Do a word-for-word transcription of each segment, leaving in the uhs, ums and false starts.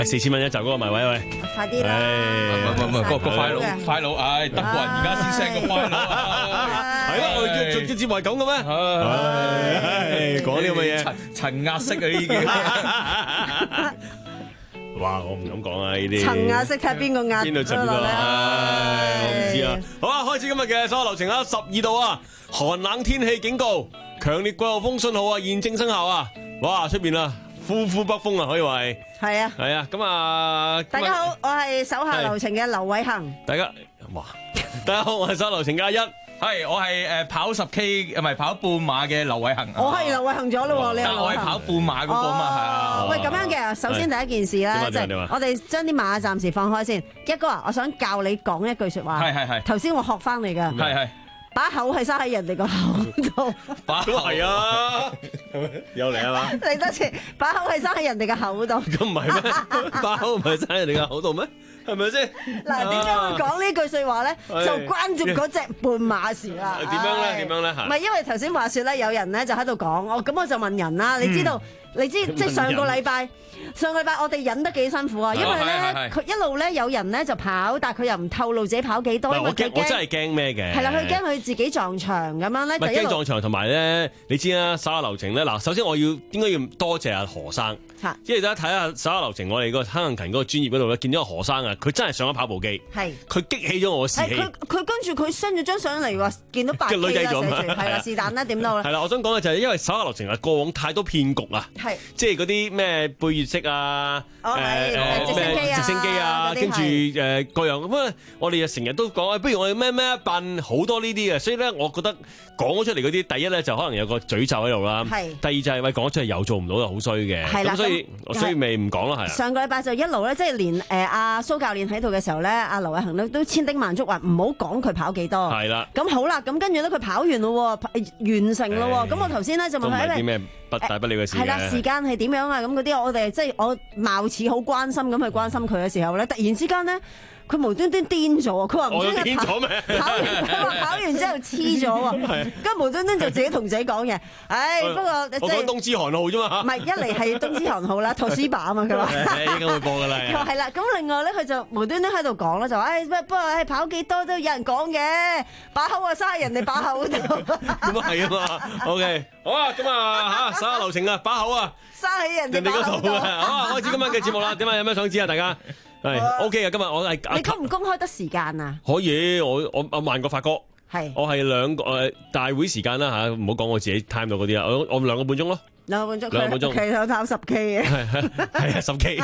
買四千蚊一集嗰個咪喂喂， 快啲啦！ 唔唔唔，個個快佬快佬，唉，德國人而家先 send 個快佬， 係咯，我哋做做節目係咁嘅咩？唉，講呢咁嘅嘢， 層壓式啊呢啲。 哇！我唔敢講啊呢啲。 層壓式睇下邊個壓邊度層邊度？唉，我唔知啊。好啊，開始今日嘅所有流程啦，十二度啊，寒冷天氣警告，強烈季候風信號啊，現正生效啊！哇，出邊啊，呼呼北風啊，可以話係。係啊，係啊，咁啊， 大家好，我係手下留情嘅劉偉恒。 大家，哇，大家好，我係手下留情嘅阿一。 係，我係誒跑十 K，唔係跑半馬嘅劉偉恒。 我係劉偉恒咗咯喎，你又劉偉恒。 我係跑半馬嗰個嘛，係啊。 喂，咁樣嘅，首先第一件事咧，即係我哋將啲馬暫時放開先。一哥啊，我想教你講一句説話。係係係。頭先我學翻嚟㗎。係係。把口係生喺人哋個口度。把口係啊，又嚟啊嘛。 嚟多次，把口係生喺人哋嘅口度。 咁唔係咩？把口唔係生喺人哋嘅口度咩？係咪先？ 嗱，點解會講呢句説話咧？就關注嗰隻半馬事啦。 點樣咧？點樣咧？ 唔係因為頭先話説咧，有人咧就喺度講，我咁我就問人啦。你知道？你知即係上個禮拜，上個禮拜我哋忍得幾辛苦啊！因為咧，佢一路咧有人咧就跑，但係佢又唔透露自己跑幾多，因為佢驚。我真係驚咩嘅？係啦，佢驚佢自己撞牆咁樣咧，就一路。驚撞牆同埋咧，你知啦，手下留情咧。嗱，首先我要應該要多謝阿何生，因為大家睇下手下留情，我哋個坑行勤嗰個專業嗰度咧，見到何生啊，佢真係上咗跑步機，係佢激起咗我嘅士氣。佢佢跟住佢 send 咗張相嚟話，見到白 K 啦，寫住係啦，是但啦，點都好啦。係啦，我想講嘅就係因為手下留情啊，過往太多騙局啊。係，即係嗰啲咩貝月式啊，誒誒直升機啊，直升機啊，跟住誒各樣咁啊，我哋就成日都講，不如我哋咩咩笨好多呢啲嘅，所以咧，我覺得講咗出嚟嗰啲，第一咧就可能有個詛咒喺度啦，係。第二就係喂講咗出嚟又做唔到，就好衰嘅，係啦。咁所以所以咪唔講咯，係。上個禮拜就一路咧，即係連誒阿蘇教練喺度嘅時候咧，阿劉偉恒咧都千叮萬囑話唔好講佢跑幾多，係啦。咁好啦，咁跟住咧佢跑完咯，完成咯，咁我頭先咧就問佢啲咩不大不了嘅事，係啦，時間係點樣啊？咁嗰啲我哋即係我貌似好關心咁去關心佢嘅時候咧，突然之間咧，佢無端端癲咗啊！佢話唔知係跑跑完，佢話跑完之後黐咗啊！跟住無端端就自己同自己講嘢，唉，不過即係我講冬之寒號啫嘛，唔係一嚟係冬之寒號啦，托斯巴啊嘛，佢話應該會播噶啦。佢話係啦，咁另外咧，佢就無端端喺度講啦，就話唉，不過係跑幾多都有人講嘅，把口啊嘥人哋把口度，咁啊係啊嘛。OK，好啊，咁啊嚇，手下留情啊，把口啊。生喺人哋嗰度啊！好啊，開始今晚嘅節目啦。點啊？有咩想知啊？大家係 OK 啊！今日我係你公唔公開得時間啊？可以，我我我慢過發哥，係我係兩個誒大會時間啦嚇，唔好講我自己 time 到嗰啲啦。我我兩個半鐘咯，兩個半鐘，兩個半鐘，其實跑十 K 嘅，係係啊十 K，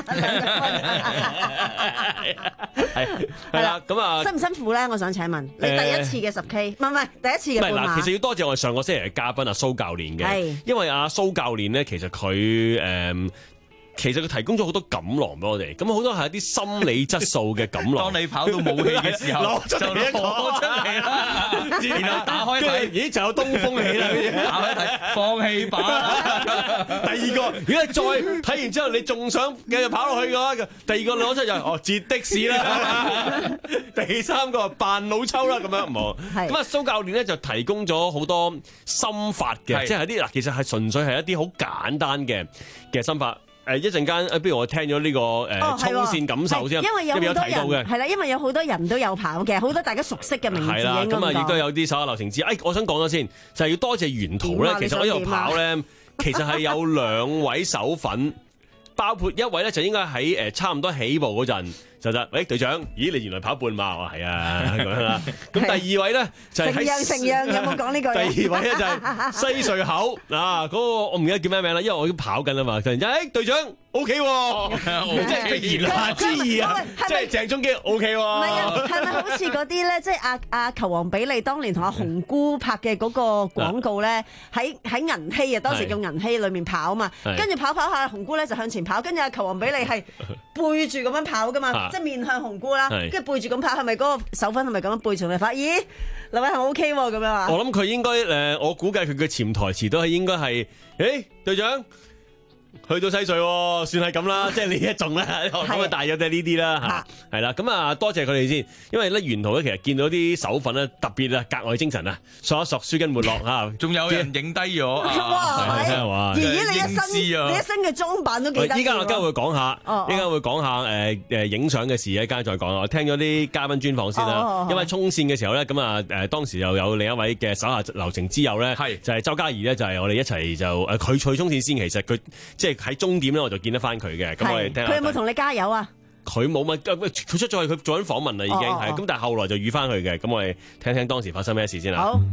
係係啦。咁啊，辛唔辛苦咧？我想請問你第一次嘅十 K，唔係唔係第一次嘅半馬。嗱，其實要多謝我哋上個星期嘅嘉賓阿蘇教練嘅，係因為阿蘇教練咧，其實佢誒。其實佢提供咗好多錦囊俾我哋，咁好多係一啲心理質素嘅錦囊。當你跑到冇氣嘅時候，攞出嚟攞出嚟啦，然後打開睇，咦就有東風起啦，打開睇放棄吧。第二個，如果再睇完之後你仲想繼續跑落去嘅話，第二個攞出就哦截的士啦。第三個扮老抽啦，咁樣唔好。咁啊蘇教練咧就提供咗好多心法嘅，即係啲嗱，其實係純粹係一啲好簡單嘅嘅心法。誒一陣間，誒不如我聽咗呢個誒衝線感受先，因為有好多人係啦，因為有好多人都有跑嘅，好多大家熟悉嘅名字。係啦，咁啊亦都有啲手下留情知。誒，我想講咗先，就係要多謝沿途咧。其實我呢度跑咧，其實係有兩位手粉，包括一位咧就應該喺誒差唔多起步嗰陣。就得，喂隊長，咦你原來跑半馬喎，係啊咁樣啦。咁第二位咧就係喺成陽，有冇講呢句？第二位咧就係西隧口嗱，嗰個我唔記得叫咩名啦，因為我已經跑緊啦嘛。突然間，誒隊長 O K 喎，即係言下之意啊，即係鄭中基 O K 喎。唔係啊，係咪好似嗰啲咧？即係阿阿球王比利當年同阿紅姑拍嘅嗰個廣告咧，喺喺銀禧啊，當時叫銀禧裏面跑嘛。跟住跑跑下，紅姑咧就向前跑，跟住阿球王比利係背住咁樣跑噶嘛。即係面向紅姑啦，跟住背住咁跑，係咪嗰個手分係咪咁樣背住嚟跑？咦，劉偉恒 O K 喎，咁樣啊？我諗佢應該誒，我估計佢嘅潛台詞都係應該係，誒隊長去到西隧喎，算係咁啦，即係呢一種啦，咁啊大約都係呢啲啦嚇，係啦，咁啊多謝佢哋先，因為咧沿途咧其實見到啲手粉咧特別啊格外精神啊，索一索舒筋活絡嚇， 仲有人影低咗， 哇！ 哇！ 爺爺你一身你一身嘅裝扮都幾得意。 依家我今日會講下，依家會講下誒誒影相嘅事，一間再講啦。我聽咗啲嘉賓專訪先啦，因為衝線嘅時候咧，咁啊誒當時又有另一位嘅手下留情之友咧，係就係周嘉怡咧，就係我哋一齊就誒佢去衝線先，其實佢即係喺終點咧，我就見得翻佢嘅。咁我哋聽下。佢有冇同你加油啊？佢冇乜，佢出咗去，佢做緊訪問啦，已經係。咁但係後來就遇翻佢嘅。咁我哋聽聽當時發生咩事先啦。好。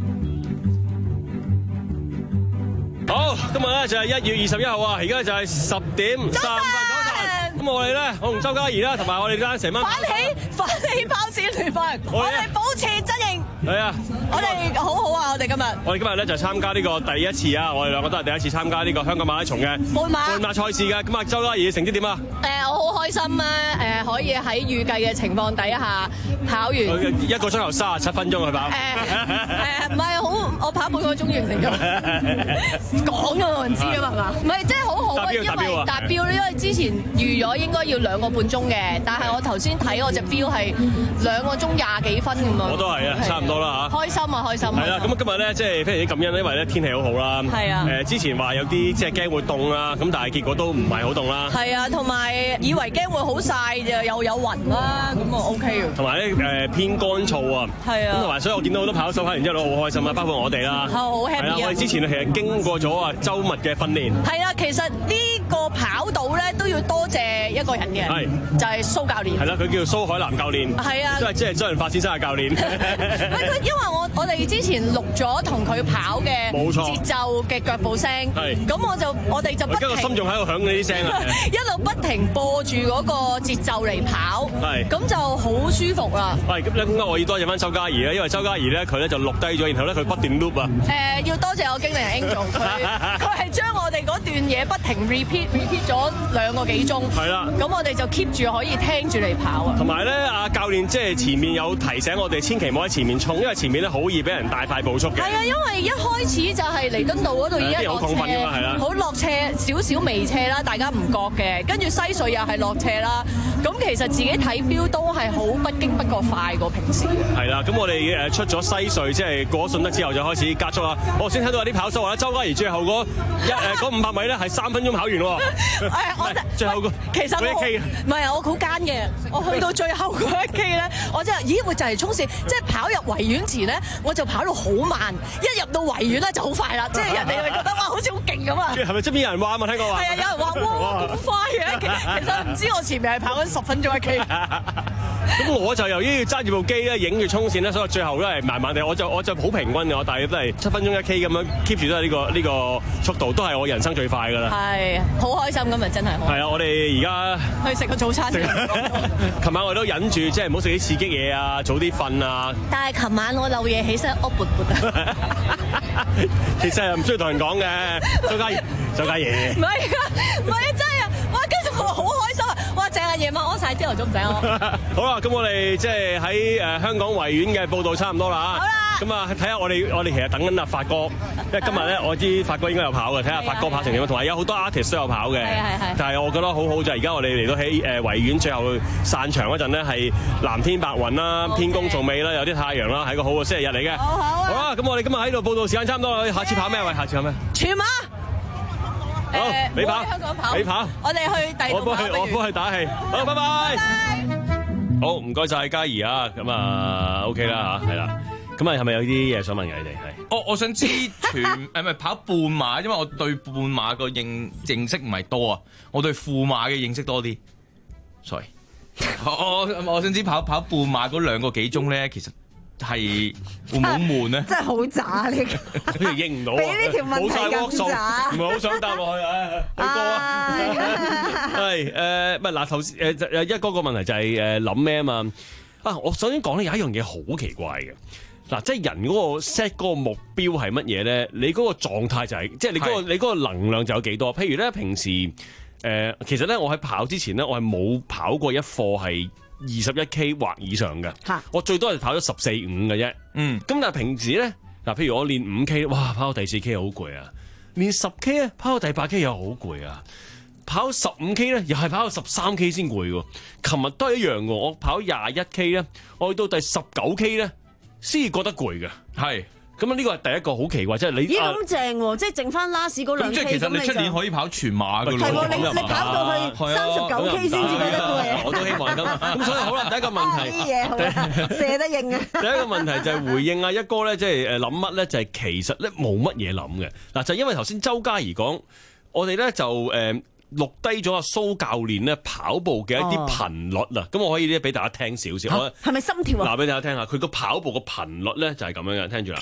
好，今日咧就係一月二十一號啊，而家就係十點三分早晨。咁我哋咧，我同周嘉怡啦，同埋我哋間成班反起反起跑線聯盟，我哋保持陣營。 係啊， 我哋好好啊！我哋今日， 我哋今日咧就參加呢個第一次啊，我哋兩個都係第一次參加呢個香港馬拉松嘅半馬半馬賽事嘅。咁啊，周嘉怡成績點啊？ 誒，我好開心啊！誒，可以喺預計嘅情況底下跑完一個鐘頭三十七分鐘去跑。誒誒，唔係好，我跑半個鐘完成咗。講咗冇人知啊嘛，係嘛？唔係，真係好好啊，因為達標咧，因為之前預咗應該要兩個半鐘嘅，但係我頭先睇我隻標係兩個鐘廿幾分咁樣。我都係啊，差唔多啦嚇。開心啊，開心！係啦，咁今日咧即係非常之感恩，因為咧天氣好好啦。係啊。誒，之前話有啲即係驚會凍啦，咁但係結果都唔係好凍啦。係啊，同埋以為驚會好曬就又有雲啦，咁啊 OK 嘅。同埋咧誒偏乾燥啊。係啊。咁同埋所以我見到好多跑手跑完之後都好開心啊，包括我哋啦。好 happy 啊！係啦，我哋之前其實經過咗啊周密嘅訓練。係啊，其實呢個跑道咧都要多謝一個人嘅，係就係蘇教練。係啦，佢叫蘇海南教練。係啊，都係即係周潤發先生嘅教練。喂，佢因為我我哋之前錄咗同佢跑嘅節奏嘅腳步聲，係咁我就我哋就不停，個心仲喺度響呢啲聲啊，一路不停播住嗰個節奏嚟跑，係咁就好舒服啦。係咁咧，咁我要多謝翻周嘉怡啦，因為周嘉怡咧佢咧就錄低咗，然後咧佢不斷 loop 啊。誒，要多謝我經理人 Angel，佢佢係將我哋嗰段嘢不停 repeat repeat 咗兩個幾鐘。係啦，咁我哋就 keep 住可以聽住嚟跑啊。同埋咧，阿教練即係前面有提醒我哋，千祈唔好喺前面衝，因為前面咧好易俾人大快步速嘅。係啊，因為一開始就係彌敦道嗰度已經落斜，好落斜，少少微斜啦，大家唔覺嘅。跟住西隧又係落斜啦，咁其實自己睇標都係好不經不覺快過平時。係啦，咁我哋誒出咗西隧，即係過咗順德之後就開始加速啦。我先睇到有啲跑手話咧，周嘉怡最後嗰一誒嗰五百米咧係三分鐘跑完喎。誒，我最後個其實我唔係啊，我好奸嘅。我去到最後嗰一 K 咧，我真係咦會就係衝線，即係跑入維園前咧，我就跑到好慢，一入到維園咧就好快啦，即係人哋會覺得哇好似好勁咁啊！係咪側邊有人話啊嘛？聽講話係啊，有人話哇咁快嘅，其實唔知我前面係跑緊十分鐘一 K。咁我就由於要揸住部機咧，影住衝線咧，所以最後咧係慢慢地，我就我就好平均嘅，我大約都係七分鐘一 K 咁樣 keep 住都係呢個呢個速度，都係我人生最快㗎啦。係，好開心今日真係。係啊，我哋而家去食個早餐。琴晚我都忍住，即係唔好食啲刺激嘢啊，早啲瞓啊。但係琴晚我漏夜起身，屙缽缽啊。其實唔需要同人講嘅，周嘉怡，周嘉怡。唔係啊，唔係啊，真係啊！哇，跟住我好開心啊！哇，正啊，夜晚屙晒，朝頭早唔使屙。好啦，咁我哋即係喺誒香港維園嘅報道差唔多啦。好啦。咁啊，睇下我哋我哋其實等緊阿發哥，因為今日咧我知發哥應該有跑嘅，睇下發哥跑成點，同埋有好多 artist 都有跑嘅。係係係。但係我覺得好好就係而家我哋嚟到喺誒維園最後散場嗰陣咧，係藍天白雲啦，天公造美啦，有啲太陽啦，係個好嘅星期日嚟嘅。好好啊。好啦，咁我哋今日喺度報道時間差唔多啦，下次跑咩？喂，下次跑咩？全馬。好，你跑。香港跑。你跑。我哋去第二度跑。我幫佢，我幫佢打氣。好，拜拜。好，唔該晒嘉怡啊，咁啊 OK 啦嚇，係啦。咁啊，係咪有啲嘢想問嘅你哋？係，我我想知全誒唔係跑半馬，因為我對半馬個認認識唔係多啊，我對負馬嘅認識多啲。sorry，我我我想知跑跑半馬嗰兩個幾鐘咧，其實係會唔會好悶咧？真係好渣呢個，好似應唔到啊！俾呢條問題咁渣，唔係好想答落去啊！去過啊，係誒，唔係嗱頭先誒一嗰個問題就係誒諗咩啊嘛啊！我首先講咧有一樣嘢好奇怪嘅。嗱，即係人嗰個 set 嗰個目標係乜嘢咧？你嗰個狀態就係、是，即係你嗰、那個你嗰個能量就有幾多？譬如咧，平時誒、呃，其實咧，我喺跑之前咧，我係冇跑過一課係二十一 K 或以上嘅。嚇！我最多係跑咗十四五嘅啫。嗯。咁但係平時咧，嗱，譬如我練五 K，哇，跑到第四 K 好攰啊！ 練十 K 咧跑到第八 K 又好攰啊，跑十五 K 咧又係跑到十三 K 先攰喎。琴日都係一樣喎，我跑廿一 K 咧，我去到第十九 K 咧先至覺得攰嘅。 係。 咁啊呢個係第一個好奇怪，即係你咦咁正喎，即係剩翻 last 嗰兩 K 咁即係其實你出年可以跑全馬㗎咯。 係喎，你你跑到去三十九 K 先至覺得攰。 我都希望咁。咁所以好啦，第一個問題。 啲嘢好啦，射得應啊！ 第一個問題就係回應阿一哥咧，即係誒諗乜咧？就係其實咧冇乜嘢諗嘅。嗱，就因為頭先周嘉怡講，我哋咧就誒。錄低咗阿蘇教練咧跑步嘅一啲頻率啊，咁、哦、我可以咧俾大家聽少少。我係咪心跳啊？ 嗱，俾大家聽下，佢個跑步個頻率咧就係咁樣嘅，聽住啦。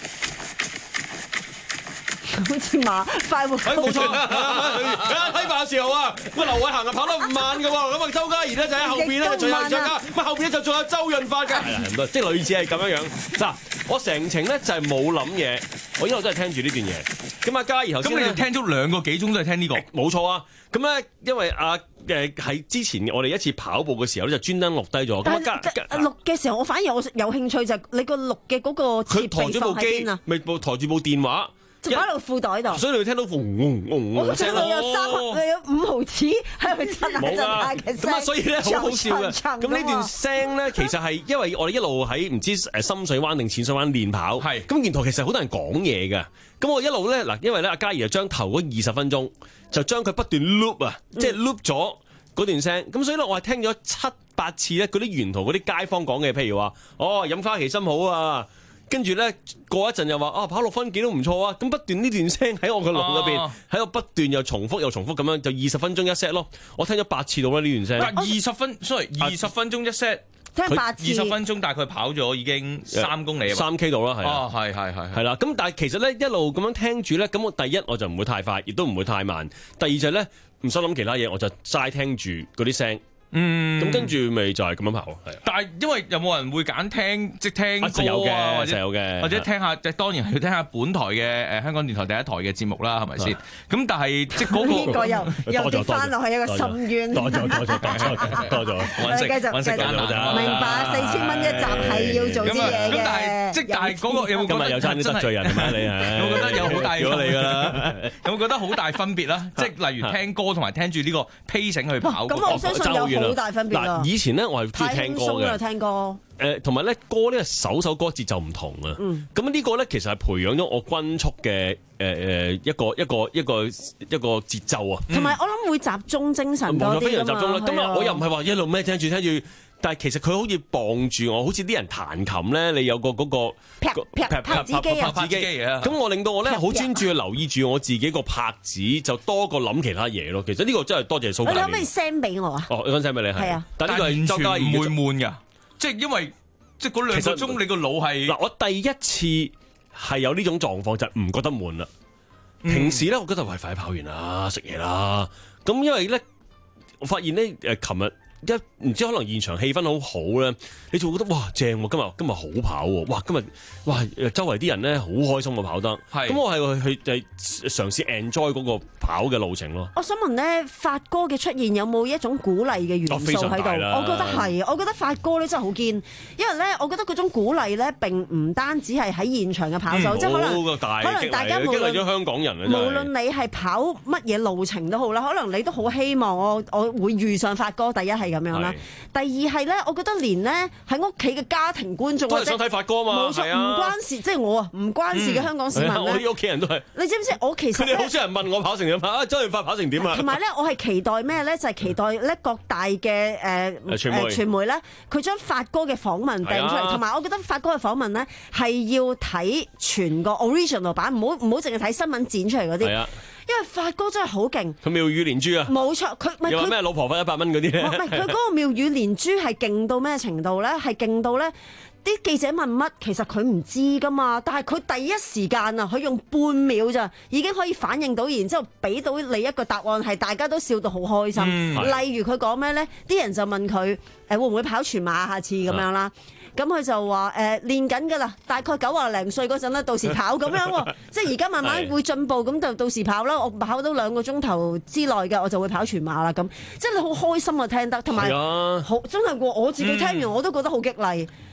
好似馬快活， 誒冇錯，睇馬時候啊，咁劉偉恒啊跑得唔慢嘅喎，咁啊周嘉怡咧就喺後邊咧，仲有張家，咁後邊咧就仲有周潤發嘅，即係類似係咁樣樣。嗱，我成程咧就係冇諗嘢，我一路都係聽住呢段嘢。咁啊嘉怡頭先咁你就聽咗兩個幾鐘都係聽呢個， 冇錯啊。咁咧因為阿誒喺之前我哋一次跑步嘅時候咧就專登錄低咗。咁啊錄嘅時候我反而我有興趣就係你個錄嘅嗰個設備放喺邊啊？ 咪部抬住部電話。 就擺落褲袋度， 所以你會聽到嗡嗡嗡嗡聲咯。 我聽到有三毫，有五毫子喺度震下震下嘅聲。 咁啊，所以咧好好笑嘅。咁呢段聲咧，其實係因為我哋一路喺唔知誒深水灣定淺水灣練跑。係。咁沿途其實好多人講嘢嘅。咁我一路咧嗱，因為咧阿嘉怡就將頭嗰二十分鐘就將佢不斷 loop 啊，即係 loop 咗嗰段聲。咁所以咧，我係聽咗七八次咧，嗰啲沿途嗰啲街坊講嘅，譬如話哦飲花旗參好啊。跟住咧，過一陣又話啊跑六分幾都唔錯啊！咁不斷呢段聲喺我個腦入邊，喺度不斷又重複又重複咁樣，就二十分鐘一 set 咯。我聽咗八次到啦呢段聲。 二十分，sorry，二十分鐘一 set， 聽八次。 二十分鐘大概跑咗已經三公里啊， 三 K 到啦，係啊。 哦，係係係。 係啦，咁但係其實咧一路咁樣聽住咧，咁我第一我就唔會太快，亦都唔會太慢。第二就係咧唔使諗其他嘢，我就齋聽住嗰啲聲。嗯，咁跟住咪就係咁樣跑，係。 但係因為有冇人會揀聽即聽歌啊，或者有嘅， 或者聽下即當然係要聽下本台嘅誒香港電台第一台嘅節目啦，係咪先？咁但係即嗰個呢個又又跌翻落去一個深淵。 多咗多咗多咗多咗， 揾食揾食艱難。 明白，四千蚊一集係要做啲嘢嘅。 咁但係即但係嗰個有冇今日又差啲得罪人係咪你係？ 我覺得有好大咗你㗎啦， 有冇覺得好大分別啦？即例如聽歌同埋聽住呢個 pacing 去跑。 咁我相信有好大分別啦。 以前咧我係中意聽歌嘅， 聽歌。 誒同埋咧歌呢首首歌節奏唔同啊。咁呢個咧其實係培養咗我均速嘅誒誒一個一個一個一個節奏啊。 同埋我諗會集中精神多啲啊嘛。 非常集中啦。咁啊我又唔係話一路咩聽住聽住。但係其實佢好似傍住我，好似啲人彈琴咧，你有個嗰個拍拍拍子機啊， 拍子機啊， 咁我令到我咧好專注去留意住我自己個拍子，就多過諗其他嘢咯。其實呢個真係多謝蘇教練。 你可唔可以 send 俾我啊？ 哦，我 send 俾你係。 啊， 但係呢個係周嘉怡唔會悶㗎，即係因為即係嗰兩個鐘你個腦係嗱，我第一次係有呢種狀況就係唔覺得悶啦。平時咧，我覺得喂快跑完啦，食嘢啦。咁因為咧，我發現咧誒，琴日。一唔知可能現場氣氛好好咧，你就會覺得哇正喎！今日今日好跑喎！哇今日哇周圍啲人咧好開心喎跑得，咁我係去去嘗試 enjoy 嗰個跑嘅路程咯。 我想問咧，發哥嘅出現有冇一種鼓勵嘅元素喺度？我覺得係，我覺得發哥咧真係好堅，因為咧我覺得嗰種鼓勵咧並唔單止係喺現場嘅跑手，即係可能可能大家無論咗香港人啊， 無論你係跑乜嘢路程都好啦，可能你都好希望我我會遇上發哥，第一係咁樣啦。第二係咧，我覺得連咧喺屋企嘅家庭觀眾都係想睇發哥嘛， 冇錯，唔關事，即係我啊，唔關事嘅香港市民咧。 我啲屋企人都係。你知唔知我其實佢哋好少人問我跑成點啊？周潤發跑成點啊？ 同埋咧，我係期待咩咧？就係期待咧各大嘅誒誒傳媒咧，佢將發哥嘅訪問掟出嚟，同埋我覺得發哥嘅訪問咧係要睇全個 original 版，唔好唔好淨係睇新聞剪出嚟嗰啲。因為發哥真係好勁，佢妙語連珠啊！ 冇錯，佢咪佢咩老婆分一百蚊嗰啲咧？ 唔係佢嗰個妙語連珠係勁到咩程度咧？係勁到咧啲記者問乜，其實佢唔知噶嘛。但係佢第一時間啊，佢用半秒咋已經可以反應到，然之後俾到你一個答案，係大家都笑到好開心。嗯、例如佢講咩咧？啲人就問佢誒會唔會跑全馬下次咁樣啦。咁佢就話誒練緊㗎啦，大概九啊零歲嗰陣咧，到時跑咁樣喎，即係而家慢慢會進步，咁就到時跑啦。我跑到兩個鐘頭之內嘅，我就會跑全馬啦。咁即係你好開心啊，聽得，同埋好真係喎，我自己聽完我都覺得好激勵。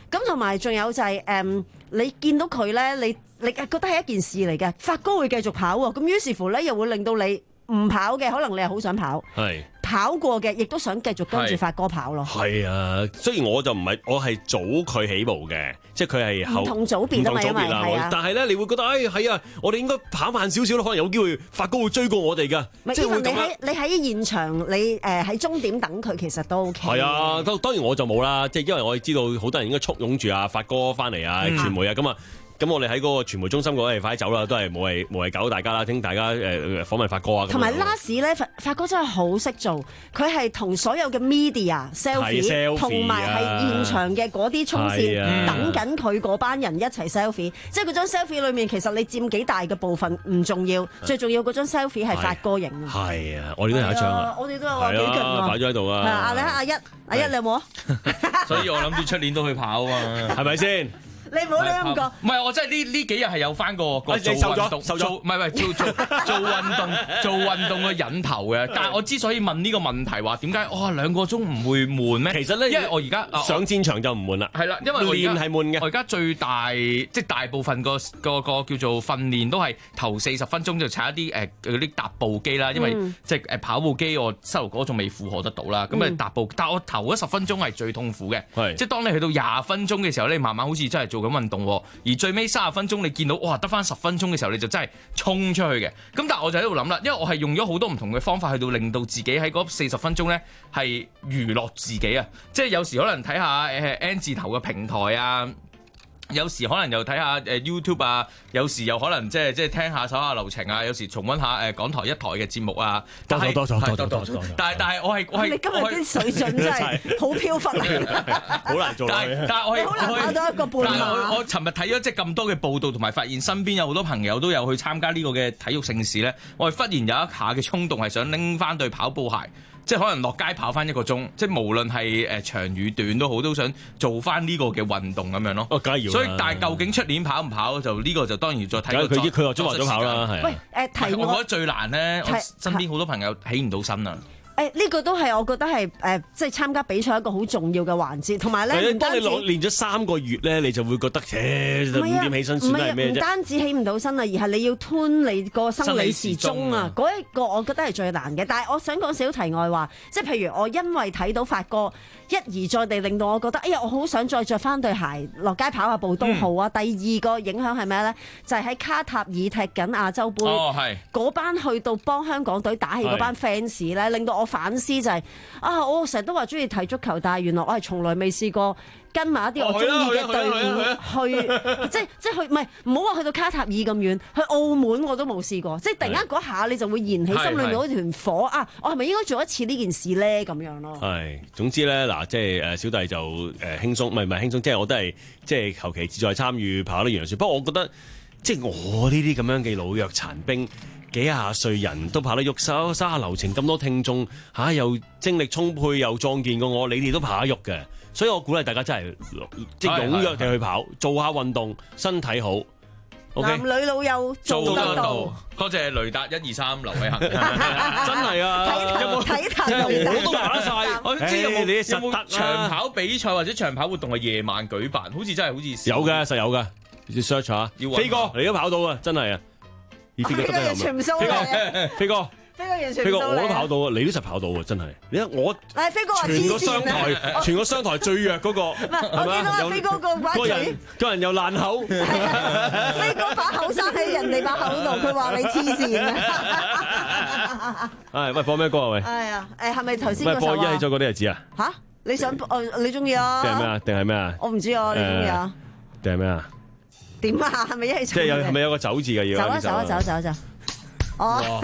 咁同埋仲有就係、是、誒、嗯，你見到佢咧，你你覺得係一件事嚟嘅，發哥會繼續跑喎，咁於是乎咧又會令到你唔跑嘅，可能你係好想跑， 係跑過嘅，亦都想繼續跟住發哥跑咯。 係啊，雖然我就唔係，我係早佢起步嘅，即係佢係後唔同組別啊嘛，因為係啊。 但係咧，你會覺得誒係啊，我哋應該跑慢少少咯，可能有機會發哥會追過我哋㗎。即係會咁樣。 你喺現場，你誒喺終點等佢，其實都 OK。 係啊，當當然我就冇啦，即係因為我知道好多人應該簇擁住啊發哥翻嚟啊，傳媒啊咁啊。咁我哋喺嗰個傳媒中心嗰度，快啲走啦，都係無謂無謂搞到大家啦，請大家誒訪問發哥啊。 同埋拉屎咧，發發哥真係好識做，佢係同所有嘅 media selfie，同埋係現場嘅嗰啲衝線、啊、等緊佢嗰班人一齊 selfie，即係嗰張 selfie 裏面其實你佔幾大嘅部分唔重要，最重要嗰張 selfie 係發哥影嘅。係啊，我哋都有一張啊， 我哋都有啊，幾勁啊， 擺咗喺度啊。 阿你阿一，阿一你有冇啊？ 所以我諗住出年都去跑啊嘛， 係咪先？ 你唔好亂咁講， 唔係我真係呢呢幾日係有翻個個做運動， 做唔係唔係做做做運動做運動嘅引頭嘅。但係我之所以問呢個問題話點解哇兩個鐘唔會悶咩？ 其實咧， 因為我而家上戰場就唔悶啦。 係啦，因為我練係悶嘅。 我而家最大即係大部分個個個叫做訓練都係頭四十分鐘就踩一啲誒嗰啲踏步機啦，因為即係誒跑步機我膝頭哥仲未負荷得到啦。咁誒踏步，但係我頭嗰十分鐘係最痛苦嘅，即係當你去到廿分鐘嘅時候咧，你慢慢好似真係做緊運動。而最尾三十分鐘，你見到哇得翻十分鐘嘅時候，你就真係衝出去嘅。咁但係我就喺度諗啦，因為我係用咗好多唔同嘅方法去到令到自己喺嗰四十分鐘咧係娛樂自己啊！即係有時可能睇下誒 N 字頭嘅平台啊。有時可能又睇下誒 YouTube 啊，有時又可能即係即係聽下手下留情啊，有時重溫下誒港台一台嘅節目啊。 多咗多咗多咗多咗。 但係但係我係我係你今日啲水準真係好飄忽啊！ 好難做。但係但係我係好難跑到一個半馬。 但係我我尋日睇咗即係咁多嘅報道，同埋發現身邊有好多朋友都有去參加呢個嘅體育盛事咧，我係忽然有一下嘅衝動係想拎翻對跑步鞋。即係可能落街跑翻一個鐘，即係無論係誒長與短都好，都想做翻呢個嘅運動咁樣咯。 哦，梗係要。所以但係究竟出年跑唔跑，就呢個就當然要再睇。 佢佢話中話咗跑啦，係。 喂，誒提我， 我覺得最難咧，我身邊好多朋友起唔到身啊。 誒呢、這個都係我覺得係誒、呃，即係參加比賽一個好重要嘅環節，同埋咧， 當你落練咗三個月咧，你就會覺得，誒五點起身算係咩啫？唔單止起唔到身啊，而係你要吞你個生理時鐘啊！嗰一個我覺得係最難嘅。但係我想講少題外話，即係譬如我因為睇到發哥一而再地令到我覺得，哎呀，我好想再着翻對鞋落街跑下步都好啊！嗯、第二個影響係咩咧？就係、是、喺卡塔爾踢緊亞洲杯，嗰、哦、班去到幫香港隊打氣嗰班 fans 咧，令到我反思就係、是、啊，我成日都話中意睇足球，但係原來我係從來未試過跟埋一啲我中意嘅隊伍去，即係即係去，唔係唔好話去到卡塔爾咁遠，去澳門我都冇試過，即係突然間嗰下你就會燃起心裏面嗰團火啊！我係咪應該做一次呢件事咧？咁樣咯。係， 總之咧嗱，即係誒小弟就誒輕鬆，唔係唔係輕鬆，即係我都係即係求其志在參與跑啲樣算。不過我覺得即係我呢啲咁樣嘅老弱殘兵。幾廿歲人都跑得喐手，手下留情咁多聽眾嚇、啊，又精力充沛又壯健過我，你哋都跑得喐嘅，所以我鼓勵大家真係即係踴躍地去跑，做下運動，身體好。Okay? 男女老幼做得到。 多謝雷達一二三劉偉恒， 真係啊！ 睇睇我都跑得晒。 我知有冇有冇長跑比賽或者長跑活動係夜晚舉辦？好似真係好似有嘅，實有嘅。要 search 下，飛哥你都跑到啊！真係啊！ 飛哥完全唔數嚟嘅， 飛哥， 飛哥完全唔數嚟。 飛哥我都跑到啊，你都實跑到啊，真係。你睇我， 誒飛哥話全個商台，全個商台最弱嗰個，係咪？我見到阿飛哥個把嘴， 個人又爛口。 飛哥把口生喺人哋把口度，佢話你黐線啊！ 係喂，播咩歌啊？喂， 係啊，誒係咪頭先嗰首啊？ 播一起咗嗰啲日子啊？ 嚇，你想誒你中意啊？ 定係咩啊？定係咩啊？ 我唔知啊，你中意啊？ 定係咩啊？ 點啊？係咪一係即係有係咪有個走字嘅要？ 走啊走啊走走走！哦，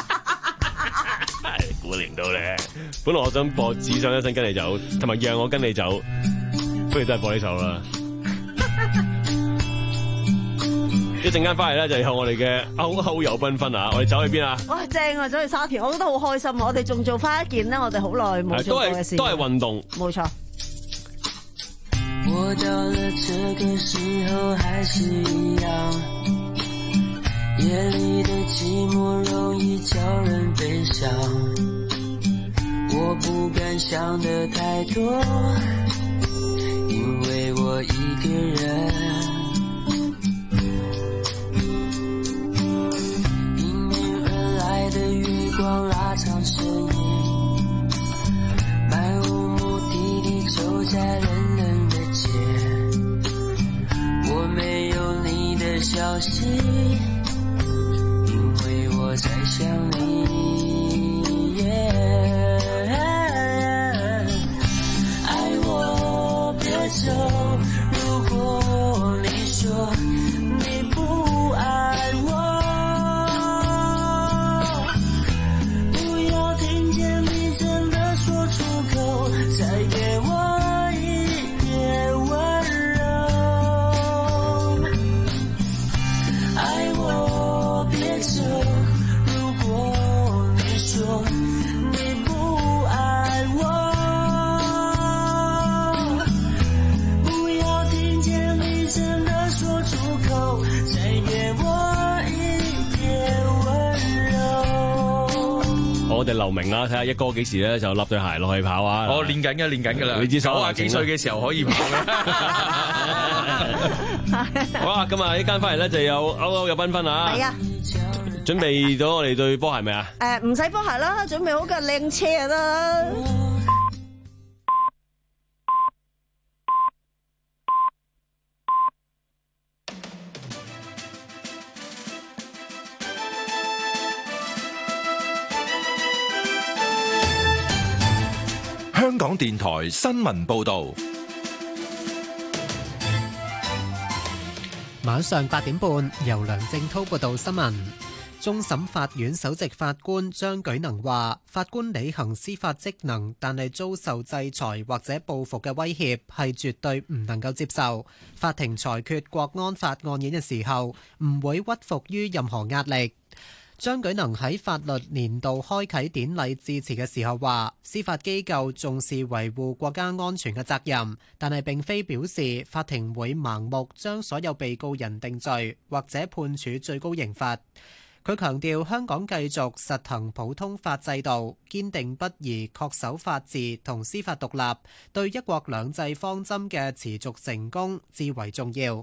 估唔到咧。本來我想播《只想一生跟你走》，同埋《讓我跟你走》，不如都係播呢首啦。一陣間翻嚟咧，就有我哋嘅歐歐遊繽紛啊！我哋走去邊啊？ 哇，正啊！走去沙田，我覺得好開心啊！我哋仲做翻一件咧，我哋好耐冇做過嘅事， 都係運動， 冇錯。 我到了這個時候還是一樣，夜裡的寂寞容易叫人悲傷，我不敢想得太多，因為我一个人，迎面而来的月光拉长身影，漫无目的地走在冷冷的街，我没有你的消息，因为我在想你、yeah爱我别走，如果你说你不爱我，不要听见你真的说出口，再给我一点温柔。爱我别走，如果你说你不爱我，不要聽見你真的說出口，再給我一點溫柔。 我哋留名啦，睇下一哥幾時咧就笠對鞋落去跑啊！ 我練緊嘅，練緊㗎啦。 你知手九啊幾歲嘅時候可以跑嘅。 好啊，今日呢間翻嚟咧就有歐歐有繽紛啊！ 係啊， 準備咗我哋對波鞋未啊？ 誒唔使波鞋啦，準備好架靚車啦。 香港電台新聞報導， 晚上八點半，由梁正滔報道新聞。終審法院首席法官張舉能話，法官履行司法職能，但係遭受制裁或者報復嘅威脅係絕對唔能夠接受。法庭裁決國安法案件嘅時候，唔會屈服於任何壓力。張舉能喺法律年度開啟典禮致辭嘅時候話，司法機構重視維護國家安全嘅責任，但係並非表示法庭會盲目將所有被告人定罪或者判處最高刑罰。佢強調香港繼續實行普通法制度，堅定不移恪守法治同司法獨立，對一國兩制方針嘅持續成功至為重要。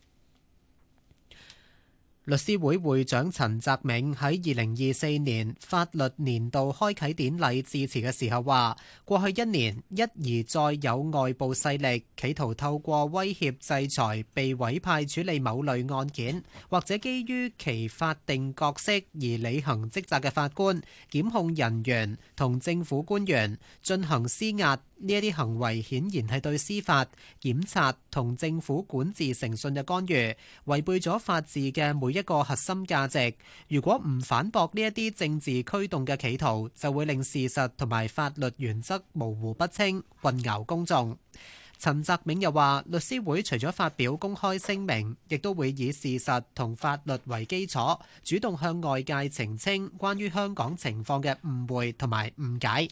律師會會長陳澤銘喺二零二四年法律年度開啟典禮致辭嘅時候話，過去一年一而再有外部勢力企圖透過威脅制裁被委派處理某類案件，或者基於其法定角色而履行職責嘅法官、檢控人員同政府官員進行施壓。呢一啲行為顯然係對司法、檢察同政府管治誠信嘅干預，違背咗法治嘅每一個核心價值。如果唔反駁呢一啲政治驅動嘅企圖，就會令事實同埋法律原則模糊不清，混淆公眾。陳澤銘又話，律師會除咗發表公開聲明，亦都會以事實同法律為基礎，主動向外界澄清關於香港情況嘅誤會同埋誤解。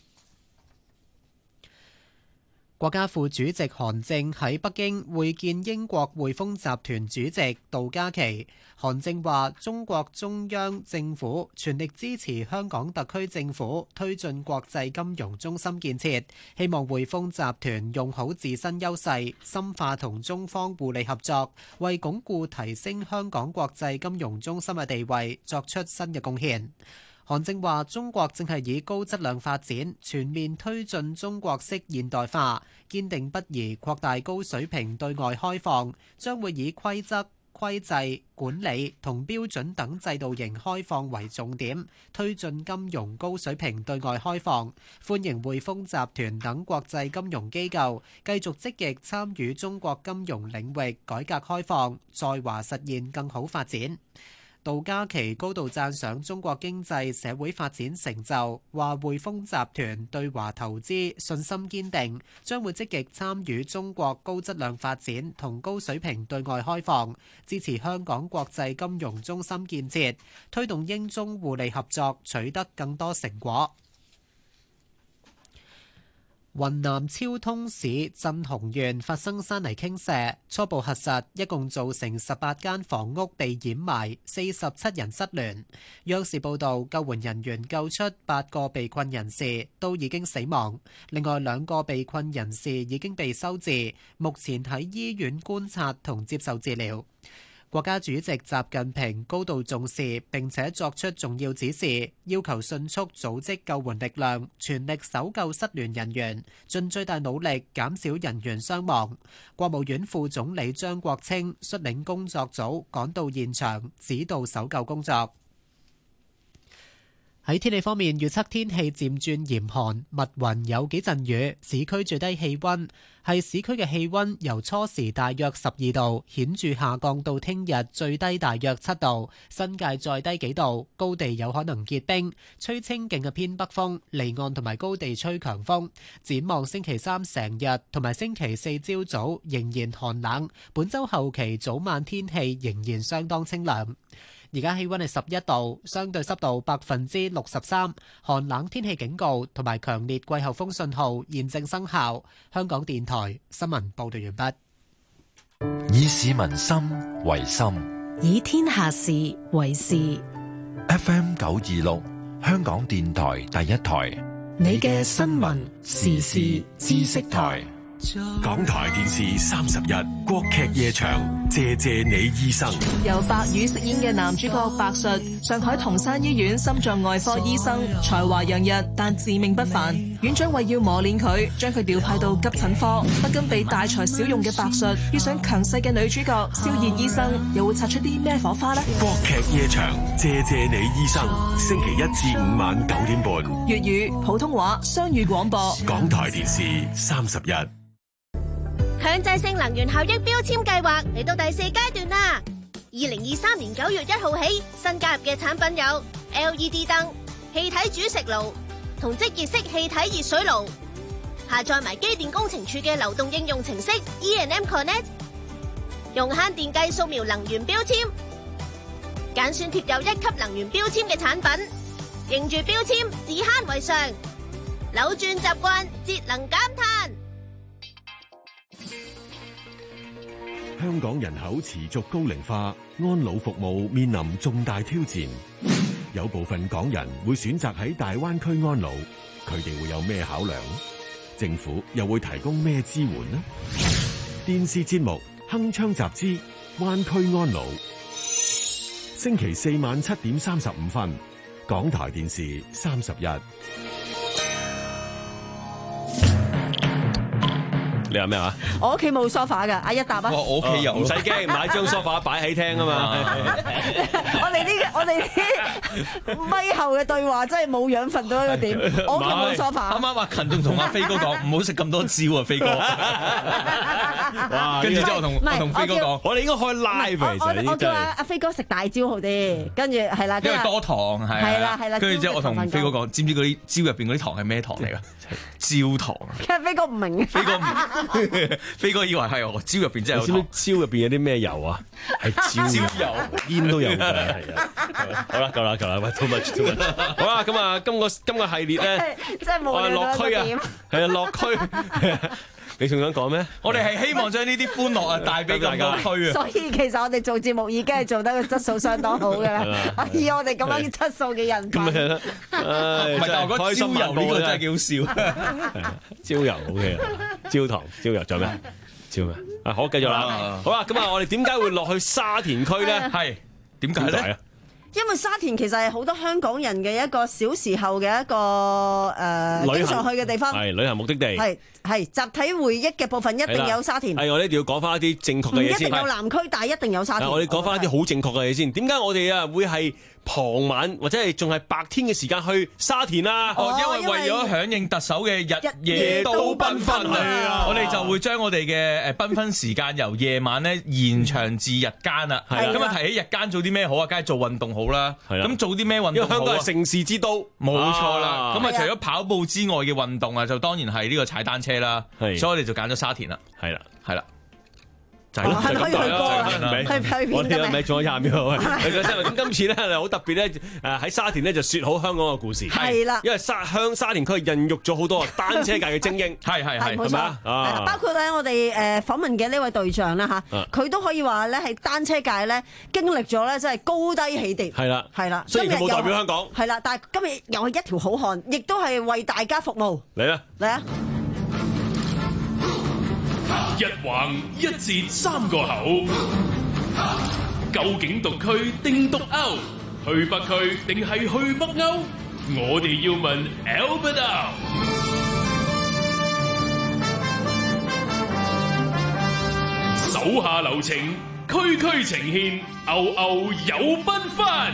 國家副主席韓正喺北京會見英國匯豐集團主席杜嘉祺。韓正話：中國中央政府全力支持香港特區政府推進國際金融中心建設，希望匯豐集團用好自身優勢，深化同中方互利合作，為鞏固提升香港國際金融中心嘅地位作出新嘅貢獻。韓正話：中國正係以高質量發展，全面推進中國式現代化，堅定不移擴大高水平對外開放，將會以規則、規制、管理同標準等制度型開放為重點，推進金融高水平對外開放。歡迎匯豐集團等國際金融機構繼續積極參與中國金融領域改革開放，在華實現更好發展。杜嘉祺高度讚賞中國經濟社會發展成就，話匯豐集團對華投資信心堅定，將會積極參與中國高質量發展同高水平對外開放，支持香港國際金融中心建設，推動英中互利合作取得更多成果。 雲南昭通市鎮雄縣發生山泥傾瀉，初步核實一共造成十八間房屋被掩埋，四十七人失聯。央視報道，救援人員救出八個被困人士，都已經死亡。另外兩個被困人士已經被收治，目前喺醫院觀察同接受治療。國家主席習近平高度重視並且作出重要指示，要求迅速組織救援力量，全力搜救失聯人員，盡最大努力減少人員傷亡。國務院副總理張國清率領工作組趕到現場，指導搜救工作。喺天氣方面，預測天氣漸轉嚴寒，密雲有幾陣雨。市區最低氣溫係市區嘅氣溫由初時大約十二度，顯著下降到聽日最低大約七度，新界再低幾度，高地有可能結冰，吹清勁嘅偏北風，離岸同埋高地吹強風。展望星期三成日同埋星期四朝早仍然寒冷，本週後期早晚天氣仍然相當清涼。而家氣溫係十一度，相對濕度百分之六十三，寒冷天氣警告同埋強烈季候風信號現正生效。香港電台新聞報道完畢。 以市民心為心， 以天下事為事。 F M 九二六，香港電台第一台， 你嘅新聞時事知識台。 港台電視三十日國劇夜場，謝謝你醫生。 由白宇飾演嘅男主角白術，上海同山醫院心臟外科醫生，才華洋溢，但自命不凡。院長為要磨練佢，將佢調派到急診科。不甘被大材小用嘅白術，遇上強勢嘅女主角蕭燕醫生，又會擦出啲咩火花呢？ 國劇夜場，謝謝你醫生。星期一至五晚九點半， 粵語、普通話雙語廣播。 港台電視三十日。 強制性能源效益標籤計劃嚟到第四階段啦！二零二三年九月一號起，新加入嘅產品有 L E D 燈、氣體煮食爐同即熱式氣體熱水爐。下載埋機電工程處嘅流動應用程式 E and M Connect， 用慳電計掃描能源標籤，揀選貼有一級能源標籤嘅產品，認住標籤，自慳為上，扭轉習慣，節能減碳。 香港人口持續高齡化，安老服務面臨重大挑戰。有部分港人會選擇喺大灣區安老，佢哋會有咩考量？政府又會提供咩支援呢？電視節目《鏗鏘集之灣區安老》，星期四晚七點三十五分，港台電視三十一。 你話咩話？ 我屋企冇 sofa 噶，阿一答啊！ 我屋企有， 唔使驚，買張 sofa 擺喺廳啊嘛。 我哋呢個我哋啲咪後嘅對話真係冇養分到一個點。我屋企冇 sofa。 啱啱阿勤仲同阿飛哥講唔好食咁多蕉啊，飛哥。 哇！ 跟住之後我同我同飛哥講， 我哋應該開 live 嚟。 我我叫阿阿飛哥食大蕉好啲，跟住係啦， 因為多糖係。 係啦係啦。 跟住之後我同飛哥講，知唔知嗰啲蕉入邊嗰啲糖係咩糖嚟㗎？焦糖。 其實飛哥唔明。 飛哥唔。飛哥以為係我蕉入邊真係有糖， 蕉入邊有啲咩油啊？係蕉油， 煙都有㗎，係啊。好啦，夠啦，夠啦，喂 too much too much。好啦，咁啊，今個今個系列咧， 真係冇落區啊，係啊，落區。你仲想講咩？ 我哋係希望將呢啲歡樂啊帶俾大家區啊。 所以其實我哋做節目已經係做得個質素相當好㗎啦。以我哋咁樣質素嘅人品， 咁咪係咯。唔係，但係我覺得蕉油呢個真係幾好笑。蕉油 OK 啊，焦糖、焦油仲有咩？蕉咩？啊，好，繼續啦。好啦，咁啊，我哋點解會落去沙田區咧？ 係點解咧？ 因為沙田其實係好多香港人嘅一個小時候嘅一個誒經常去嘅地方， 係旅行目的地， 係係集體回憶嘅部分一定有沙田。 係我哋一定要講翻一啲正確嘅嘢先。 唔一定有南區，但係一定有沙田。 我哋講翻一啲好正確嘅嘢先。點解我哋啊會係傍晚或者係仲係白天嘅時間去沙田啊？ 哦，因為為咗響應特首嘅日夜都繽紛啊，我哋就會將我哋嘅誒繽紛時間由夜晚咧延長至日間啦。係咁啊，提起日間做啲咩好啊？梗係做運動好啦。係咁做啲咩運動好啊？因為香港係城市之都，冇錯啦。咁啊，除咗跑步之外嘅運動啊，就當然係呢個踩單車啦。係，所以我哋就揀咗沙田啦。係啦，係啦。 就係咯， 係咪可以去歌啦？去去我哋片得未？ 咪仲有廿秒啊！咁今次咧好特別咧，誒喺沙田咧就説好香港嘅故事。 係啦， 因為沙鄉沙田區孕育咗好多單車界嘅精英。 係係係， 冇錯。 啊係啦，包括咧我哋誒訪問嘅呢位隊長啦嚇， 啊佢都可以話咧係單車界咧經歷咗咧真係高低起跌。 係啦， 係啦。 雖然佢冇代表香港。 係啦，但係今日又係一條好漢，亦都係為大家服務。 嚟啦！ 嚟啊！ 一橫一截三個口，究竟獨區定獨歐？去北區定係去北歐？我哋要問 Albert。手下留情，區區呈現，歐歐有繽紛。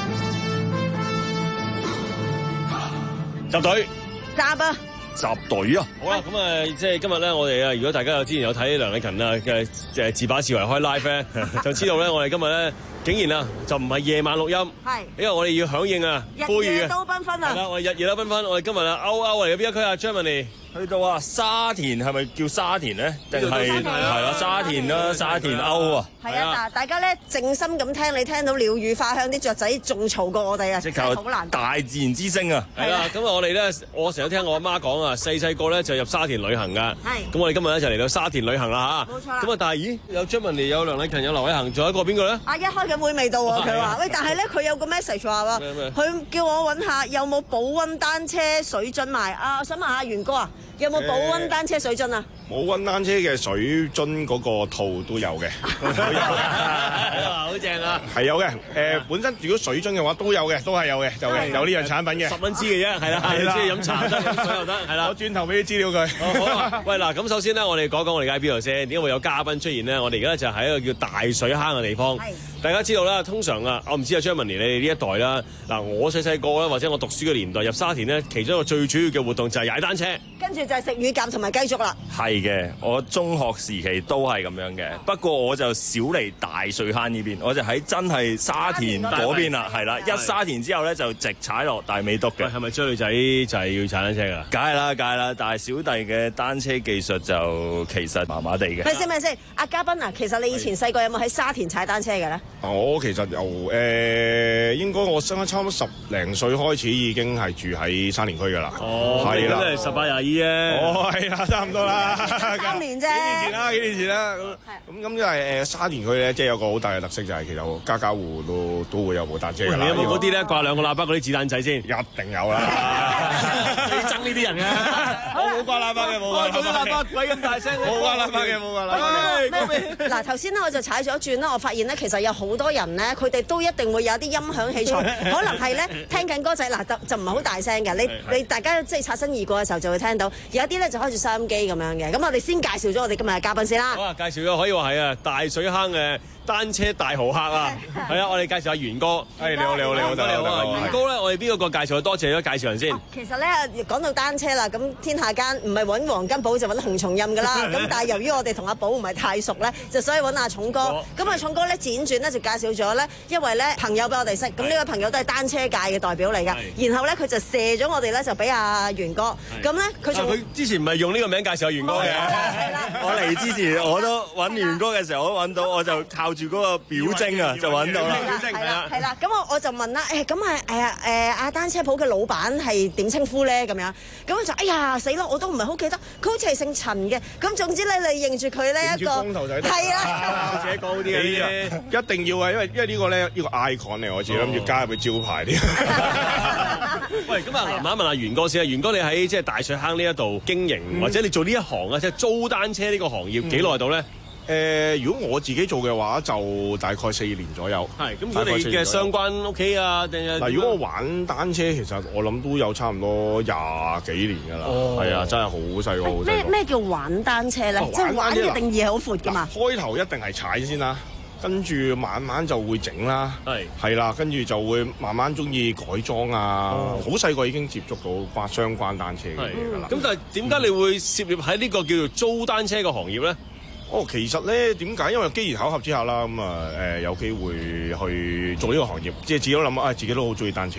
集隊， 集啊！ 集隊啊！ 好啦，咁啊，即係今日咧，我哋啊，如果大家有之前有睇梁禮勤啊嘅誒自把自為開 live 咧，就知道咧，我哋今日咧竟然啊，就唔係夜晚錄音， 係， 因為我哋要響應啊，呼籲啊， 日夜都繽紛啊！ 係啦，我哋日夜都繽紛，我哋今日啊，歐歐嚟嘅邊一區啊 Germany。 去到啊沙田係咪叫沙田咧？定係係啦沙田啦，沙田歐啊！ 係啊，嗱，大家咧靜心咁聽，你聽到鳥語花香，啲雀仔仲嘈過我哋啊！ 即係好難。 大自然之聲啊！ 係啦，咁啊，我哋咧，我成日聽我阿媽講啊，細細個咧就入沙田旅行噶。 係。 咁我哋今日咧就嚟到沙田旅行啦嚇。 冇錯啦。 咁啊，但係咦，有張文妮、有梁禮勤、有劉偉恒，仲有一個邊個咧？ 阿一開緊會未到喎，佢話：喂，但係咧佢有個 message 話喎，佢叫我揾下有冇保溫單車水樽賣。啊，我想問下元哥啊，有冇保溫單車水樽啊？ 保溫單車嘅水樽嗰個套都有嘅， 好正啊！ 係有嘅，誒本身如果水樽嘅話都有嘅，都係有嘅，就嘅有呢樣產品嘅， 十蚊支嘅啫，係啦，係啦，即係飲茶得，飲水又得，係啦。 我轉頭俾啲資料佢。 好啊，喂嗱，咁首先咧，我哋講講我哋而家喺邊度先？點解會有嘉賓出現咧？我哋而家就喺一個叫大水坑嘅地方。大家知道啦，通常啊，我唔知阿張文妮你哋呢一代啦，嗱我細細個啦，或者我讀書嘅年代入沙田咧，其中一個最主要嘅活動就係踩單車， 跟住就係食乳鴿同埋雞粥啦。 係嘅，我中學時期都係咁樣嘅，不過我就少嚟大水坑呢邊，我就喺真係沙田嗰邊啦，係啦，一沙田之後咧就直踩落大美督嘅。 係咪追女仔就係要踩單車㗎？ 梗係啦，梗係啦，但係小弟嘅單車技術就其實麻麻地嘅。 咪先咪先，阿嘉賓啊，其實你以前細個有冇喺沙田踩單車嘅咧？ 我其實由誒、呃、應該我生差唔多十零歲開始已經係住喺沙田區㗎啦。 哦， 係啦， 都係十八廿二啫。 哦，係啦，差唔多啦。 三年啫。 幾年前啦，幾年前啦。咁咁咁因為誒沙田區咧，即係有個好大嘅特色就係其實家家戶戶都都會有部單車㗎啦。 你有冇嗰啲咧掛兩個喇叭嗰啲子彈仔先？ 一定有啦。 你憎呢啲人嘅？ 我冇掛喇叭嘅，冇掛嗰啲喇叭鬼咁大聲。 冇掛喇叭嘅，冇掛喇叭。 嗱頭先咧我就踩咗轉啦，我發現咧其實有好多人咧，佢哋都一定會有啲音響器材，可能係咧聽緊歌仔，嗱就就唔係好大聲嘅。你你大家即係擦身而過嘅時候就會聽到，有一啲咧就開住收音機咁樣嘅。咁我哋先介紹咗我哋今日嘅嘉賓先啦。 好啊，介紹咗可以話係啊大水坑嘅單車大豪客啊，係啊，我哋介紹下元哥。 係你好，你好，你好， 你好啊，元哥咧，我哋邊個個介紹？多謝咗介紹人先。 其實咧講到單車啦，咁天下間唔係揾黃金寶就揾洪松蔭噶啦。咁但係由於我哋同阿寶唔係太熟咧，就所以揾阿重哥。咁阿重哥咧輾轉咧就介紹咗咧一位咧朋友俾我哋識。咁呢位朋友都係單車界嘅代表嚟㗎。然後咧佢就射咗我哋咧就俾阿元哥。咁咧佢仲佢之前唔係用呢個名介紹阿元哥嘅。 我嚟之前我都揾元哥嘅時候我都揾到，我就靠住嗰個表徵啊就揾到啦。 係啦，係啦。咁我我就問啦，誒咁係誒誒阿單車鋪嘅老闆係點稱呼咧？咁樣咁我就哎呀死咯，我都唔係好記得，佢好似係姓陳嘅。咁總之咧，你認住佢呢一個係啊， 自己講啲嘅一定要啊，因為因為呢個咧呢個 icon 嚟，我自己諗住加入佢招牌啲。 喂，咁啊，問一問阿元哥先啊，元哥你喺即係大水坑呢一度經營，或者你做呢一行啊，即係租單車呢個行業幾耐到咧？ 誒，如果我自己做嘅話，就大概四年左右。 係，咁如果你嘅相關屋企啊，定係嗱，如果我玩單車，其實我諗都有差唔多廿幾年㗎啦。係啊，真係好細個，好細個。 咩咩叫玩單車咧？即係玩嘅定義係好闊㗎嘛。 開頭一定係踩先啦，跟住慢慢就會整啦。 係係啦，跟住就會慢慢中意改裝啊。好細個已經接觸到關相關單車嘅嘢㗎啦。 咁但係點解你會涉獵喺呢個叫做租單車嘅行業咧？ 哦，其實咧點解？因為機緣巧合之下啦，咁啊誒有機會去做呢個行業，即係自己都諗啊，自己都好中意單車。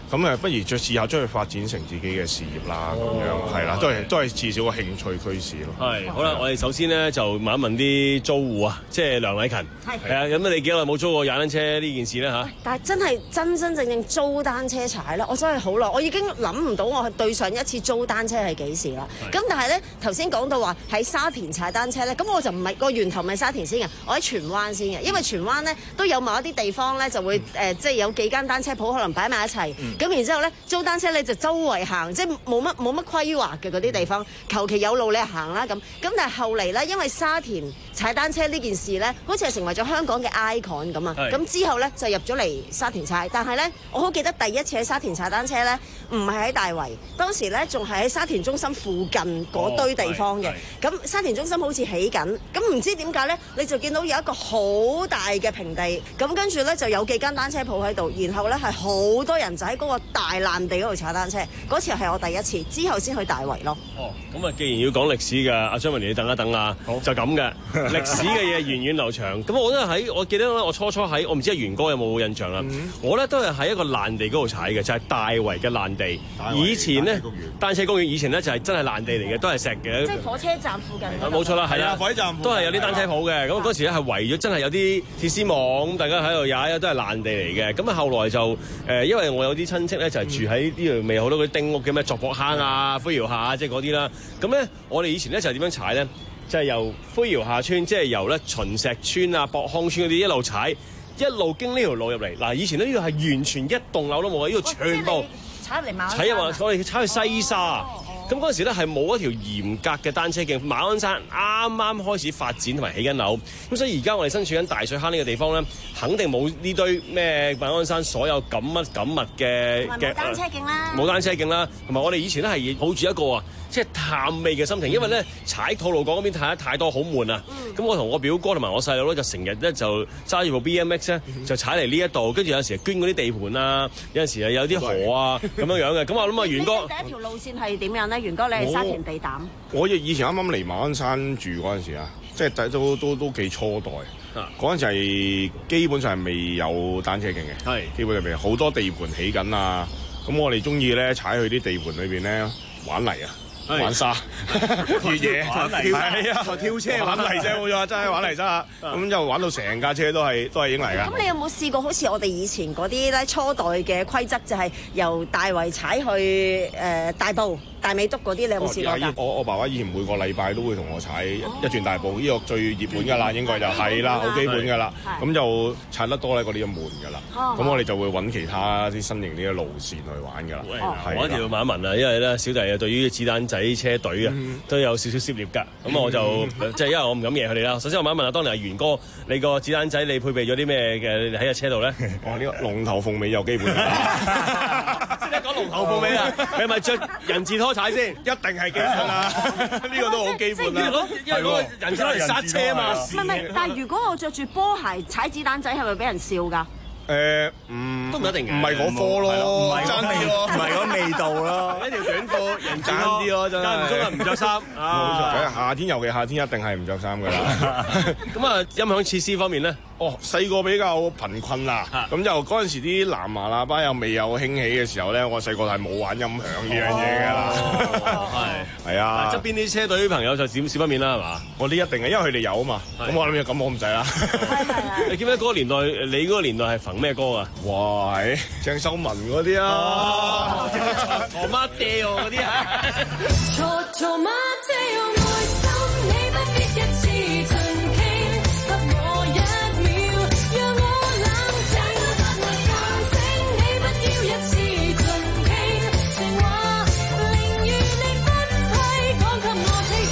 咁誒，不如再試下將佢發展成自己嘅事業啦，咁樣係啦，都係都係至少個興趣驅使咯。 係好啦，我哋首先咧就問一問啲租戶啊，即係梁禮勤係係啊，咁你幾耐冇租過踩單車呢件事咧嚇？ 但係真係真真正正租單車踩咧，我真係好耐，我已經諗唔到我對上一次租單車係幾時啦。咁但係咧頭先講到話喺沙田踩單車咧，咁我就唔係個源頭唔係沙田先嘅，我喺荃灣先嘅，因為荃灣咧都有某一啲地方咧就會誒、嗯呃，即係有幾間單車鋪可能擺埋一齊，咁、嗯、然之後咧租單車你就周圍行，即係冇乜冇乜規劃嘅嗰啲地方，求其有路你行啦咁。咁但係後嚟咧，因為沙田踩單車呢件事咧，好似係成為咗香港嘅 icon 咁啊。咁之後咧就入咗嚟沙田踩，但係咧我好記得第一次喺沙田踩單車咧，唔係喺大圍，當時咧仲係喺沙田中心附近嗰堆地方嘅。咁、哦、沙田中心好似起緊，咁唔知點解咧，你就見到有一個好大嘅平地，咁跟住咧就有幾間單車鋪喺度，然後咧係好多人就喺嗰個大爛地嗰度踩單車。嗰次係我第一次，之後先去大圍咯。 哦，咁啊，既然要講歷史嘅，阿張文蓮你等一等啊，就咁嘅歷史嘅嘢源遠流長。咁我都係喺，我記得咧，我初初喺，我唔知阿元哥有冇印象啦。嗯、我咧都係喺一個爛地嗰度踩嘅，就係、是、大圍嘅爛地。以前咧單車公園以前咧就係真係爛地嚟嘅，都係石嘅。 即係火車站附近。 冇錯啦，係啦，火車站都係有啲單車鋪嘅。咁嗰時咧係圍咗，真係有啲鐵絲網，咁大家喺度踩，都係爛地嚟嘅。咁啊後來就誒、呃，因為我有啲親戚咧就係、是、住喺呢度，未好多嗰啲丁屋嘅咩作博坑啊、灰窯下即係嗰啲啦。咁咧我哋以前咧就係點樣踩咧？就係、是、由灰窯下村，即係由咧秦石村啊、博康村嗰啲一路踩，一路經呢條路入嚟。嗱，以前呢呢度係完全一棟樓都冇嘅，呢度全部踩入嚟馬鞍山。 踩入話我哋踩去西沙。咁嗰陣時咧係冇一條嚴格嘅單車徑，馬鞍山啱啱開始發展同埋起緊樓，咁所以而家我哋身處緊大水坑呢個地方咧，肯定冇呢堆咩馬鞍山所有咁乜咁密嘅嘅單車徑啦， 冇單車徑啦，同埋我哋以前咧係抱住一個啊，即係探味嘅心情，因為咧踩吐露港嗰邊睇得太多好悶啊，咁、嗯、我同我表哥同埋我細佬咧就成日咧就揸住部 B M X 咧就踩嚟呢一度，跟住有陣時捐嗰啲地盤啊，有陣時又有啲河啊咁樣樣嘅，咁我諗啊元哥第一條路線係點樣咧？元哥你係沙田地膽， 我以前啱啱嚟馬鞍山住嗰陣時啊，即係都都都幾初代。嗰陣時係基本上係未有單車徑嘅，係基本上未好多地盤起緊啊。咁我哋中意咧踩去啲地盤裏邊咧玩泥啊，玩沙、越野、係啊，跳車玩泥啫，冇錯，真係玩泥沙。咁就玩到成架車都係都係影泥㗎。 咁你有冇試過好似我哋以前嗰啲咧初代嘅規則，就係由大圍踩去誒、呃、大埔？大美督嗰啲你有冇試過㗎？ 我我爸爸以前每個禮拜都會同我踩一轉大埔，呢、哦、個最熱門㗎啦，應該就係啦，好基本㗎啦。咁就踩得多咧，嗰啲就悶㗎啦。咁、哦、我哋就會揾其他啲新型啲嘅路線去玩㗎啦。 我一定要問一問啊，因為咧小弟啊對於子彈仔車隊啊、嗯、都有少少涉獵㗎。咁、嗯、我就即係、嗯、因為我唔敢惹佢哋啦。首先我問一問啊，當年係元哥，你個子彈仔你配備咗啲咩嘅喺個車度咧？ 哇！呢個龍頭鳳尾有基本。 先得講龍頭鳳尾啊！你係咪着人字拖踩先？ 一定係基本啦，呢個都好基本啦。 因為嗰個人字拖嚟剎車啊嘛。 唔係唔係，但係如果我着住波鞋踩子彈仔，係咪俾人笑㗎？ 誒，唔都唔一定嘅， 唔係嗰科咯，唔係爭啲咯，唔係嗰味道咯。 一條短褲人爭啲咯，真係間唔中啊唔着衫。 冇錯，夏天尤其夏天一定係唔着衫㗎啦。 咁啊，音響設施方面咧？ 哦，細個比較貧困啦，咁就嗰陣時啲藍牙喇叭又未有興起嘅時候咧，我細個係冇玩音響呢樣嘢㗎啦。係係啊， 側邊啲車隊朋友就少少不免啦，係嘛？ 我呢一定嘅，因為佢哋有啊嘛。咁我諗住咁我唔使啦。 你記唔記得嗰個年代？你嗰個年代係揈咩歌啊？ 哇，係鄭秀文嗰啲啊， 錯媽爹嗰啲啊。 錯錯媽爹愛心，你不必一次盡傾，給我一秒，讓我冷靜。我暫醒，你不要一次盡傾，情話寧願你分批講給我聽。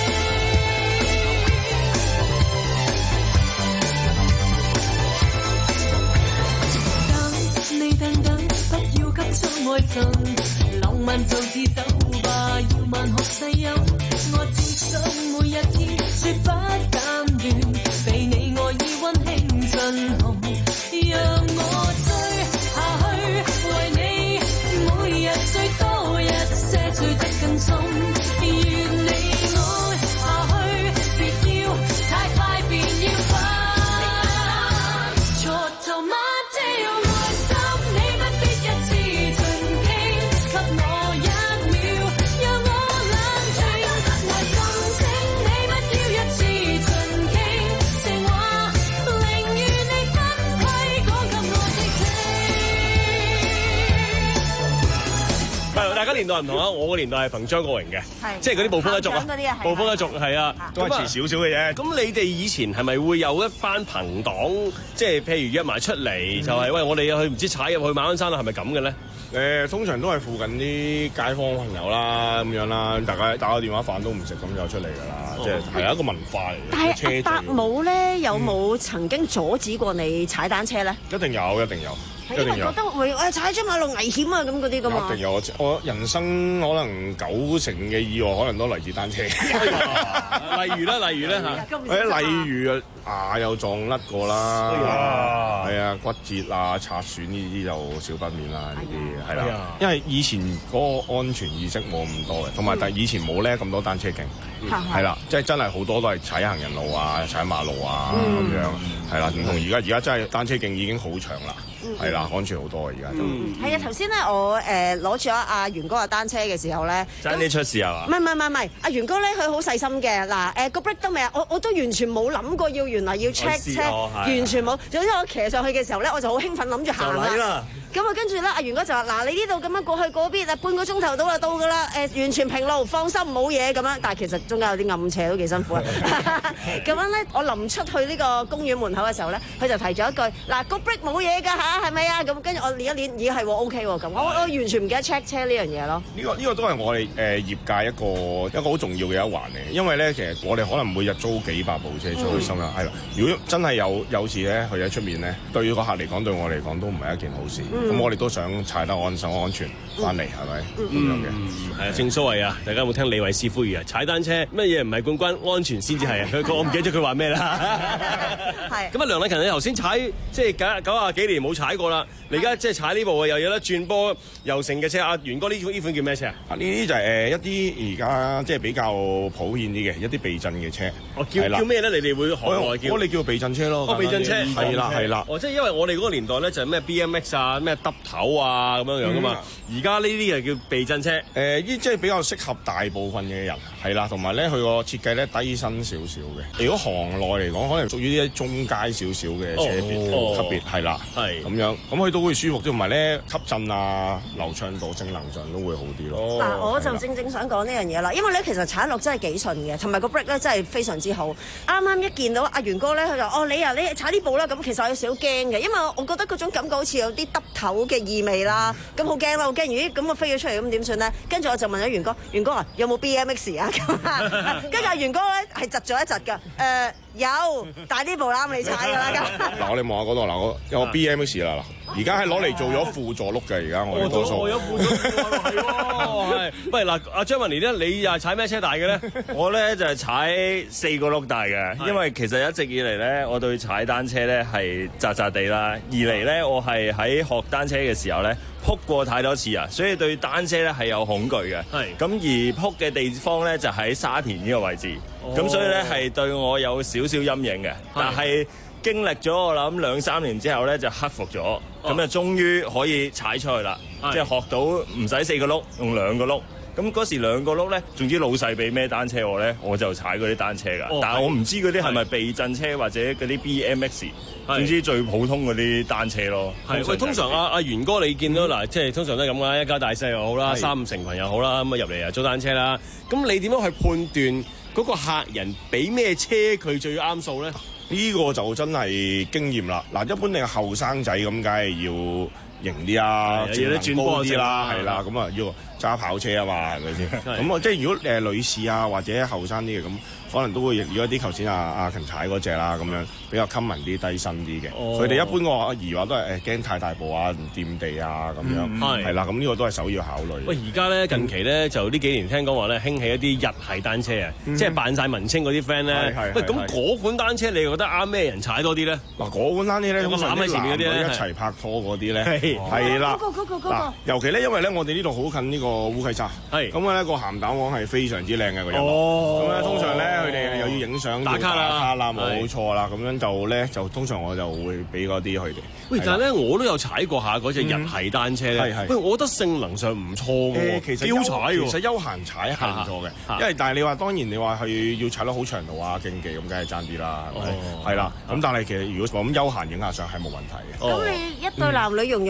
等你等等，不要急將愛贈，浪漫就自走吧，要慢學細音。我只想每一天絕不間斷，被你愛意溫馨震撼，讓我追下去，為你每日最多一些，追得更深，願你愛下去，別要太快便要分，錯頭媽這樣愛心，你不必一次。 代唔同啊，我個年代係憑張國榮嘅，即係嗰啲暴風一族啊，暴風一族係啊， 都係遲少少嘅啫。 咁你哋以前係咪會有一班朋黨，即係譬如約埋出嚟就係喂我哋去唔知踩入去馬鞍山啦，係咪咁嘅咧？ 誒，通常都係附近啲街坊朋友啦，咁樣啦，大家打個電話飯都唔食，咁就出嚟㗎啦，即係係一個文化嚟嘅。 但係伯母咧，有冇曾經阻止過你踩單車咧？ 一定有，一定有。 因為覺得會誒踩出馬路危險啊咁嗰啲㗎嘛。 一定有，我我人生可能九成嘅意外可能都嚟自單車。 例如咧，例如咧嚇， 誒例如啊牙又撞甩過啦，係啊骨折啊擦損呢啲就少不免啦，呢啲係啦。因為以前嗰個安全意識冇咁多嘅，同埋但係以前冇咧咁多單車徑，係啦，即係真係好多都係踩行人路啊、踩馬路啊咁樣，係啦，唔同而家而家真係單車徑已經好長啦。係啦，安全好多啊！而家就係啊，頭先咧我誒攞住咗阿元哥嘅單車嘅時候咧， 爭啲出事係嘛？ 唔係唔係唔係，阿元哥咧佢好細心嘅，嗱誒個 brake 都未啊，我我都完全冇諗過要原來要 check 車，完全冇。總之我騎上去嘅時候咧，我就好興奮諗住行啦。咁啊，跟住咧，阿元哥就話：嗱，你呢度咁樣過去嗰邊啊，半個鐘頭到就到㗎啦。誒，完全平路，放心冇嘢咁樣。但係其實中間有啲暗斜都幾辛苦啊。咁樣咧，我臨出去呢個公園門口嘅時候咧，佢就提咗一句：嗱，個 brake 冇嘢㗎嚇，係咪啊？咁跟住我練一練，咦係喎 OK 喎咁。我我完全唔記得 check 車呢樣嘢咯。 呢個呢個都係我哋誒業界一個一個好重要嘅一環嚟，因為咧其實我哋可能每日租幾百部車出去心啦，係啦。如果真係有有事咧，佢喺出面咧，對個客嚟講，對我嚟講都唔係一件好事。咁我哋都想踩得安手安全翻嚟，係咪咁樣嘅？ 係啊，正所謂啊，大家有冇聽李慧師傅語啊？踩單車乜嘢唔係冠軍，安全先至係啊！佢我唔記得咗佢話咩啦。係。咁啊，梁禮勤你頭先踩即係九九啊幾年冇踩過啦，你而家即係踩呢部啊，又有得轉波又成嘅車。阿元哥呢呢款叫咩車啊？ 呢啲就係誒一啲而家即係比較普遍啲嘅一啲避震嘅車。 哦，叫叫咩咧？你哋會行內叫？ 我哋叫避震車咯。 哦，避震車。 係啦，係啦。 哦，即係因為我哋嗰個年代咧就係咩 B M X 啊，咩耷頭啊咁樣樣噶嘛。而家呢啲係叫避震車。誒， 呢即係比較適合大部分嘅人，係啦，同埋咧佢個設計咧低身少少嘅。如果行內嚟講，可能屬於啲中階少少嘅車別級別，係啦，係咁樣，咁佢都會舒服啲，同埋咧吸震啊、流暢度、性能上都會好啲咯。 嗱，我就正正想講呢樣嘢啦，因為咧其實踩落真係幾順嘅，同埋個 brake 咧真係非常之好。啱啱一見到阿元哥咧，佢就哦你啊，你踩呢部啦，咁其實我有少少驚嘅，因為我覺得嗰種感覺好似有啲耷頭嘅意味啦，咁好驚啦，好驚！咦，咁我飛咗出嚟咁點算咧？跟住我就問咗元哥，元哥啊，有冇 B M X 啊？跟住阿元哥咧係窒咗一窒㗎，誒有，但係呢部啱你踩㗎啦。 嗱，我哋望下嗰度，嗱，我有個 B M X 啦，嗱，而家係攞嚟做咗輔助轆嘅，而家我哋多數。 我有輔助轆係喎，係。喂，嗱，阿張文年咧，你又係踩咩車大嘅咧？ 我咧就係踩四個轆大嘅，因為其實一直以嚟咧，我對踩單車咧係扎扎地啦。二嚟咧，我係喺學單車嘅時候咧，撲過太多次啊，所以對單車咧係有恐懼嘅。係。咁而撲嘅地方咧就喺沙田呢個位置，咁、哦、所以咧係對我有少少陰影嘅。但係經歷咗我諗兩三年之後咧，就克服咗，咁、哦、就終於可以踩出去啦，即係學到唔使四個轆，用兩個轆。咁嗰時兩個轆咧，總之老細俾咩單車我咧，我就踩嗰啲單車㗎。哦、但係我唔知嗰啲係咪避震車或者嗰啲 B M X， 總之最普通嗰啲單車咯。係喂，通常阿阿元哥你見到嗱，即係通常都係咁啦，一家大細又好啦，三五成群又好啦，咁啊入嚟又租單車啦。咁你點樣去判斷嗰個客人俾咩車佢最啱數咧？ 呢個就真係經驗啦。嗱，一般你係後生仔咁，梗係要型啲啊， 有啲轉高啲啦，係啦，咁啊要揸跑車啊嘛，係咪先？咁啊，即係如果誒女士啊或者後生啲嘅咁，可能都會如果啲頭先阿阿勤踩嗰隻啦，咁樣比較襟民啲、低身啲嘅。佢哋、哦、一般個阿姨話都係誒驚太大步啊、唔掂地啊咁樣，係啦、嗯，咁呢個都係首要考慮。 喂，而家咧近期咧、嗯、就呢幾年聽講話咧興起一啲日系單車啊，嗯、即係扮晒文青嗰啲 friend 咧。喂，咁嗰款單車你覺得啱咩人踩多啲咧？嗱， 嗰款單車咧， 有個攬喺前面嗰啲咧， 一齊拍拖嗰啲咧，係啦。 嗰個嗰個嗰個。 尤其咧，因為咧我哋呢度好近呢個烏溪沙，係咁咧個鹹蛋黃係非常之靚嘅個人。哦。咁咧通常咧佢哋又要影相打卡啦， 打卡啦，冇錯啦。咁樣就咧就通常我就會俾嗰啲佢哋。 喂，但係咧我都有踩過下嗰隻日系單車咧。係係。喂，我覺得性能上唔錯嘅喎。 其實幾好踩喎。 其實休閒踩係唔錯嘅，因為但係你話當然你話係要踩得好長途啊競技咁，梗係爭啲啦。係啦。咁但係其實如果咁休閒影下相係冇問題嘅。 咁你一對男女融融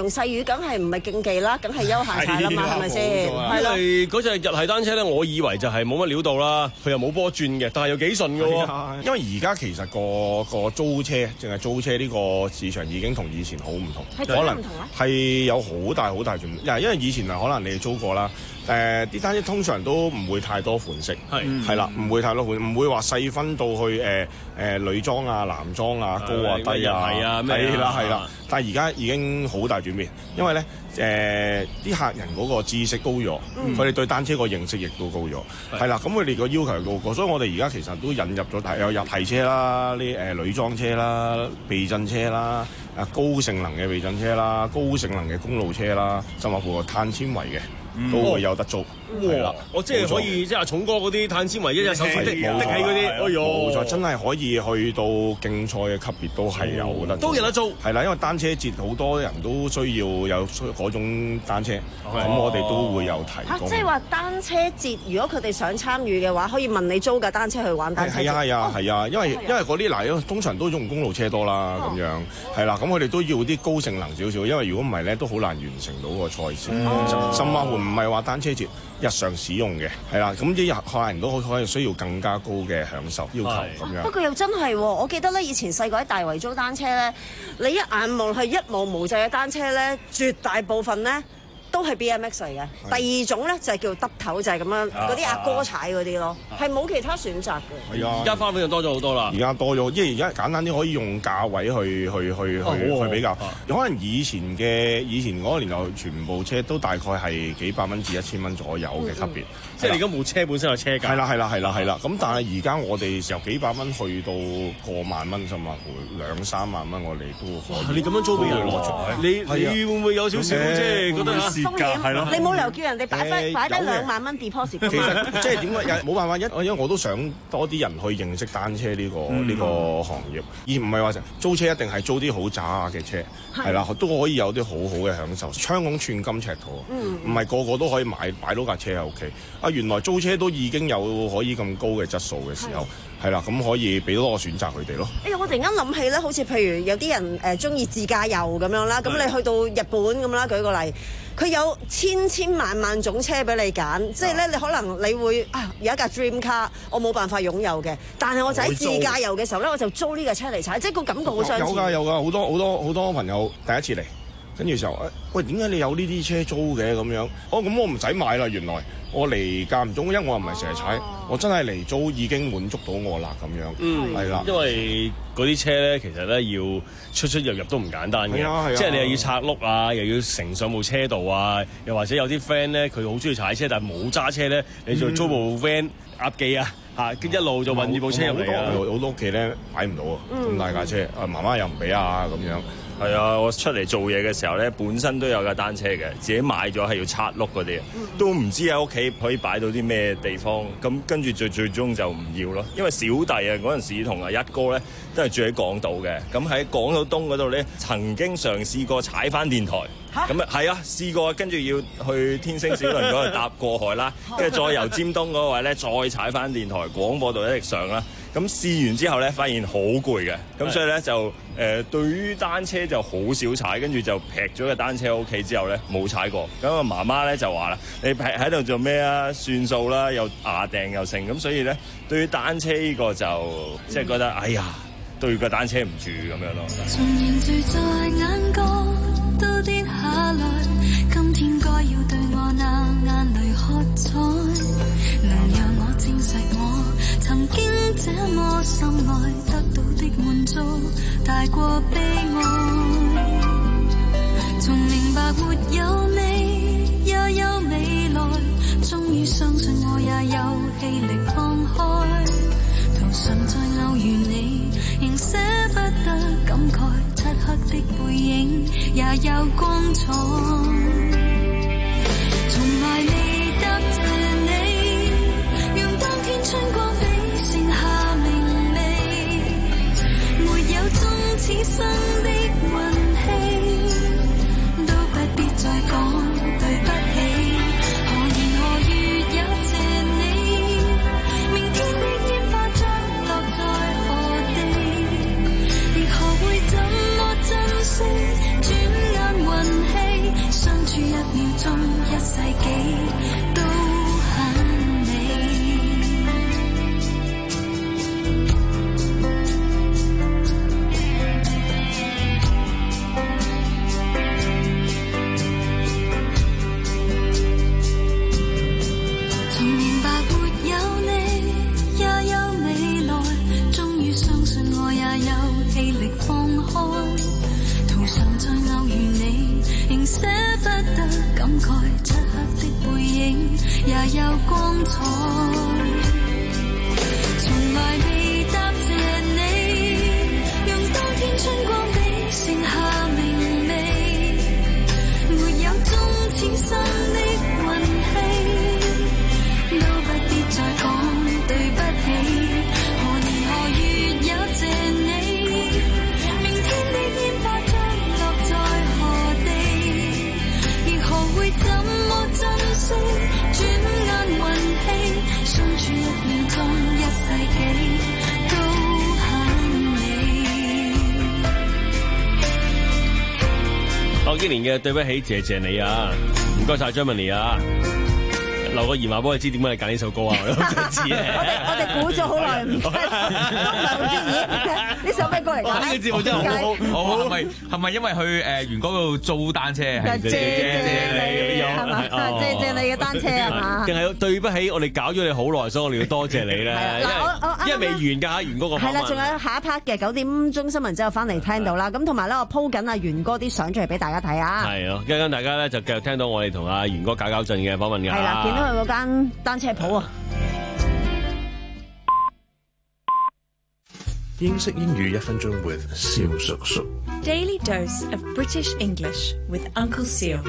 風細雨，梗係唔係競技啦，梗係休閒踩啦嘛，係咪先？係因為嗰隻日系單車咧，我以為就係冇乜料到啦，佢又冇波轉嘅，但係又幾順嘅喎。 因為而家其實個個租車，淨係租車呢個市場已經同以前好唔同， 係可能唔同啊？ 係有好大好大轉變。因為以前啊，可能你哋租過啦。誒、呃、啲單車通常都唔會太多款式，係係啦，唔會太多款，唔會話細分到去誒誒、呃、女裝啊、男裝啊、高啊、低啊， 係啊，咩係啦係啦。但係而家已經好大轉變，因為咧誒啲客人嗰個知識高咗，佢、嗯、哋對單車個認識亦都高咗，係啦。咁佢哋個要求又高咗，所以我哋而家其實都引入咗有入提車啦、啲誒女裝車啦、避震車啦、啊高性能嘅避震車啦、高性能嘅公路車啦，甚至乎個碳纖維嘅。都會有得租，係啦、 哦，我即係可以，即係阿重哥嗰啲碳纖維一隻手指的的起嗰啲，哎呦， 冇錯，真係可以去到競賽嘅級別都係有得， 都有得租， 係啦，因為單車節好多人都需要有嗰種單車，咁、哦、我哋都會有提供。 啊、即係話單車節，如果佢哋想參與嘅話，可以問你租架單車去玩單車節。 係啊係啊係啊，因為因為嗰啲嗱，通常都用公路車多啦，咁、哦、樣係啦，咁佢哋都要啲高性能少少，因為如果唔係咧，都好難完成到個賽事。甚至乎唔係話單車節日常使用嘅，係啦，咁啲客人都可能需要更加高嘅享受要求咁樣。 不過又真係喎，我記得咧，以前細個喺大圍租單車咧，你一眼望係一望無際嘅單車咧，絕大部分咧都係 B M X 嚟嘅。第二種咧就係叫耷頭，就係咁樣嗰啲阿哥踩嗰啲咯，係冇其他選擇嘅。 係啊， 而家花費就多咗好多啦。 而家多咗，因為而家簡單啲可以用價位去去去去、哦、去比較。啊、可能以前嘅以前嗰個年代，全部車都大概係幾百蚊至一千蚊左右嘅級別。嗯嗯即係你而家部車本身有車價。 係啦係啦係啦係啦。咁但係而家我哋由幾百蚊去到過萬蚊，甚至乎兩三萬蚊，我哋都可以。 你咁樣租俾人攞出嚟，你你會唔會有少少即係覺得蝕價？係咯。 你冇理由叫人哋擺翻擺低兩萬蚊 deposit 㗎嘛？ 其實即係點解冇辦法一，因為我都想多啲人去認識單車呢個呢個行業，而唔係話成租車一定係租啲好渣嘅車，係啦，都可以有啲好好嘅享受。香港寸金尺土，唔係個個都可以買擺到架車喺屋企。啊，原來租車都已經有可以咁高嘅質素嘅時候，係啦，咁可以俾多個選擇佢哋咯。 哎呀，我突然間諗起咧，好似譬如有啲人誒中意自駕遊咁樣啦，咁你去到日本咁啦，舉個例。佢有千千萬萬種車俾你揀，即係咧你可能你會啊有一架 dream car，我冇辦法擁有嘅，但係我就喺自駕遊嘅時候咧，我就租呢架車嚟踩，即係個感覺好相似。 有㗎有㗎，好多好多好多朋友第一次嚟，跟住就喂，點解你有呢啲車租嘅咁樣？哦，咁我唔使買啦，原來我嚟間唔中，因為我又唔係成日踩，我真係嚟租已經滿足到我啦咁樣。嗯，係啦， 因為嗰啲車咧，其實咧要出出入入都唔簡單嘅， 啊啊、 即係你又要拆轆啊，又要乘上部車度啊，又或者有啲 friend 咧，佢好中意踩車，但係冇揸車咧，你就租部 van 鴨記啊，嚇，一路就運住部車入嚟啊！ 好多屋企咧買唔到啊，咁大架車，啊媽媽又唔俾啊咁樣。 係啊，我出嚟做嘢嘅時候咧，本身都有架單車嘅，自己買咗係要拆轆嗰啲，都唔知喺屋企可以擺到啲咩地方，咁跟住最最終就唔要咯。因為小弟啊嗰陣時同阿一哥咧都係住喺港島嘅，咁喺港島東嗰度咧曾經嘗試過踩翻電台，咁啊係啊試過，跟住要去天星小輪嗰度搭過海啦，跟住再由尖東嗰位咧再踩翻電台廣播道一直上啦。咁試完之後咧，發現好攰嘅，咁所以咧就誒、呃、對於單車就好少踩，跟住就劈咗個單車喺屋企之後咧冇踩過。咁啊媽媽咧就話啦：你劈喺度做咩啊？算數啦，又牙掟又剩。咁所以咧對於單車呢個就即係、嗯、覺得哎呀對個單車唔住咁樣咯。從凝聚在眼角都跌下來，今天該要對我那眼淚喝彩，能讓我證實我曾經這麼深愛，得到的滿足大過悲哀。從明白沒有你也有未來，終於相信我也有氣力放開。途上再偶遇你，仍捨不得感慨，漆黑的背影也有光彩。從來未答謝你，讓當天春光比剩下明媚，沒有終此生的運氣，都不必再講對不起。何言何語也謝你，明天的煙花將落在何地，亦學會怎麼珍惜，轉眼運氣。 光彩，從來未答謝你，讓當天春光比剩下明媚，沒有終此生的運氣，都不必再講對不起，何年何月也謝你，明天的煙花將落在何地，亦何會怎麼珍惜，轉眼運氣，相處一秒鐘一世紀都很美。 樂基年嘅對不起，謝謝你啊，唔該晒 Germany 啊。留個言話幫你知點解你揀呢首歌啊！我都唔知咧。 我哋估咗好耐，唔都唔係好知咦？呢首咩歌嚟㗎？ 呢個節目真係好好，係咪係咪因為去誒元江嗰度租單車？係謝謝你係嘛？謝謝你嘅單車係嘛？ 定係對不起，我哋搞咗你好耐，所以我哋要多謝你咧。因為因為未完㗎嚇，元哥個訪問。係啦，仲有下一 part 嘅九點鐘新聞之後翻嚟聽到啦。咁同埋咧，我鋪緊阿元哥啲相出嚟俾大家睇啊。係咯，一陣大家咧就繼續聽到我哋同阿元哥搞搞震嘅訪問㗎。係啦，見到佢嗰間單車鋪啊！ 英式英語一分鐘 with 蕭叔叔。 Daily dose of British English with Uncle Seal。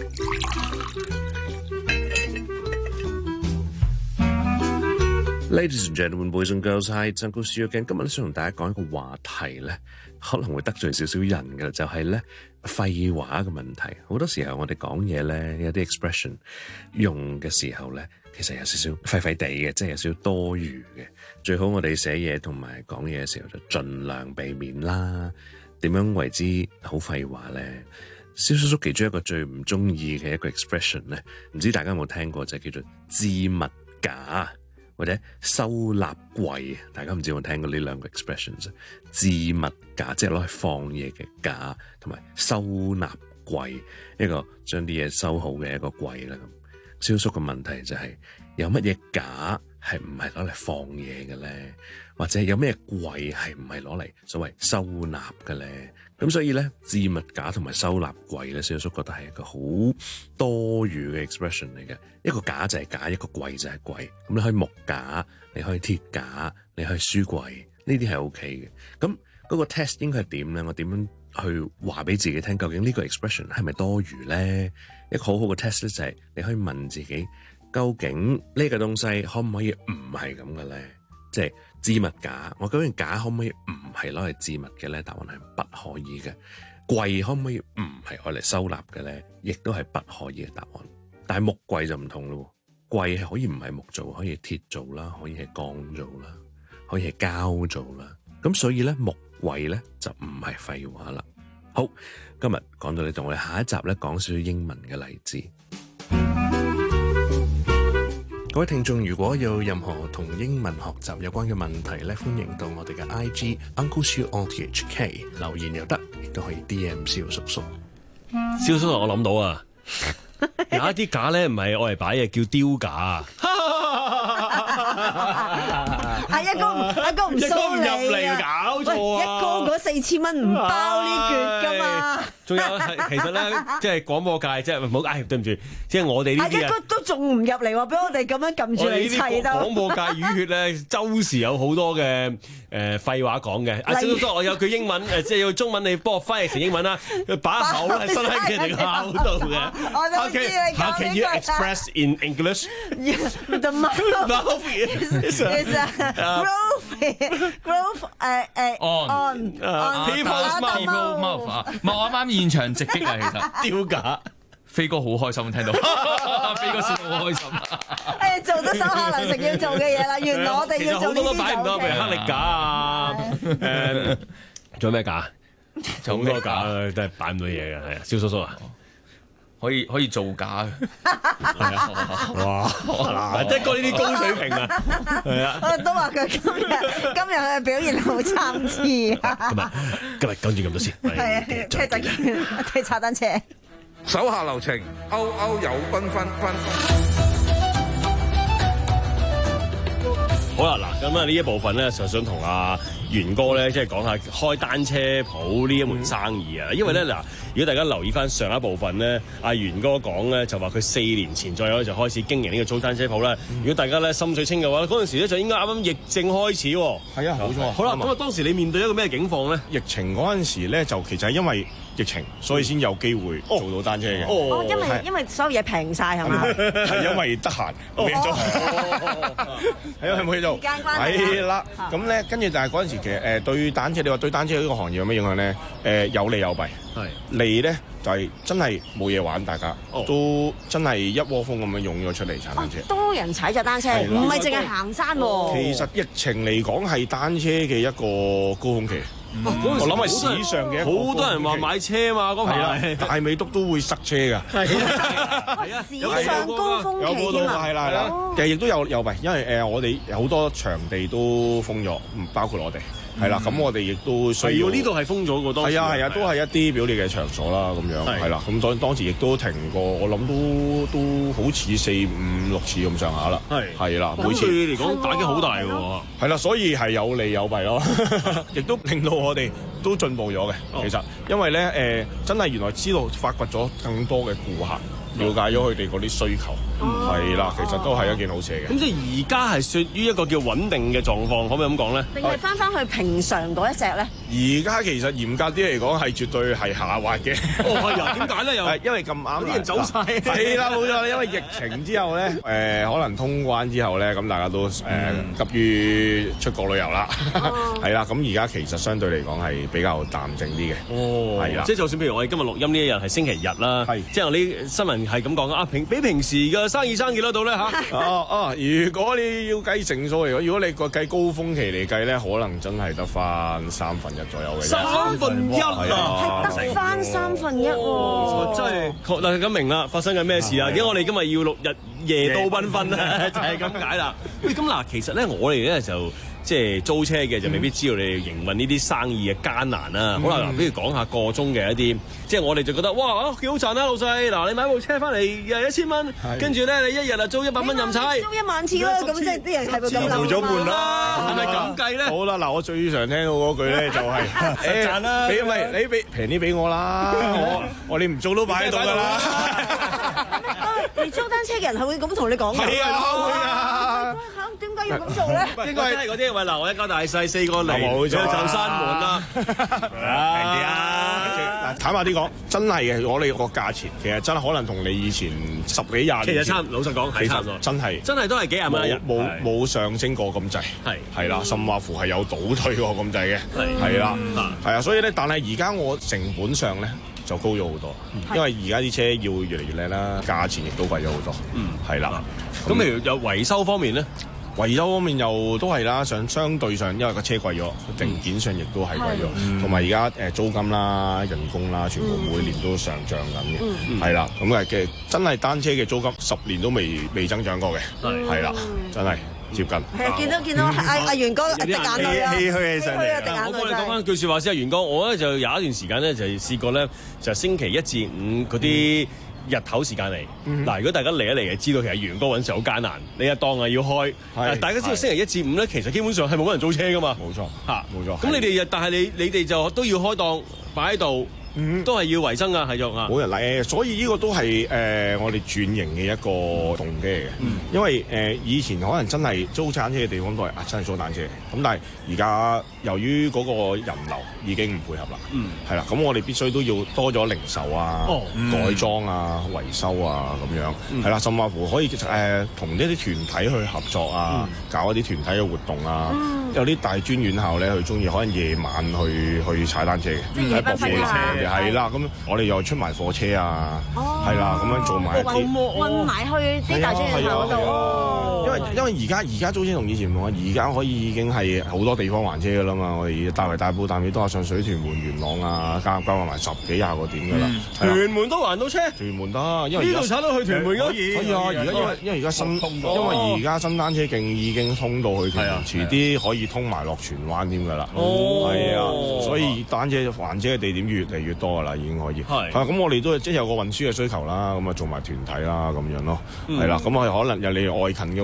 Ladies and gentlemen, boys and girls, hi, it's Uncle Seal again。今日咧想同大家講一個話題咧，可能會得罪少少人嘅，就係咧廢話嘅問題。好多時候我哋講嘢咧，有啲 expression 用嘅時候咧，其實有少少廢廢地嘅，即係有少少多餘嘅。最好我哋寫嘢同埋講嘢嘅時候就盡量避免啦。點樣為之好廢話咧？蕭叔叔其中一個最唔中意嘅一個 expression 咧，唔知大家有冇聽過，就係叫做置物架或者收納櫃。大家唔知有冇聽過呢兩個 expressions？ 置物架即係攞嚟放嘢嘅架，同埋收納櫃一個將啲嘢收好嘅一個櫃啦。咁蕭叔嘅問題就係、是、有乜嘢架係唔係攞嚟放嘢嘅咧？或者有咩櫃係唔係攞嚟所謂收納嘅咧？咁所以咧，置物架同埋收納櫃咧，蕭叔覺得係一個好多餘嘅 expression 嚟嘅。一個架就係架，一個櫃就係櫃。咁你可以木架，你可以鐵架，你可以書櫃，呢啲係 OK 嘅。咁嗰個 test 應該係點咧？我點樣去話俾自己聽？究竟呢個 expression 係咪多餘咧？一個好好嘅 test 咧就係你可以問自己，究竟呢個東西可唔可以唔係咁嘅咧？即係置物架，我究竟架可唔可以唔係攞嚟置物嘅咧？答案係不可以嘅。櫃可唔可以唔係攞嚟收納嘅咧？亦都係不可以嘅答案。但係木櫃就唔同咯，櫃係可以唔係木做，可以係鐵做啦，可以係鋼做啦，可以係膠做啦。咁所以咧，木櫃咧就唔係廢話啦。好，今日講到呢度，我哋下一集咧講少少英文嘅例子。各位聽眾，如果有任何同英文學習有關嘅問題咧，歡迎到我哋嘅 I G Uncle Siu O T H K 留言又得，亦都可以 D M 蕭叔叔。 蕭叔叔，我諗到啊，有一啲架咧唔係我嚟擺嘢，叫丟架。 係一哥，一哥唔收你啊！ 搞錯啊！ 一哥嗰四千蚊唔包呢橛噶嘛。 仲有係其實咧，即係廣播界，即係唔好唉，對唔住，即係我哋呢啲啊，都仲唔入嚟喎，俾我哋咁樣撳住嚟砌都。 廣播界淤血咧，周時有好多嘅誒廢話講嘅。阿蕭叔叔，我有句英文誒，即係有句中文，你幫我翻譯成英文啦。把口咧伸喺人哋口度嘅。 我都知你講呢個。 How can you express in English? The mouth is growth, growth 誒誒 on on people's mouth 啊！唔係我啱啱現場直擊啊，其實丟架，飛哥好開心聽到，飛哥笑到好開心。 誒，做咗手下留情要做嘅嘢啦，原來我哋要做呢啲就 OK。其實好多都擺唔到，譬如黑力架啊，誒，仲有咩架？仲好多架啊，真係擺唔到嘢嘅，係啊，蕭叔叔啊。 可以可以造假嘅， 係啊！哇，嗱，即係講呢啲高水平啊，係啊！ 我都話佢今日今日嘅表現好參差啊！ 今日今日講住咁多先， 係啊，聽日再見，睇踩單車， 手下留情，歐歐有繽紛紛。 好啦，嗱，咁啊呢一部分咧，就想同阿元哥咧，即係講下開單車鋪呢一門生意啊。因為咧嗱，如果大家留意翻上一部分咧，阿元哥講咧就話佢四年前左右就開始經營呢個租單車鋪啦。如果大家咧心水清嘅話，嗰陣時咧就應該啱啱疫症開始喎。 係啊，冇錯。 好啦，咁啊當時你面對一個咩境況咧？ 疫情嗰陣時咧，就其實係因為疫情，所以先有機會做到單車嘅。 哦，因為因為所有嘢平晒係嘛？ 係因為得閒冇嘢做，係啊，冇嘢做。 時間關係。 係啦，咁咧跟住但係嗰陣時其實誒對單車，你話對單車呢個行業有咩影響咧？誒有利有弊。係利咧就係真係冇嘢玩，大家都真係一窩蜂咁樣湧咗出嚟踩單車。 多人踩隻單車，唔係淨係行山喎。 其實疫情嚟講係單車嘅一個高峰期。我諗係史上嘅好多人話買車嘛，嗰排大美督都會塞車㗎。係啊，史上高峰期添啊！ 係啦係啦，其實亦都有有弊，因為誒我哋有好多場地都封咗，唔包括我哋。係啦，咁我哋亦都需要。 呢度係封咗個當時。 係啊係啊，都係一啲表列嘅場所啦，咁樣係啦。咁當當時亦都停過，我諗都都好似四五六次咁上下啦。係係啦，每次嚟講打擊好大喎。 係啦，所以係有利有弊咯，亦都令到我哋都進步咗嘅。其實因為咧誒，真係原來知道發掘咗更多嘅顧客。了解咗佢哋嗰啲需求，係啦、哦，其實都係一件好事嘅。 咁即係而家係屬於一個叫穩定嘅狀況，可唔可以咁講咧？ 定係翻翻去平常嗰一隻咧？ 而家其實嚴格啲嚟講係絕對係下滑嘅。 哦，係啊，點解咧？又係因為咁啱啲人走晒。 係啦，冇錯。因為疫情之後咧，誒、呃、可能通關之後咧，咁大家都誒、呃嗯、急於出國旅遊啦。係啦、哦，咁而家其實相對嚟講係比較淡靜啲嘅。哦，係啦。即係就算譬如我哋今日錄音呢一日係星期日啦，係即係我啲新聞係咁講啊，平比平時嘅生意生意得到咧嚇。哦哦，如果你要計成數嚟講，如果你個計高峰期嚟計咧，可能真係得翻三分一左右嘅。 三分一啊， 係得翻三分一喎。 真係確嗱咁明啦，發生緊咩事啊？點解我哋今日要六日夜到繽紛咧？就係咁解啦。喂，咁嗱，其實咧我哋咧就。即係租車嘅就未必知道你哋營運呢啲生意嘅艱難啦。嗯、好啦，嗱，不如講下個中嘅一啲，即係我哋就覺得哇，幾好賺啦，老細。嗱，你買部車翻嚟又一千蚊，跟住咧你一日啊租一百蚊任踩， 租一萬次啦。咁即係啲人係咪咁諗？ 回咗半啦， 係咪咁計咧？ 好啦，嗱，我最常聽到嗰句咧就係誒賺啦，俾咪你俾平啲俾我啦，我我你唔做都擺喺度㗎啦。 你租單車嘅人係會咁同你講㗎？ 係啊，會啊。 點解要咁做咧？ 應該係嗰啲喂嗱，我一家大細四個嚟，冇錯，就閂門啦。 平啲啊！坦白啲講，真係嘅，我哋個價錢其實真係可能同你以前十幾廿年其實差，老實講係差唔多， 真係真係都係幾廿蚊一日， 冇冇上升過咁滯，係係啦，甚至乎係有倒退過咁滯嘅，係啦，係啊，所以咧，但係而家我成本上咧就高咗好多，因為而家啲車要越嚟越靚啦，價錢亦都貴咗好多，嗯，係啦。 咁譬如有維修方面咧？ 維修方面又都係啦，上相對上因為個車貴咗，零件上亦都係貴咗，同埋而家誒租金啦、人工啦，全部每年都上漲緊嘅，係啦，咁嘅嘅真係單車嘅租金十年都未未增長過嘅，係啦，真係接近。 係啊，見到見到阿阿元哥滴眼淚啊， 唏噓起上嚟。 我幫你講翻句説話先啊，元哥，我咧就有一段時間咧就試過咧，就星期一至五嗰啲日頭時間嚟，嗱、嗯，如果大家嚟一嚟就知道其實元哥揾時好艱難，你一檔啊要開，大家知道星期一至五咧，其實基本上係冇乜人租車噶嘛，冇錯，嚇，冇錯。咁你哋但係你你哋就都要開檔擺喺度。嗯、都係要維生啊，係用啊， 冇人嚟，所以呢個都係誒、呃、我哋轉型嘅一個動機嚟嘅。嗯、因為誒、呃、以前可能真係租單車嘅地方都係啊真係租單車，咁但係而家由於嗰個人流已經唔配合啦，係啦、嗯，咁我哋必須都要多咗零售啊、哦嗯、改裝啊、維修啊咁樣，係啦、嗯，甚至乎可以誒同呢啲團體去合作啊，嗯、搞一啲團體嘅活動啊，嗯、有啲大專院校咧佢中意可能夜晚去去踩單車嘅，喺駁貨車嘅。係啦，咁我哋又出埋貨車啊，係啦，咁樣做埋一啲運埋去啲大專院校嗰度。 因為因為而家而家租車同以前唔同啊，而家可以已經係好多地方還車噶啦嘛。我哋大圍大埔大尾都係上水屯門元朗啊，加加埋埋十幾廿個點噶啦。 屯門都還到車？屯門得，因為呢度踩到去屯門㗎。 可以，可以啊！而家因為因為而家新，因為而家新單車徑已經通到去屯門，遲啲可以通埋落荃灣添㗎啦。哦，係啊，所以單車還車嘅地點越嚟越多㗎啦，已經可以。係。係咁我哋都即係有個運輸嘅需求啦，咁啊做埋團體啦咁樣咯，係啦。咁我哋可能有你外勤嘅維修，我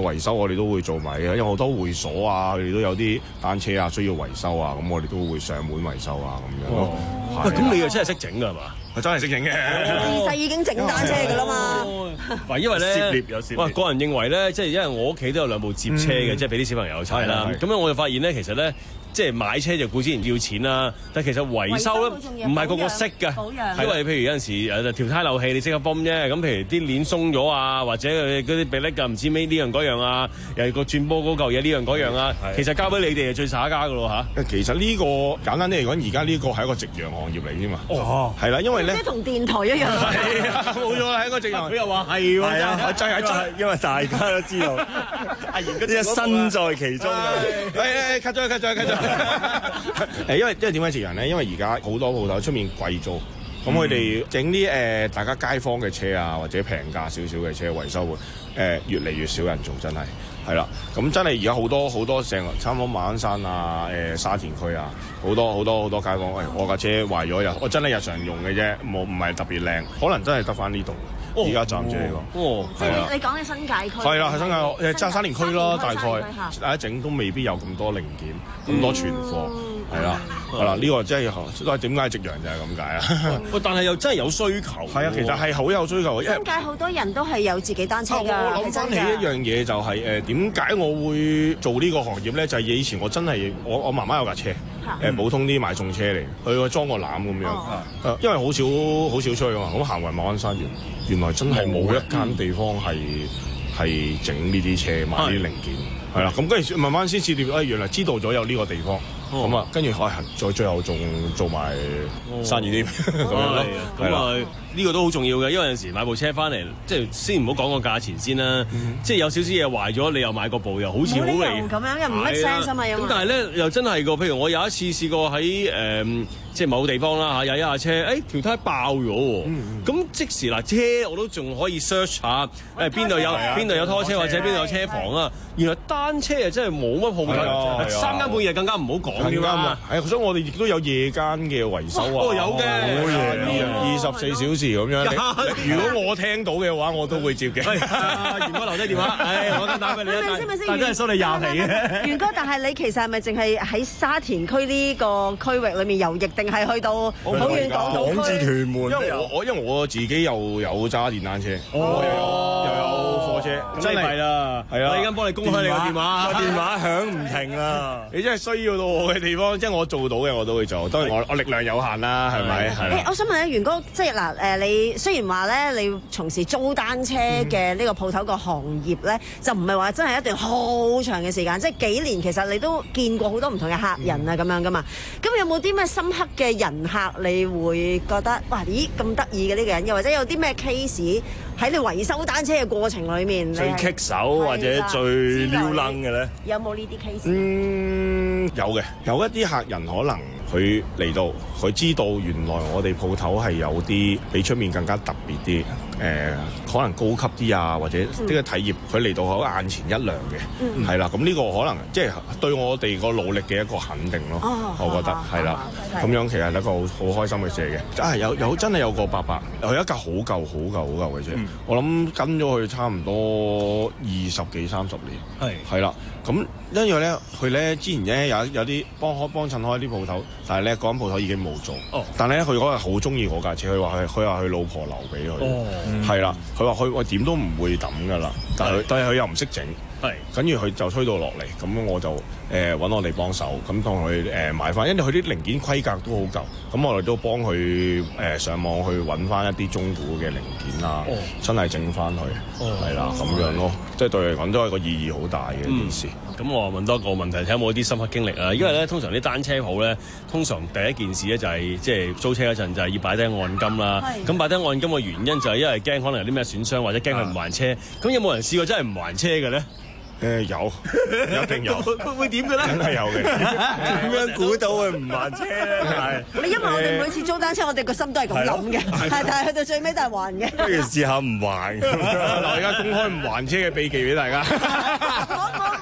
我哋都會做埋嘅，因為好多會所啊，佢哋都有啲單車啊需要維修啊，咁我哋都會上門維修啊咁樣。 哦，喂，咁你又真係識整㗎係嘛？ 我真係識整嘅， 自細已經整單車㗎啦嘛。 嗱，因為咧， 涉獵有涉獵。 哇，個人認為咧，即係因為我屋企都有兩部接車嘅，即係俾啲小朋友踩啦。咁樣我就發現咧，其實咧。即係買車就固然要錢啦，但係其實維修咧唔係個個識㗎，因為譬如有陣時誒條胎漏氣你識得泵啫，咁譬如啲鏈鬆咗啊，或者嗰啲鼻甩㗎唔知咩呢樣嗰樣啊，又係個轉波嗰嚿嘢呢樣嗰樣啊，其實交俾你哋係最耍家㗎咯嚇。 其實呢個簡單啲嚟講，而家呢個係一個夕陽行業嚟添嘛。哦，係啦，因為咧， 即係同電台一樣。 係啊，冇錯啦，係一個夕陽。 佢又話係喎， 係啊，真係真係，因為大家都知道，阿賢嗰啲身在其中啊。 誒誒，cut 咗，cut 咗，cut 咗。誒，因為因為點解夕陽咧？因為而家好多鋪頭出面貴租，咁佢哋整啲誒大家街坊嘅車啊，或者平價少少嘅車維修會誒、呃、越嚟越少人做，真係係啦。咁真係而家好多好多成差唔多馬鞍山啊、誒、呃、沙田區啊，好多好多好多街坊，喂、哎，我架車壞咗日，我真係日常用嘅啫，冇唔係特別靚，可能真係得翻呢度。而家暫住呢個， 哦，係啊！你講嘅新界區， 係啦，係新界誒，揸沙田區啦，大概大家整都未必有咁多零件，咁多存貨，係啦，係啦，呢個真係都係點解夕陽就係咁解啊！ 喂，但係又真係有需求， 係啊，其實係好有需求嘅。 新界好多人都係有自己單車㗎。 我諗翻起一樣嘢就係誒點解我會做呢個行業咧？就係以前我真係我我媽媽有架車，誒普通啲買餸車嚟，佢裝個籃咁樣，因為好少好少出去啊嘛，咁行埋馬鞍山原原來真係冇一間地方係係整呢啲車買呢啲零件，係啦，咁跟住慢慢先試掂，誒原來知道咗有呢個地方。咁啊，跟住可能再最後仲做埋生意添，咁樣咯。 咁啊，呢個都好重要嘅，因為有陣時買部車翻嚟，即係先唔好講個價錢先啦。即係有少少嘢壞咗，你又買個部，又好似好嚟咁樣，又唔乜聲心啊， 咁但係咧，又真係個，譬如我有一次試過喺誒，即係某地方啦嚇，有一架車，誒條胎爆咗喎。咁即時嗱，車我都仲可以 search 下誒邊度有邊度有拖車或者邊度有車房啊。原來單車啊真係冇乜鋪頭，三更半夜更加唔好講。 啱啊！係，所以我哋亦都有夜間嘅維修啊。 哦，有嘅， 好夜，二十四小時咁樣。如果我聽到嘅話，我都會接嘅。 元哥留低電話，誒，我間打俾你。但真係收你廿皮嘅。 元哥，但係你其實係咪淨係喺沙田區呢個區域裏面遊弋，定係去到好遠港島區？ 港至屯門。因為我我因為我自己又有揸電單車，我又有又有貨車， 真係啦，係啊！我而家幫你公開你個電話， 個電話響唔停啦。 你真係需要到我嘅地方，即係我做到嘅我都會做。當然我我力量有限啦，係咪？係。 誒，我想問下元哥，即係嗱誒，你雖然話咧，你從事租單車嘅呢個鋪頭個行業咧，就唔係話真係一段好長嘅時間，即係幾年，其實你都見過好多唔同嘅客人啊咁樣噶嘛。咁有冇啲咩深刻嘅人客，你會覺得哇咦咁得意嘅呢個人，又或者有啲咩 case 喺你維修單車嘅過程裏面最棘手或者最撩楞嘅咧？ 有冇呢啲 case？ 嗯，有嘅，有一啲客人可能佢嚟到，佢知道原來我哋鋪頭係有啲比出面更加特別啲，誒、呃、可能高級啲啊，或者呢個體驗，佢嚟到喺眼前一亮嘅，係啦、嗯，咁呢個可能即係對我哋個努力嘅一個肯定咯，哦、我覺得係啦，咁樣其實係一個好好開心嘅事嚟嘅，真係有有真係有個伯伯，有一架好舊好舊好舊嘅車，嗯、我諗跟咗佢差唔多二十幾三十年，係係啦。咁因為咧，佢咧之前咧有有啲幫開幫襯開啲鋪頭，但係咧嗰間鋪頭已經冇做。哦，但係咧佢嗰日好中意嗰架車，佢話佢佢話佢老婆留俾佢。哦，係啦，佢話佢我點都唔會抌㗎啦，但係但係佢又唔識整。係，跟住佢就推到落嚟，咁我就誒揾、呃、我哋幫手，咁同佢誒買翻，因為佢啲零件規格都好舊，咁我哋都幫佢誒、呃、上網去揾翻一啲中古嘅零件啊，哦、真係整翻佢，係啦咁樣咯，即係對佢嚟講都係個意義好大嘅一件事。咁、嗯、我問多一個問題，睇下有冇啲深刻經歷啊？因為咧，通常啲單車鋪咧，通常第一件事咧就係即係租車嗰陣就係要擺低按金啦。咁擺低按金嘅原因就係因為驚可能有啲咩損傷，或者驚佢唔還車。咁有冇人試過真係唔還車嘅咧？誒、呃、有，一定有。會點嘅咧？梗係有嘅。點樣估到佢唔還車咧？係。你因為我哋每次租單車，我哋個心都係咁諗嘅，係，但係去到最尾都係還嘅。不如試下唔還。嗱，而家公開唔還車嘅秘技俾大家。冇冇冇冇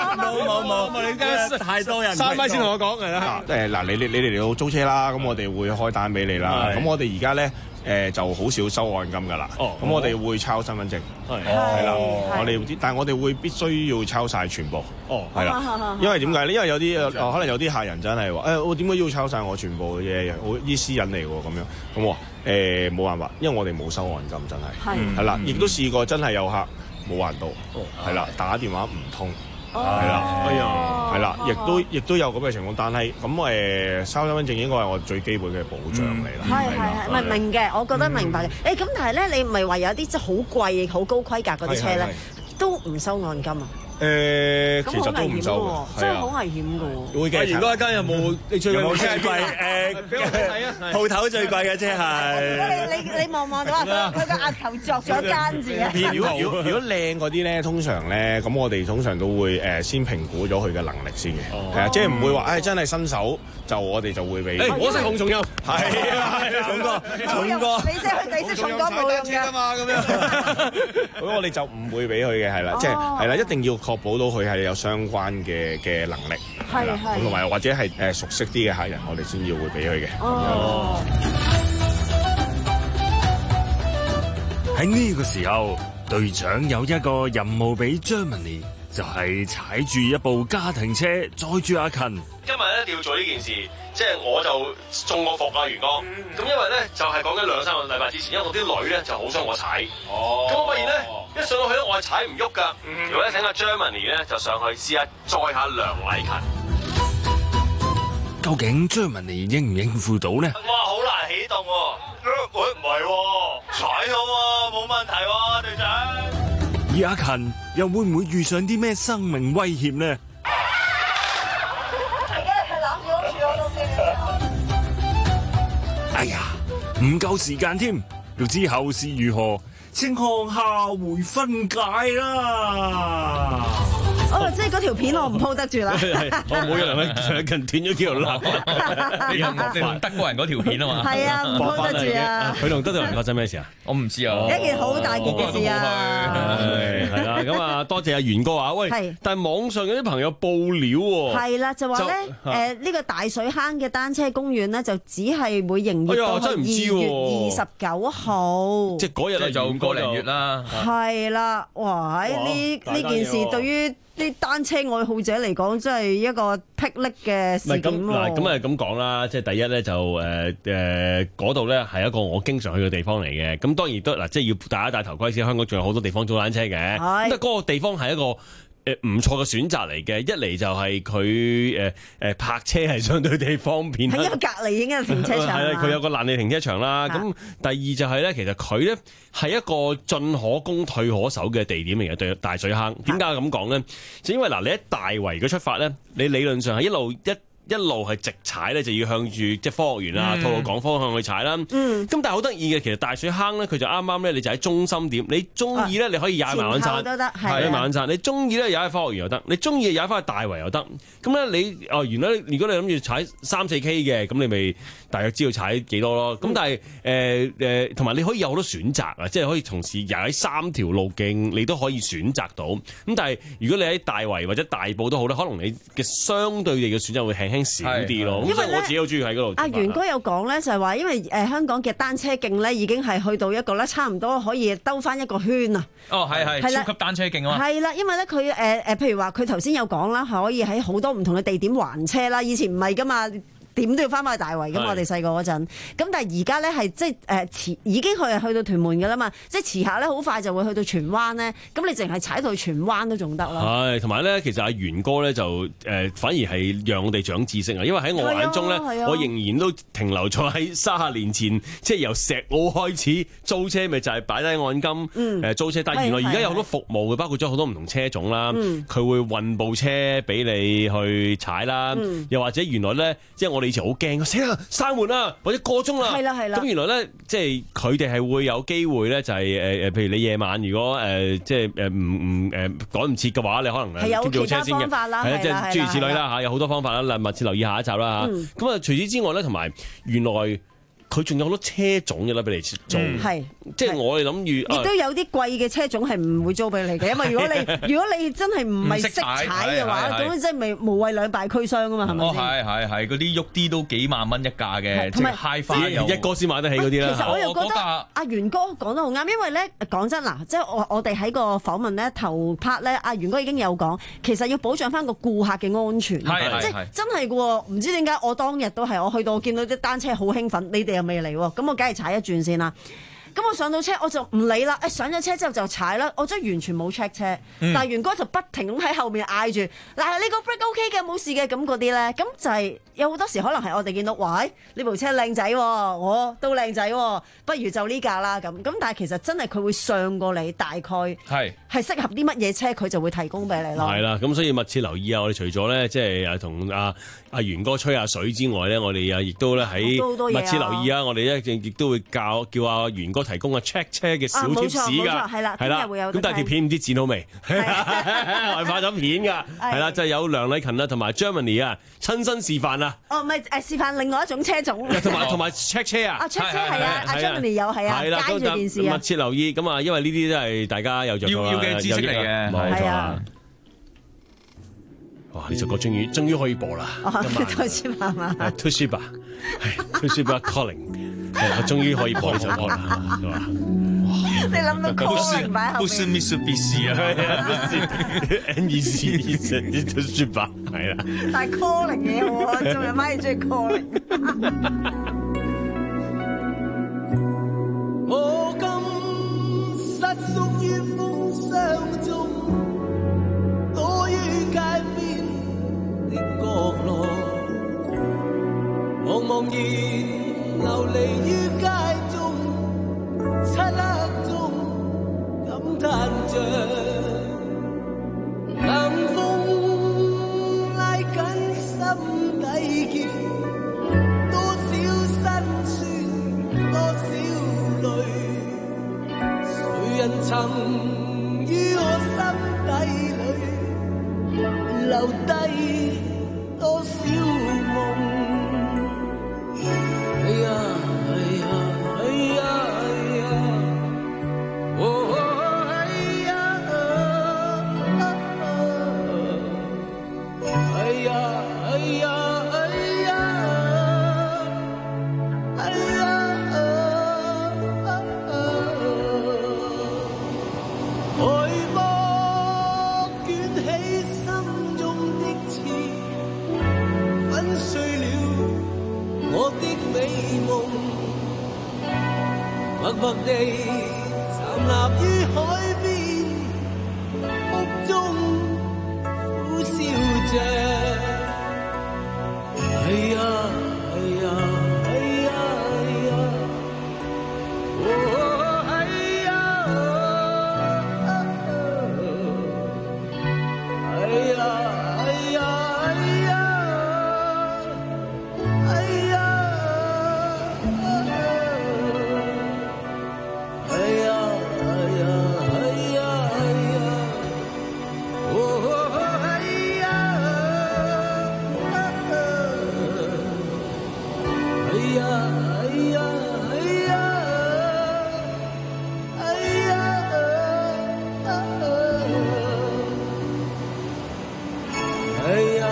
冇冇，你而家太多人。 三米先同我講係啦。 誒嗱，你你你哋嚟到租車啦，咁我哋會開單俾你啦。咁我哋而家咧。誒就好少收按金㗎啦，咁我哋會抄身份證，係啦，我哋但係我哋會必須要抄晒全部，係啦，因為點解咧？因為有啲可能有啲客人真係話誒，我點解要抄晒我全部嘅嘢？我啲私隱嚟喎咁樣，咁我話誒冇辦法，因為我哋冇收按金，真係係啦，亦都試過真係有客冇還到，係啦，打電話唔通。係啦，哎呀，係啦，亦都亦都有咁嘅情況，但係咁誒，收身份證應該係我最基本嘅保障嚟啦。 係係係，唔係明嘅，我覺得明白嘅。誒咁，但係咧，你唔係話有啲即係好貴、好高規格嗰啲車咧，都唔收按金啊？ 誒，其實都唔收嘅，真係好危險嘅喎。 會嘅。 如果一間有冇你最有冇車貴？誒，俾我睇啊！鋪頭最貴嘅車係。 你你你望望到啊？佢個額頭作咗間字啊！ 如果如果如果靚嗰啲咧，通常咧，咁我哋通常都會誒先評估咗佢嘅能力先嘅，係啊，即係唔會話誒真係新手就我哋就會俾。 誒，我識洪仲佑， 係啊，重哥，重哥， 你識佢，你識重哥冇用㗎嘛？咁樣，咁我哋就唔會俾佢嘅，係啦，即係係啦，一定要確保到佢係有相關嘅嘅能力，係啦，咁同埋或者係誒熟悉啲嘅客人，我哋先要會俾佢嘅。 哦。喺呢個時候，隊長有一個任務俾 Germany，就係踩住一部家庭車載住阿勤。 今日咧一定要做呢件事，即係我就中過伏啊，元哥。咁因為咧就係講緊兩三個禮拜之前，因為我啲女咧就好想我踩。哦。咁我發現咧一上到去咧我係踩唔喐㗎。如果咧請阿 Germany 咧就上去試下載下梁禮勤。 究竟 Germany 應唔應付到呢？ 哇，好難起動喎！喂，唔係喎，踩到喎，冇問題喎，隊長。 而阿勤又會唔會遇上啲咩生命威脅呢？哎呀，唔夠時間添，要知後事如何，請看下回分解啦。 哦，即係嗰條片我唔鋪得住啦。 我冇人咧，最近斷咗幾條肋。 你用你用德國人嗰條片啊嘛。 係啊，唔鋪得住啊。 佢同德國人發生咩事啊？ 我唔知啊。 一件好大件嘅事啊。 係啦，咁啊，多謝阿元哥啊。喂，但係網上有啲朋友報料喎。 係啦，就話咧，誒呢個大水坑嘅單車公園咧，就只係會營業到二月二十九號。 即係嗰日就個零月啦。 係啦，哇！呢呢件事對於啲單車愛好者嚟講，真係一個霹靂嘅事件喎。 嗱，咁啊咁講啦，即係第一咧就誒誒嗰度咧係一個我經常去嘅地方嚟嘅。咁當然都嗱，即係要大家戴頭盔先。香港仲有好多地方租單車嘅，咁但係嗰個地方係一個誒唔錯嘅選擇嚟嘅。一嚟就係佢誒誒泊車係相對地方便， 係因為隔離已經有停車場啦。 係啦，佢有個爛地停車場啦。咁第二就係咧，其實佢咧係一個進可攻退可守嘅地點嚟嘅，對大水坑。點解咁講咧？就因為嗱，你喺大圍嘅出發咧，你理論上係一路一。一路係直踩咧，就要向住即係科學園啊、吐露港方向去踩啦。咁、嗯、但係好得意嘅，其實大水坑咧，佢就啱啱咧，你就喺中心點。你中意咧，你可以踩埋灣山，踩埋灣山。你中意咧，踩喺科學園又得；你中意踩翻去大圍又得。咁咧，你哦，原來如果你諗住踩三四 K 嘅，咁你咪大約知道踩幾多咯。咁、嗯、但係誒誒，同、呃、埋你可以有好多選擇啊，即係可以同時踩喺三條路徑，你都可以選擇到。咁但係如果你喺大圍或者大埔都好咧，可能你嘅相對地嘅選擇會輕輕少啲咯，咁所以我自己好中意喺嗰度。阿元哥有講咧，就係話因為誒香港嘅單車徑咧已經係去到一個咧差唔多可以兜翻一個圈啊。 哦，係係超級單車徑啊嘛。 係啦，因為咧佢誒誒，譬如話佢頭先有講啦，係可以喺好多唔同嘅地點還車啦。以前唔係噶嘛。點都要翻返去大圍咁，我哋細個嗰陣。咁但係而家咧係即係誒遲已經去去到屯門㗎啦嘛，即係遲下咧好快就會去到荃灣咧。咁你淨係踩到去荃灣都仲得啦。 係，同埋咧，其實阿元哥咧就誒、呃、反而係讓我哋長知識啊，因為喺我眼中咧，我仍然都停留咗喺三十年前，即係由石澳開始租車，咪就係擺低按金誒、嗯、租車。但係原來而家有好多服務嘅，包括咗好多唔同車種啦，佢、嗯、會運部車俾你去踩啦，嗯、又或者原來咧，即係我。你以前好驚，死啦閂門啦，或者過鐘啦。 係啦係啦。 咁原來咧，即係佢哋係會有機會咧，就係誒誒，譬如你夜晚如果誒、呃、即係誒唔唔誒趕唔切嘅話，你可能係有其他方法啦，係啊，即係諸如此類啦嚇，有好多方法啦。密切留意下一集啦嚇。咁啊、嗯，除此之外咧，同埋原來佢仲有好多車種嘅啦，俾你租。 係， 即係我哋諗住， 亦都有啲貴嘅車種係唔會租俾你嘅，因為如果你如果你真係唔係識踩嘅話，咁即係咪無謂兩敗俱傷啊嘛，係咪哦， 先？ 係係係，嗰啲喐啲都幾萬蚊一架嘅，即係 Hi-Fi 又一哥先買得起嗰啲啦。 其實我又覺得阿元哥講得好啱，因為咧講真嗱，即係我我哋喺個訪問咧頭 part 咧，阿元哥已經有講，其實要保障翻個顧客嘅安全，即係真係嘅喎。唔知點解我當日都係我去到我見到啲單車好興奮，你哋又未嚟喎，咁我梗係踩一轉先啦。咁我上到車我就唔理啦，誒上咗車之後就踩啦，我真係完全冇 check 車，嗯、但係元哥就不停咁喺後面嗌住，嗱你個 brake OK 嘅冇事嘅，咁嗰啲咧，咁就係有好多時可能係我哋見到，喂呢部車靚仔喎，我都靚仔喎，不如就呢架啦咁，咁但係其實真係佢會上過你，大概係係適合啲乜嘢車，佢就會提供俾你咯。係啦， 咁所以密切留意啊！我哋除咗咧即係誒同阿阿元哥吹下水之外咧，我哋啊亦都咧喺密切留意啊！我哋咧亦都會教叫阿元哥提供啊 check 車嘅小貼士㗎，係啦，係啦，咁但係條片唔知剪好未？我係拍咗片㗎，係啦，就係有梁禮勤啊同埋 Germany 啊親身示範啊。 哦，唔係誒示範另外一種車種， 同埋同埋 check 車啊。 啊 check 車係啊，阿 Germany 有係啊，街住電視啊。 密切留意咁啊，因為呢啲都係大家有着數要嘅知識嚟嘅， 冇錯啊。哇！呢首歌終於終於可以播啦，今晚 Toshiba 嘛 ，Toshiba 係 Toshiba Calling， 我終於可以播呢首歌啦，係嘛？ 你諗到 Calling 擺後面， 不是 Mitsubishi 啊 ，N E C Toshiba 係啦。 但係 Calling 嘢喎，仲有乜嘢中意 Calling？ 我今失屬於風霜中，躲於街邊的角落，茫茫然流離於街中，漆黑中感嘆着冷風拉緊心底結，多少辛酸，多少淚，誰人曾於我心底裏留低多少夢？哎呀哎呀哎呀哎呀，哦哎呀哎呀哎呀哎呀哎呀，海波捲起心中的刺，粉碎了我的美夢，默默地站立於海邊，腹中苦笑着，哎呀哎呀哎呀哎呀，哦哎呀哎呀哎呀哎呀哎呀哎呀哎呀哎呀哎呀，哦哎呀哎呀哎呀哎呀哎呀哎呀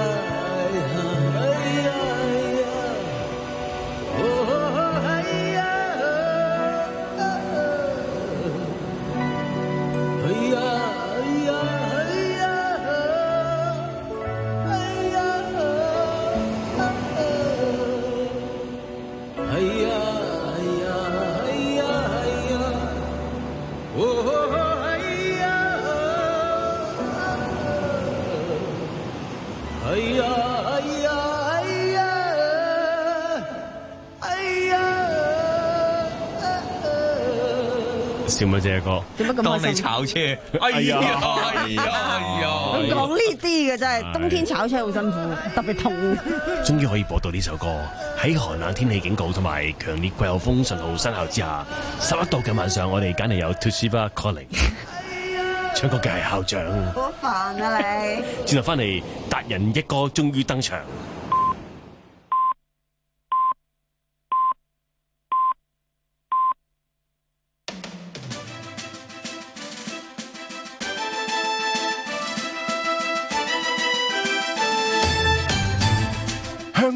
笑乜啫哥？ 點解咁開心？ 當你炒車，哎呀哎呀哎呀！ 佢講呢啲嘅真係冬天炒車好辛苦，特別痛。 終於可以播到呢首歌，喺寒冷天氣警告同埋強烈季候風信號生效之下，十一度嘅晚上，我哋梗係有 Toshiba Calling， 唱歌嘅係校長。 好煩啊你！ 轉頭翻嚟，達人一哥終於登場。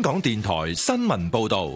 港電台新聞報道。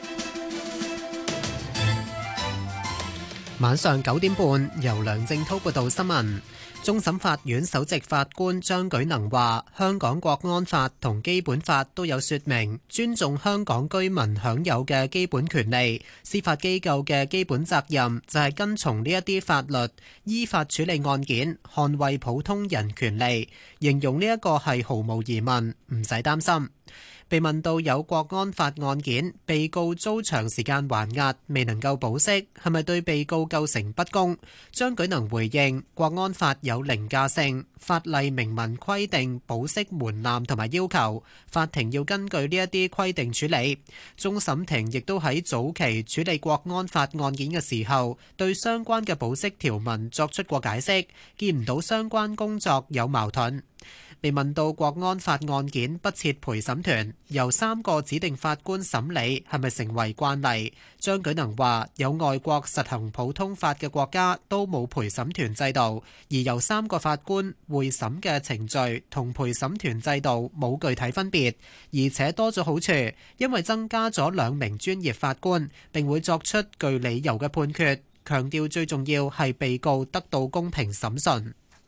晚上九點半，由梁正滔報道新聞。終審法院首席法官張舉能話：香港國安法同基本法都有説明尊重香港居民享有嘅基本權利，司法機構嘅基本責任就係跟從呢一啲法律，依法處理案件，捍衛普通人權利。形容呢一個係毫無疑問，唔使擔心。被問到有國安法案件，被告遭長時間還押，未能夠保釋，係咪對被告構成不公？張舉能回應：國安法有凌駕性，法例明文規定保釋門檻同埋要求，法庭要根據呢一啲規定處理。終審庭亦都喺早期處理國安法案件嘅時候，對相關嘅保釋條文作出過解釋，見唔到相關工作有矛盾。被問到國安法案件不設陪審團，由三個指定法官審理係咪成為慣例？張舉能話：有外國實行普通法嘅國家都冇陪審團制度，而由三個法官會審嘅程序同陪審團制度冇具體分別，而且多咗好處，因為增加咗兩名專業法官，並會作出具理由嘅判決。強調最重要係被告得到公平審訊。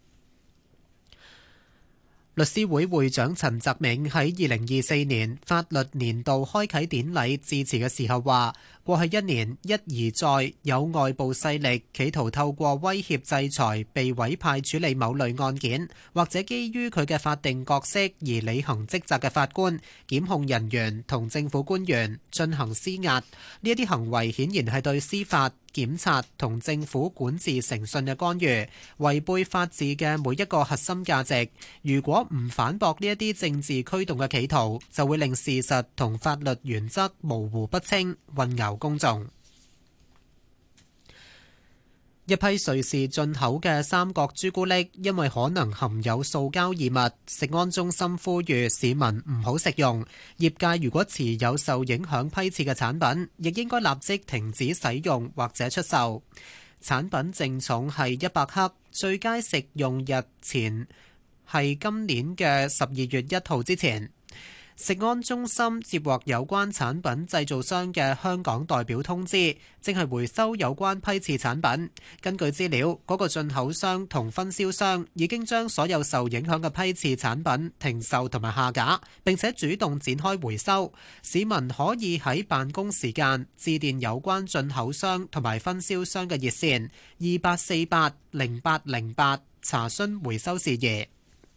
律師會會長陳澤銘喺二零二四年法律年度開啓典禮致辭嘅時候話：過去一年一而再有外部勢力企圖透過威脅制裁被委派處理某類案件，或者基於佢嘅法定角色而履行職責嘅法官、檢控人員同政府官員進行施壓。呢一啲行為顯然係對司法、檢察同政府管治誠信嘅干預，違背法治嘅每一個核心價值。如果唔反駁呢一啲政治驅動嘅企圖，就會令事實同法律原則模糊不清，混淆公眾。一批瑞士進口嘅三角朱古力因為可能含有塑膠異物，食安中心呼籲市民唔好食用。業界如果持有受影響批次嘅產品，亦應該立即停止使用或者出售。產品淨重係一百克，最佳食用日前係今年嘅十二月一號之前。食安中心接獲有關產品製造商嘅香港代表通知，正係回收有關批次產品。根據資料，嗰個進口商同分銷商已經將所有受影響嘅批次產品停售同埋下架，並且主動展開回收。市民可以喺辦公時間致電有關進口商同埋分銷商嘅熱線二八四八零八零八查詢回收事宜。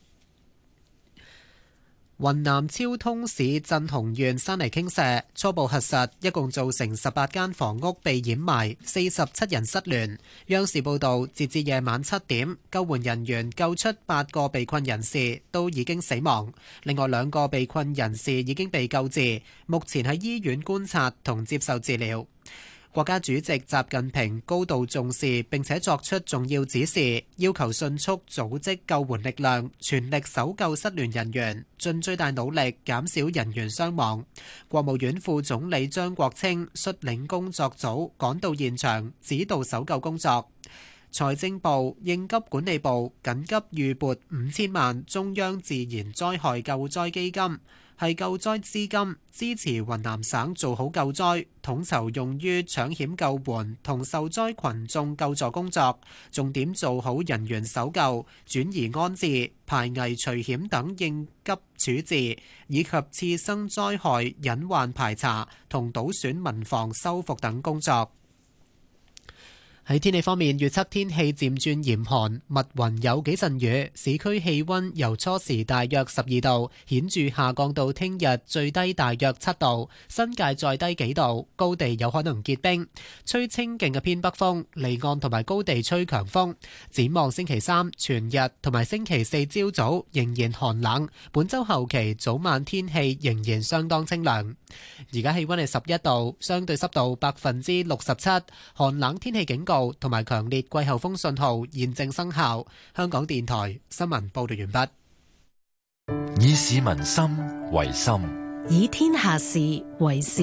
雲南昭通市鎮雄縣山泥傾瀉，初步核實，一共造成十八間房屋被掩埋，四十七人失聯。央視報道，截至夜晚七點，救援人員救出八個被困人士，都已經死亡。另外兩個被困人士已經被救治，目前喺醫院觀察同接受治療。國家主席習近平高度重視並且作出重要指示，要求迅速組織救援力量，全力搜救失聯人員，盡最大努力減少人員傷亡。國務院副總理張國清率領工作組趕到現場，指導搜救工作。財政部、應急管理部緊急預撥五千萬中央自然災害救災基金，係救災資金，支持雲南省做好救災，統籌用於搶險救援同受災群眾救助工作，重點做好人員搜救、轉移安置、排危除險等應急處置，以及次生災害隱患排查同倒損民房修復等工作。喺天氣方面，預測天氣漸轉嚴寒，密雲有幾陣雨，市區氣溫由初時大約十二度，顯著下降到聽日最低大約七度，新界再低幾度，高地有可能結冰，吹清勁嘅偏北風，離岸同埋高地吹強風。展望星期三全日同埋星期四朝早仍然寒冷，本週後期早晚天氣仍然相當清涼。而家氣溫係十一度，相對濕度百分之六十七，寒冷天氣警告同埋強烈季候風信號現正生效。香港電台新聞報道完畢。 以市民心為心， 以天下事為事。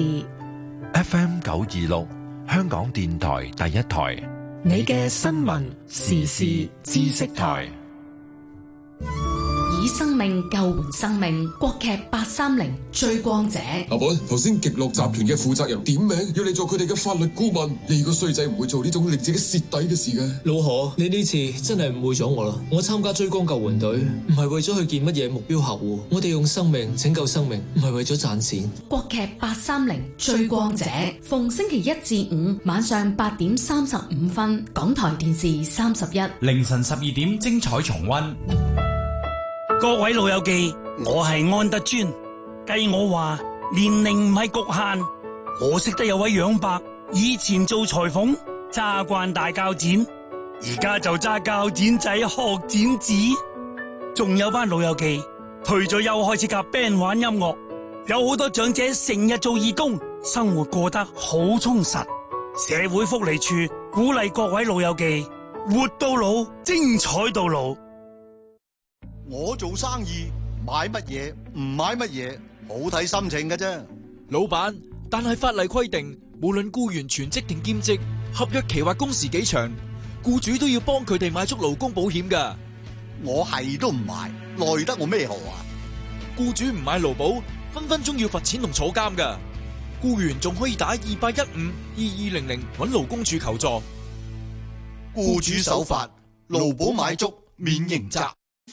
F M 九二六，香港電台第一台， 你嘅新聞時事知識台。 以以生命救援生命。國劇八三零追光者。 阿本，頭先極樂集團嘅負責人點名要你做佢哋嘅法律顧問，你個衰仔唔會做呢種令自己蝕底嘅事嘅。 老何，你呢次真係誤會咗我啦！我參加追光救援隊唔係為咗去見乜嘢目標客戶，我哋用生命拯救生命，唔係為咗賺錢。 國劇八三零追光者，逢星期一至五晚上八點三十五分，港台電視三十一， 凌晨十二點精彩重溫。 各位老友記，我係安德尊。計我話年齡唔係局限，我識得有位楊伯，以前做裁縫揸慣大鉸剪，而家就揸鉸剪仔學剪紙。仲有班老友記退咗休開始夾 band 玩音樂，有好多長者成日做義工，生活過得好充實。社會福利處鼓勵各位老友記活到老，精彩到老。 我做生意買乜嘢唔買乜嘢，好睇心情嘅啫。 老闆，但係法例規定，無論僱員全職定兼職，合約期或工時幾長，僱主都要幫佢哋買足勞工保險㗎。 我係都唔買，奈得我咩何啊？ 僱主唔買勞保，分分鐘要罰錢同坐監㗎。僱員仲可以打二八一五二二零零揾勞工處求助。 僱主守法，勞保買足，免刑責。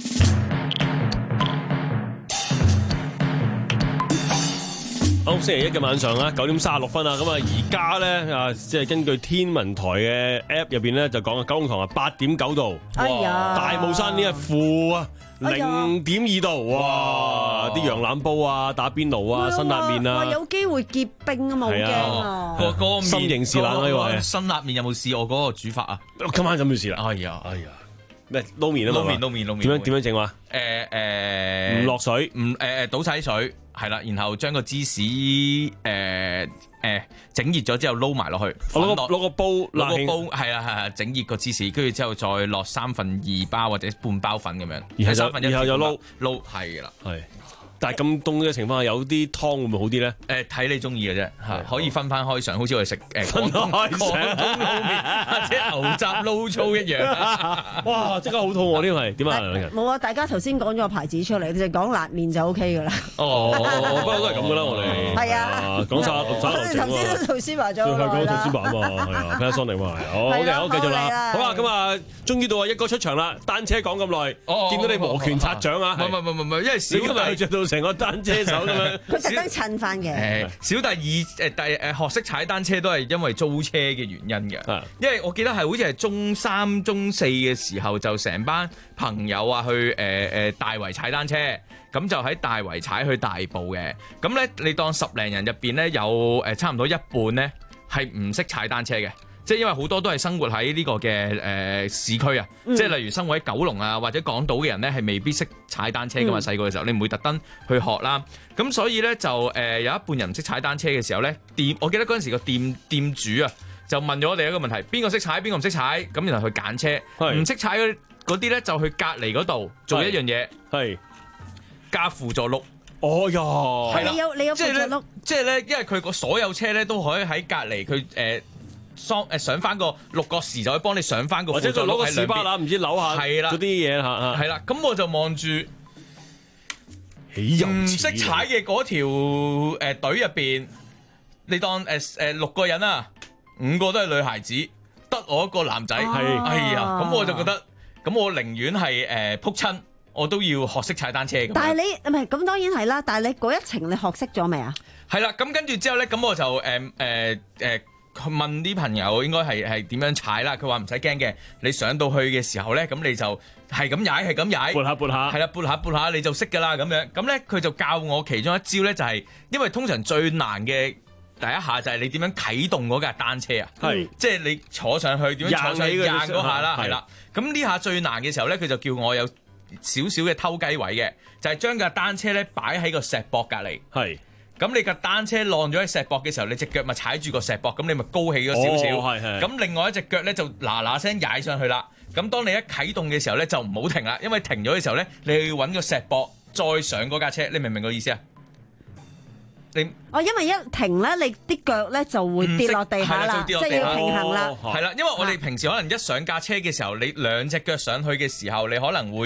好，星期一嘅晚上啦，九點三十六分啊，咁啊而家咧啊，即係根據天文台嘅 app 入邊咧就講啊，九龍塘啊八點九度， 哎呀， 大帽山呢係負啊零點二度，哇！啲羊腩煲啊、打邊爐啊、辛辣麵啊， 哇！有機會結冰啊嘛，好驚啊！ 個個心形事冷呢位， 辛辣麵有冇試我嗰個煮法啊？ 今晚咁要試啦！ 哎呀，哎呀！ 咩撈麵啊嘛？ 撈麵撈麵撈麵。 點樣點樣整話？ 誒誒， 唔落水， 唔誒誒倒晒啲水，係啦，然後將個芝士誒誒整熱咗之後撈埋落去， 攞個攞個煲，攞個煲係啊係啊，整熱個芝士，跟住之後再落三分二包或者半包粉咁樣， 然後三分一然後又撈撈係啦， 係。但係咁凍嘅情況下，有啲湯會唔會好啲咧？ 誒，睇你中意嘅啫，嚇可以分翻開上，好似我哋食誒分開上廣東撈麵或者牛雜撈粗一樣。 哇！即刻好肚餓呢個係點啊？ 冇啊！大家頭先講咗個牌子出嚟，你就講辣麵就 O K 噶啦。 哦，不過都係咁噶啦，我哋係啊， 講晒六晒流程頭先都頭先話咗， 係講頭先話啊嘛，係啊，Panasonic嘛係。好嘅，好繼續啦。好啊，咁啊，終於到啊一哥出場啦！單車講咁耐，見到你摩拳擦掌啊！ 唔係唔係唔係，因為小弟今日着到成個單車手咁樣， 佢特登襯翻嘅。 誒，小弟二誒第誒學識踩單車都係因為租車嘅原因嘅，因為我記得係好似係中三、中四嘅時候，就成班朋友啊去誒誒大圍踩單車，咁就喺大圍踩去大埔嘅。咁咧，你當十零人入邊咧有誒差唔多一半咧係唔識踩單車嘅。即係因為好多都係生活喺呢個嘅誒、呃、市區啊，嗯、即係例如生活喺九龍啊或者港島嘅人咧，係未必識踩單車噶嘛。細個嘅時候，你唔會特登去學啦。咁所以咧就誒、呃、有一半人唔識踩單車嘅時候咧，店我記得嗰陣時個店店主啊就問咗我哋一個問題：邊個識踩，邊個唔識踩？咁然後去揀車，唔識踩嗰啲咧就去隔離嗰度做一樣嘢，係加輔助轆。哦呀，係啦， 你有你有輔助轆， 即係咧，因為佢個所有車咧都可以喺隔離佢誒。呃上誒上翻個六角匙就可以幫你上翻個， 或者就攞個士巴拿唔知扭下嗰啲嘢嚇嚇。 係啦，咁我就望住唔識踩嘅嗰條誒隊入邊，你當誒誒六個人啊，五個都係女孩子，得我一個男仔。係，哎呀，咁我就覺得，咁我寧願係誒撲親，我都要學識踩單車。 但係你唔係咁當然係啦，但係你嗰一程你學識咗未啊？ 係啦，咁跟住之後咧，咁我就誒誒誒。問啲朋友應該係係點樣踩啦？佢話唔使驚嘅，你上到去嘅時候咧，咁你就係咁踩，係咁踩， 撥下撥下， 係啦，撥下撥下你就識㗎啦咁樣。咁咧佢就教我其中一招咧，就係、是、因為通常最難嘅第一下就係你點樣啟動嗰架單車啊，係即係你坐上去點樣坐上去硬嗰下啦，係啦。咁呢下最難嘅時候咧，佢就叫我有少少嘅偷雞位嘅，就係、是、將架單車咧擺喺個石壆隔離，係。咁你架單車晾咗喺石壆嘅時候，你隻腳咪踩住個石壆，咁你咪高起咗少少。咁、哦、另外一隻腳咧就嗱嗱聲踩上去啦。咁當你一啟動嘅時候咧，就唔好停啦，因為停咗嘅時候咧，你要揾個石壆再上嗰架車。你明唔明個意思啊？你哦，因為一停咧，你啲腳咧就會跌落地下啦，即係要平衡啦。 係啦、哦，因為我哋平時可能一上架車嘅時候，你兩隻腳上去嘅時候，你可能會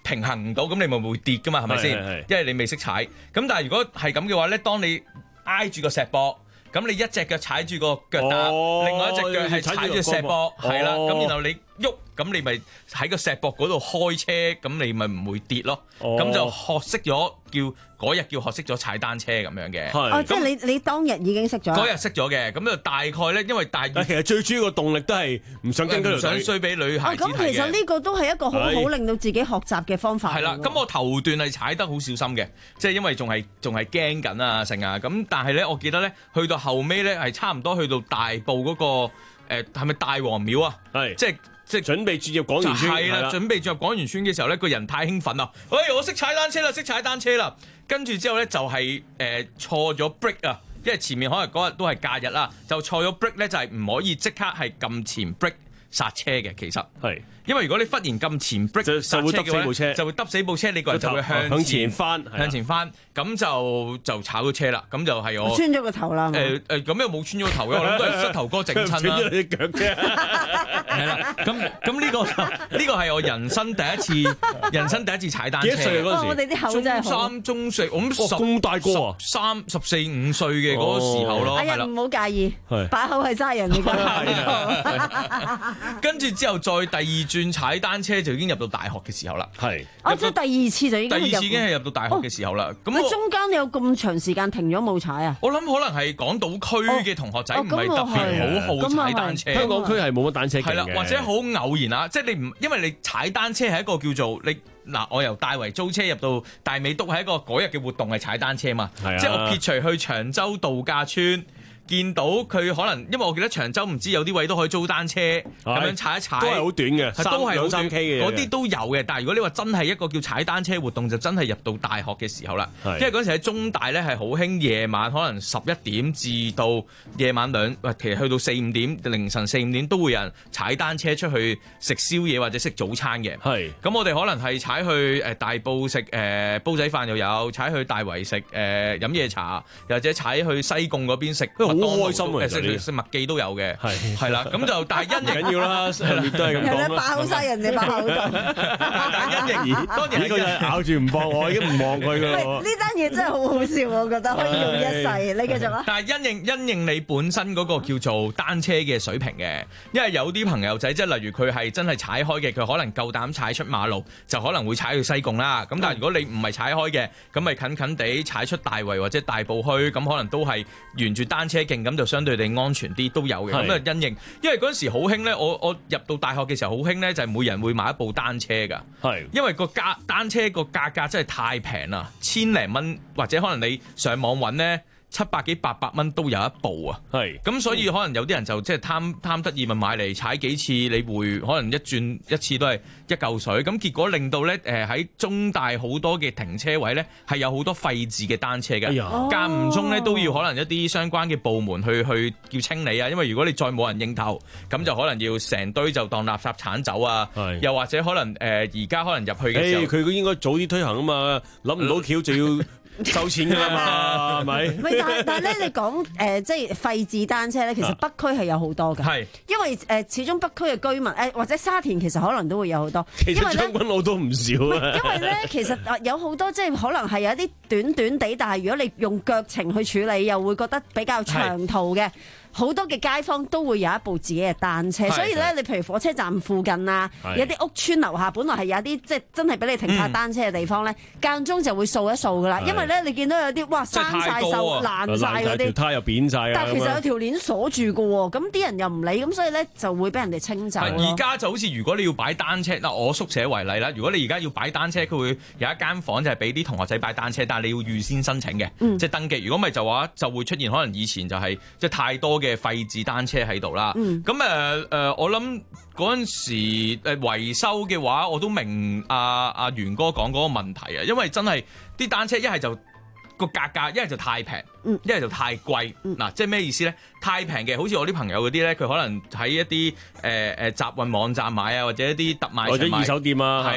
平衡唔到，咁你咪會跌噶嘛，係咪先？因為你未識踩。咁但係如果係咁嘅話咧，當你挨住個石膊。咁你一隻腳踩住個腳踏，哦、另外一隻腳係踩住石膊，係啦、哦。咁然後你喐，咁你咪喺個石膊嗰度開車，咁你咪唔會跌咯。咁、哦、就學識咗叫嗰日叫學識咗踩單車咁樣嘅。 哦，那即係你你當日已經識咗。嗰日識咗嘅，咁就大概咧，因為大。 但其實最主要個動力都係唔想跟嗰條隊， 唔想衰俾女孩子睇嘅。 咁、哦、其實呢個都係一個好好令到自己學習嘅方法。 係啦，咁我頭段係踩得好小心嘅，即係因為仲係仲係驚緊啊成啊。咁但係咧，我記得咧，去到後尾咧係差唔多去到大埔嗰、嗰個誒係咪大王廟啊？係即係。即係準備進入廣源村，係啦，準備進入廣源村嘅時候咧，個人太興奮啦！喂，我識踩單車啦，識踩單車啦！跟住之後咧就係誒錯咗 brake 啊，因為前面可能嗰日都係假日啦，就錯咗 brake 咧，就係唔可以即刻係撳前 brake 剎車嘅，其實係。因為如果你忽然撳前 brake 剎車嘅話咧，就會揼死部車，你個人就會向前翻，向前翻，咁就就炒咗車啦。咁就係我穿咗個頭啦。 誒誒，咁又冇穿咗個頭嘅，我諗都係膝頭哥整親啦。 穿咗隻腳啫。 係啦，咁咁呢個呢個係我人生第一次，人生第一次踩單車。 幾歲嗰陣時？ 我哋啲口真係中三、中四，我諗十咁大個啊， 三十四五歲嘅嗰個時候咯。 哎呀，唔好介意，把口係揸人嚟㗎。 跟住之後再第二轉踩單車就已經入到大學嘅時嘅係， 哦，即係第二次就已經第二次已經係入到大學嘅時候啦。咁、哦、 你中間你有咁長時間停咗冇踩啊？ 我諗可能係港島區嘅同學仔唔係特別好好踩單車， 香港區係冇乜單車徑嘅。係啦， 或者好偶然啊，即係你唔因為你踩單車係一個叫做你嗱，我由大圍租車入到大美督係一個嗰日嘅活動係踩單車嘛，啊、即係我撇除去長洲度假村。見到佢可能，因為我記得長洲唔知有啲位都可以租單車咁樣踩一踩， 都係好短嘅， 都係兩三 K 嘅， 嗰啲都有嘅。但係如果你話真係一個叫踩單車活動，就真係入到大學嘅時候啦。因為嗰陣時喺中大咧係好興夜晚，可能十一點至到夜晚兩，其實去到四五點，凌晨四五點都會有人踩單車出去食宵夜或者食早餐嘅。係咁，我哋可能係踩去誒大埔食誒煲仔飯又有，踩去大圍食誒飲夜茶，又或者踩去西貢嗰邊食。好開心啊！食食麥記都有嘅，係係啦，咁就但係因應緊要啦，上面都係咁講。 人哋爆曬人哋爆口度， 但係因應當然呢個就咬住唔放，我已經唔望佢㗎啦。 呢單嘢真係好好笑，我覺得可以用一世。你繼續啊！ 但係因應因應你本身嗰個叫做單車嘅水平嘅，因為有啲朋友仔即係例如佢係真係踩開嘅，佢可能夠膽踩出馬路，就可能會踩去西貢啦。咁但係如果你唔係踩開嘅，咁咪近近地踩出大圍或者大埔墟，咁可能都係沿住單車徑咁就相對地安全啲，都有嘅。咁啊因應，因為嗰陣時好興咧，我我入到大學嘅時候好興咧，就係每人會買一部單車㗎。係，因為個價單車個價格真係太平啦，千零蚊或者可能你上網揾咧。七百幾八百蚊都有一部啊，係咁所以可能有啲人就即係貪貪得意咪買嚟踩幾次，你會可能一轉一次都係一嚿水，咁結果令到咧誒喺中大好多嘅停車位咧係有好多廢置嘅單車嘅，間唔中咧都要可能一啲相關嘅部門去去叫清理啊，因為如果你再冇人應頭，咁就可能要成堆就當垃圾鏟走啊，又或者可能誒而家可能入去嘅時候， 佢應該早啲推行啊嘛，諗唔到橋就要。收錢㗎嘛，係咪？ 唔係，但係但係咧，你講誒、呃、即係廢置單車咧，其實北區係有好多㗎。係、啊，因為誒、呃、始終北區嘅居民誒、呃、或者沙田其實可能都會有好多。 其實將軍澳都唔少啊。 因為咧，其實有好多即係可能係有一啲短短地，但係如果你用腳程去處理，又會覺得比較長途嘅。好多嘅街坊都會有一部自己嘅單車，所以咧，你譬如火車站附近啊，有啲屋村樓下，本來係有啲即係真係俾你停下單車嘅地方咧，間、嗯、中就會掃一掃噶啦。因為咧，你見到有啲哇生晒鏽、啊、爛晒嗰啲， 條胎又扁晒。 但係其實有條鏈鎖住嘅喎，咁啲人又唔理，咁所以咧就會俾人哋清走。 而家就好似如果你要擺單車，嗱我宿舍為例啦，如果你而家要擺單車，佢會有一間房就係俾啲同學仔擺單車，但係你要預先申請嘅，嗯、即係登記。如果咪就話就會出現可能以前就係、是、即係太多嘅廢置單車喺度啦。咁誒誒，我諗嗰陣時誒維修嘅話，我都明阿阿元哥講嗰個問題啊，因為真係啲單車一係就個價格，一係就太平，一係就太貴。嗱、嗯，即係咩意思咧？太平嘅，好似我啲朋友嗰啲咧，佢可能喺一啲誒誒集運網站買啊，或者一啲特賣場買， 或者二手店啊， 係啦。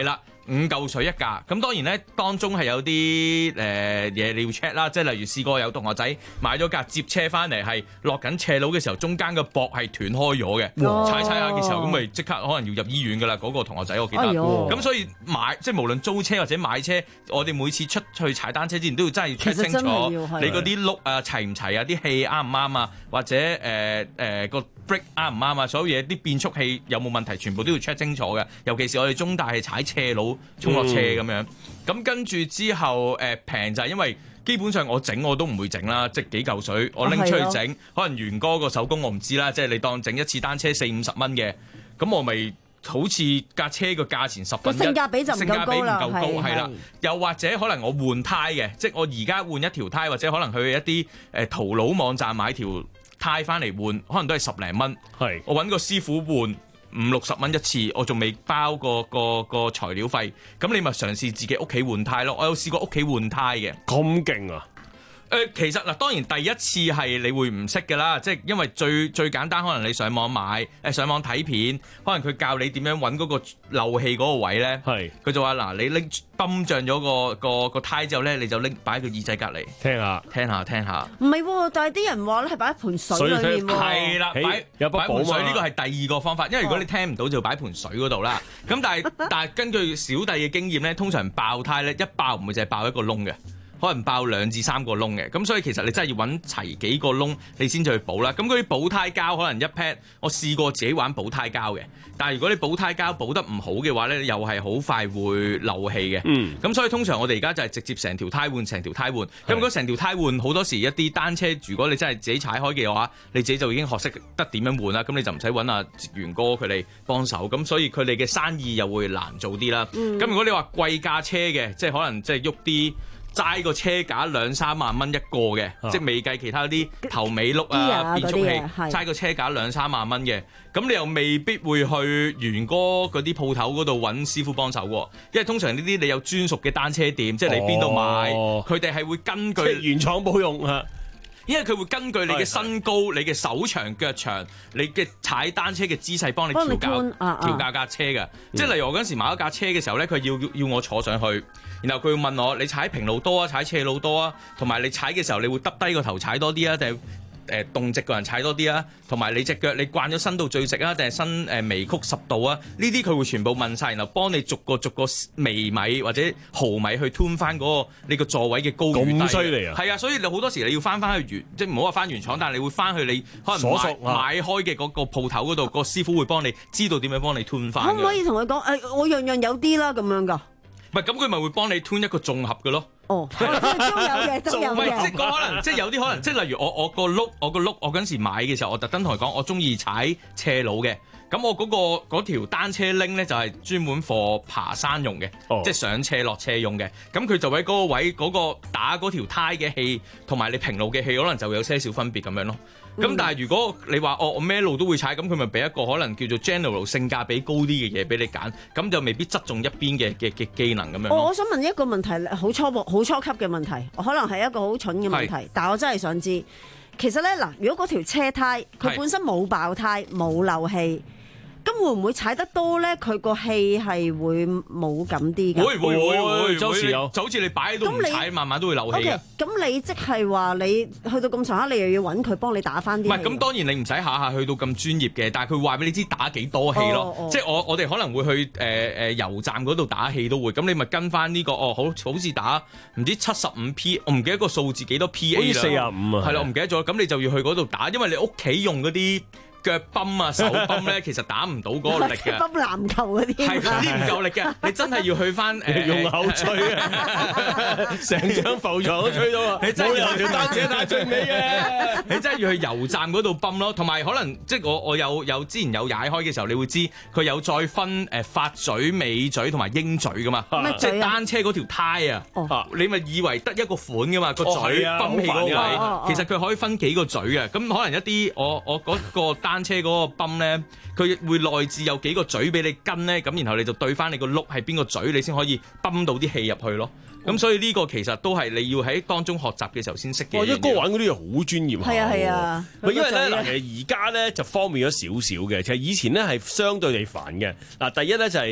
五嚿水一架。咁當然咧，當中係有啲誒嘢你要 check 啦，即係例如試過有同學仔買咗架接車翻嚟，係落緊斜路嘅時候，中間個膊係斷開咗嘅， 哇踩踩下嘅時候，咁咪即刻可能要入醫院㗎啦。嗰、個同學仔我記得。 哎呦咁所以買即係無論租車或者買車，我哋每次出去踩單車之前都要真係要 check 清其實真係楚要係你嗰啲轆啊齊唔齊啊，啲氣啱唔啱啊，或者誒誒個 brake 啱唔啱啊，所有嘢啲變速器有冇問題，全部都要 check 清楚嘅。尤其是我哋中大係踩斜路衝落斜咁樣，咁跟住之後誒平就係因為基本上我整我都唔會整啦，即係幾嚿水我拎出去整， 啊可能元哥個手工我唔知啦，即係你當整一次單車四五十蚊嘅，咁我咪。好似架車個價錢十分一， 個性價比就唔夠高啦， 性價比唔夠高係係啦。又或者可能我換胎嘅，即係我而家換一條胎，或者可能去一啲誒淘寶網站買條胎翻嚟換，可能都係十零蚊。 係我揾個師傅換五六十蚊一次，我仲未包個個個材料費。咁你咪嘗試自己屋企換胎咯。我有試過屋企換胎嘅， 咁勁啊！ 誒、呃、其實嗱，當然第一次係你會唔識嘅啦，即係因為最最簡單，可能你上網買誒、呃、上網睇片，可能佢教你點樣揾嗰個漏氣嗰個位咧， 係佢就話嗱，你拎泵脹咗個個個胎之後咧，你就拎擺喺個耳仔隔離聽下聽下聽下。 唔係喎，但係啲人話咧係擺喺盆水裏面喎。 係啦，擺有擺盆水嘛呢個係第二個方法，因為如果你聽唔到就擺盆水嗰度啦。咁但係但係根據小弟嘅經驗咧，通常爆胎咧一爆唔會淨係爆一個窿嘅。可能爆兩至三個窿嘅，咁所以其實你真係要揾齊幾個窿，你先至去補啦。咁嗰啲補胎膠可能一 pad，我試過自己玩補胎膠嘅，但係如果你補胎膠補得唔好嘅話咧，又係好快會漏氣嘅。 嗯， 咁所以通常我哋而家就係直接成條胎換，成條胎換。咁如果成條胎換，好多時一啲單車，如果你真係自己踩開嘅話，你自己就已經學識得點樣換啦。咁你就唔使揾阿元哥佢哋幫手，咁所以佢哋嘅生意又會難做啲啦。咁、嗯、如果你話貴價車嘅，即係可能即係喐啲。齋個車架兩三萬蚊一個嘅，啊、即係未計其他啲頭尾轆啊、變速器，齋個車架兩三萬蚊嘅，咁你又未必會去元哥嗰啲鋪頭嗰度揾師傅幫手喎，因為通常呢啲你有專屬嘅單車店，即係你邊度買，佢哋係會根據原廠保用啊。 因為佢會根據你嘅身高、你嘅手長腳長、你嘅踩單車嘅姿勢幫你調教調教架車嘅。嗯、即係例如我嗰陣時買一架車嘅時候咧，佢要要我坐上去，然後佢會問我你踩平路多啊，踩斜路多啊，同埋你踩嘅時候你會耷低個頭踩多啲啊，定係誒動直個人踩多啲啊？同埋你隻腳你慣咗伸到最直啊，定係伸誒微曲十度啊？呢啲佢會全部問晒，然後幫你逐個逐個微米或者毫米去 tune 翻嗰個你個座位嘅高與低。咁犀利啊！係啊，所以你好多時你要翻翻去原，即係唔好話翻原廠，但係你會翻去你可能買買開嘅嗰個鋪頭嗰度，個師傅會幫你知道點樣幫你 tune 翻。 可唔可以同佢講誒？我樣樣有啲啦，咁樣㗎。 唔係咁，佢咪會幫你 tune 一個綜合嘅咯。 哦，都有嘅，都有嘅。 即係可能，即係有啲可能，即係例如我我個轆，我個轆，我嗰陣時買嘅時候，我特登同佢講，我中意踩斜路嘅。咁我嗰、嗰個嗰條單車拎咧就係專門 for 爬山用嘅，哦、即係上斜落斜用嘅。咁佢就喺嗰個位嗰、嗰個打嗰條胎嘅氣，同埋你平路嘅氣，可能就會有些少分別咁樣咯。咁、嗯、但係如果你話哦，我咩路都會踩，咁佢咪俾一個可能叫做 general 性價比高啲嘅嘢俾你揀，咁就未必側重一邊嘅嘅嘅機能咁樣。 我我想問一個問題，好初步、好初級嘅問題，可能係一個好蠢嘅問題，是但係我真係想知，其實咧嗱，如果嗰條車胎佢本身冇爆胎、冇漏氣。咁會唔會踩得多咧？佢個氣係會冇咁啲㗎。 會會會會， 周時有就好似你擺喺度唔踩，慢慢都會漏氣嘅。 咁你即係話你去到咁上下，你又要揾佢幫你打翻啲氣。 唔係，咁當然你唔使下下去到咁專業嘅，但係佢話俾你知打幾多氣咯。哦哦、即係我我哋可能會去誒誒、呃、油站嗰度打氣都會。咁你咪跟翻呢、呢個哦，好好似打唔知七十五 P， 我唔記得個數字幾多 P A 啦。 四十五啊。係啦，我唔記得咗。咁你就要去嗰度打，因為你屋企用嗰啲。腳泵啊，手泵咧，其實打唔到嗰個力嘅。 泵籃球嗰啲係嗰啲唔夠力嘅，你真係要去翻誒、呃、 用口吹啊，成張浮床都吹到啊！你真係有條單車帶最尾嘅， 你真係要去油站嗰度泵咯。同埋可能即係我我有有之前有踩開嘅時候，你會知佢有再分誒發嘴、尾嘴同埋鷹嘴噶嘛。即係單車嗰條胎啊，哦、你咪以為得一個款噶嘛，個嘴泵氣嗰位，哦啊、其實佢可以分幾個嘴嘅。咁可能一啲我我嗰個單單車嗰個泵咧，佢會內置有幾個嘴俾你跟咧，咁然後你就對翻你個轆係邊個嘴，你先可以泵到啲氣入去咯。咁、嗯、所以呢個其實都係你要喺當中學習嘅時候先識嘅。 哇！一哥玩嗰啲嘢好專業下。 係啊係啊。 因為咧嗱，其實而家咧就方便咗少少嘅。其實以前咧係相對地煩嘅。嗱，第一咧就係、是。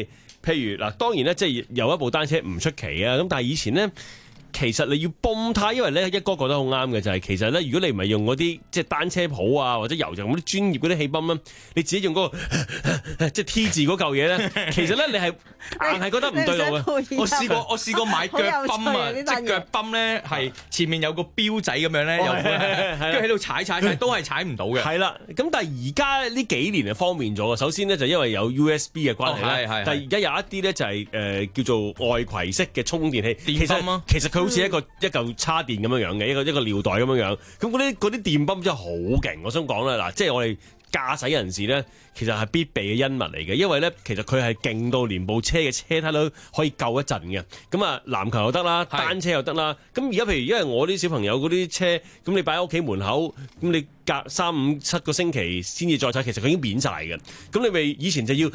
譬如嗱，當然咧，即係有一部單車唔出奇啊。咁但係以前咧。其實你要泵胎，因為咧一哥講得好啱嘅就係、是、其實咧，如果你唔係用嗰啲即係單車鋪啊或者油站嗰啲專業嗰啲氣泵咧，你自己用嗰、那個即係 T 字嗰嚿嘢咧，其實咧你係硬係覺得唔對路嘅。 我試過我試過買腳泵啊，即係腳泵咧係前面有個標仔咁樣咧，又跟住喺度踩踩踩，都係踩唔到嘅。 係啦，咁但係而家呢幾年係方便咗嘅。首先咧就因為有 U S B 嘅關係啦， 哦、 但係而家有一啲咧就係、是、誒、呃、叫做外攜式嘅充電器， 電泵啊， 其實佢。好似一個一嚿叉電咁樣樣嘅，一個一個尿袋咁樣樣，咁嗰啲嗰啲電泵真係好勁。我想講啦，嗱，即係我哋駕駛人士咧，其實係必備嘅恩物嚟嘅，因為咧其實佢係勁到連部車嘅車胎都可以救一陣嘅。咁啊，籃球又得啦，單車又得啦。咁而家譬如因為我啲小朋友嗰啲車，咁你擺喺屋企門口，咁你隔三五七個星期先至再踩，其實佢已經扁晒嘅。咁你咪以前就要，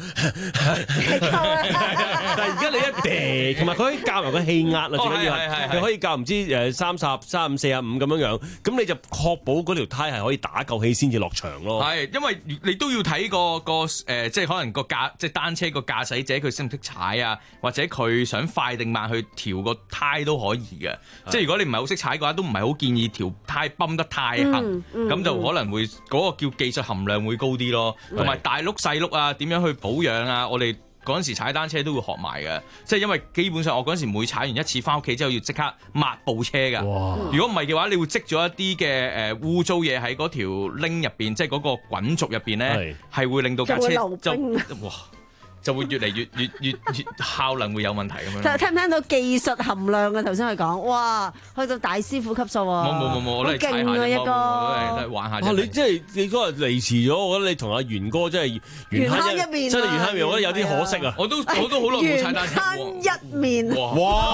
但係而家你一地，同埋佢可以校埋個氣壓啊，最緊要係你可以校唔知誒三十、三五、四十五咁樣樣，咁你就確保嗰條胎係可以打夠氣先至落場咯。 係，因為你都要睇個個誒、呃，即係可能個駕即係單車個駕駛者佢識唔識踩啊，或者佢想快定慢去調個胎都可以嘅。即係如果你唔係好識踩嘅話，都唔係好建議條胎泵得太行，咁、嗯嗯、就可能會嗰、嗰個叫技術含量會高啲咯。同埋大碌細碌啊，點樣去保養啊？我哋嗰陣時踩單車都會學埋嘅，即係因為基本上我嗰陣時每踩完一次翻屋企之後要即刻抹部車㗎。如果唔係嘅話，你會積咗一啲嘅誒污糟嘢喺嗰條拎入邊，即係嗰個滾軸入邊咧，係會令到架車就哇就會越嚟越越越越效能會有問題咁樣。 聽唔聽到技術含量啊？頭先佢講，哇，去到大師傅級數喎。 冇冇冇冇，我都係踩下啫，我都係玩下。 啊，你即係你嗰日嚟遲咗，我覺得你同阿元哥真係緣慳一面，真係緣慳一面，我覺得有啲可惜啊。 我都我都好耐冇踩單車。 緣慳一面。 哇！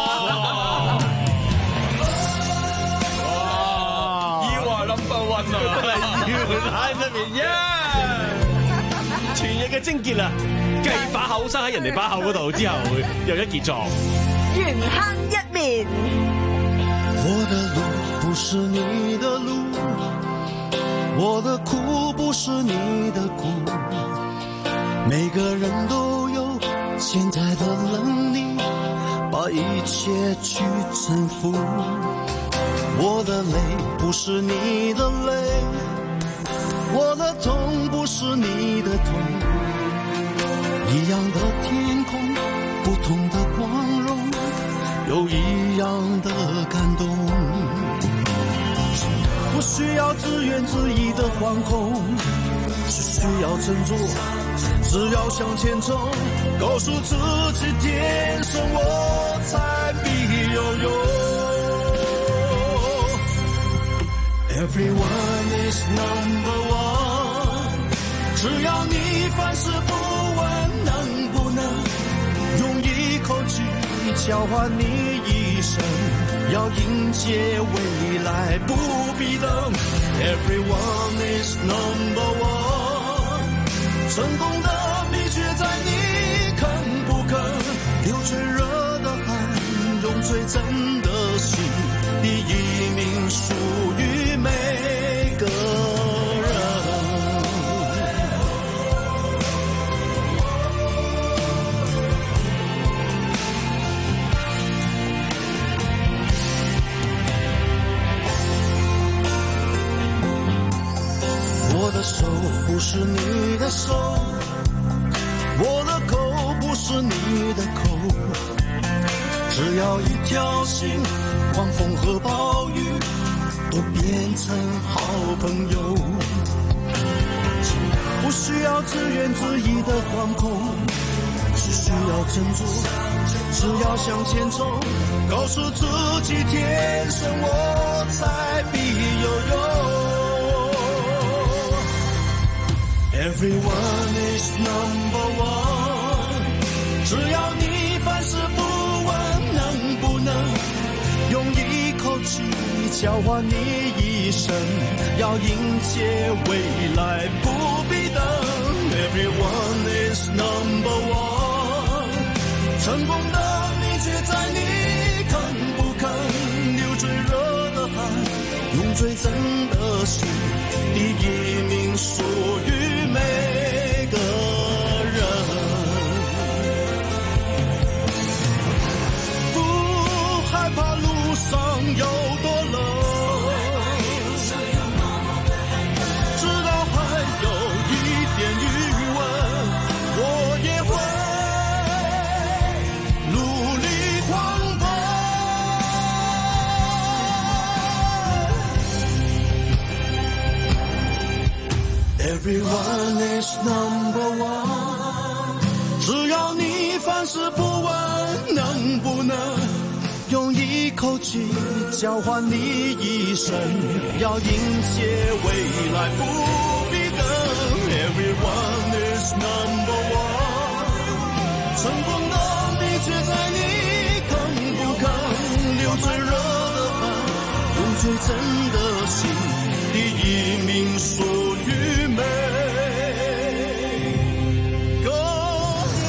以華 number one 啊！ 緣慳一面呀！全日嘅精結啊！繼把口生喺人哋把口嗰度之後，又一傑作。 緣慳一面。 我的路不是你的路，我的苦不是你的苦，每個人都有潛在的能力，把一切去征服。我的淚不是你的淚，我的痛不是你的痛，一樣的天空，不同的光榮，有一樣的感動。不需要自怨自艾的惶恐，只需要振作，只要向前衝，告訴自己天生我材必有用。Everyone is number one， 只要你凡事不問能不能用一口氣交換你一生，要迎接未來不必等。Everyone is number one， 成功的秘訣在你肯不肯流最熱的汗，用最真的心，第一名屬於每個人。我的手不是你的手，我的口不是你的口，只要一條心，狂風和暴雨都變成好朋友。不需要自怨自艾的惶恐，只需要振作，只要向前衝，告訴自己天生我材必有用。Everyone is number one， 只要你凡事不問能不能用一口氣交換你一生，要迎接未來不必等。Everyone is number one， 成功的秘訣在你肯不肯流最熱的汗，用最真的心，第一名屬於每個人。 Everyone is number one， 只要你凡事不问，能不能用一口气交换你一生？要迎接未来不必等。Everyone is number one， 成功的秘诀在你肯不肯流最热的汗，用最真的心，第一名属于每個人。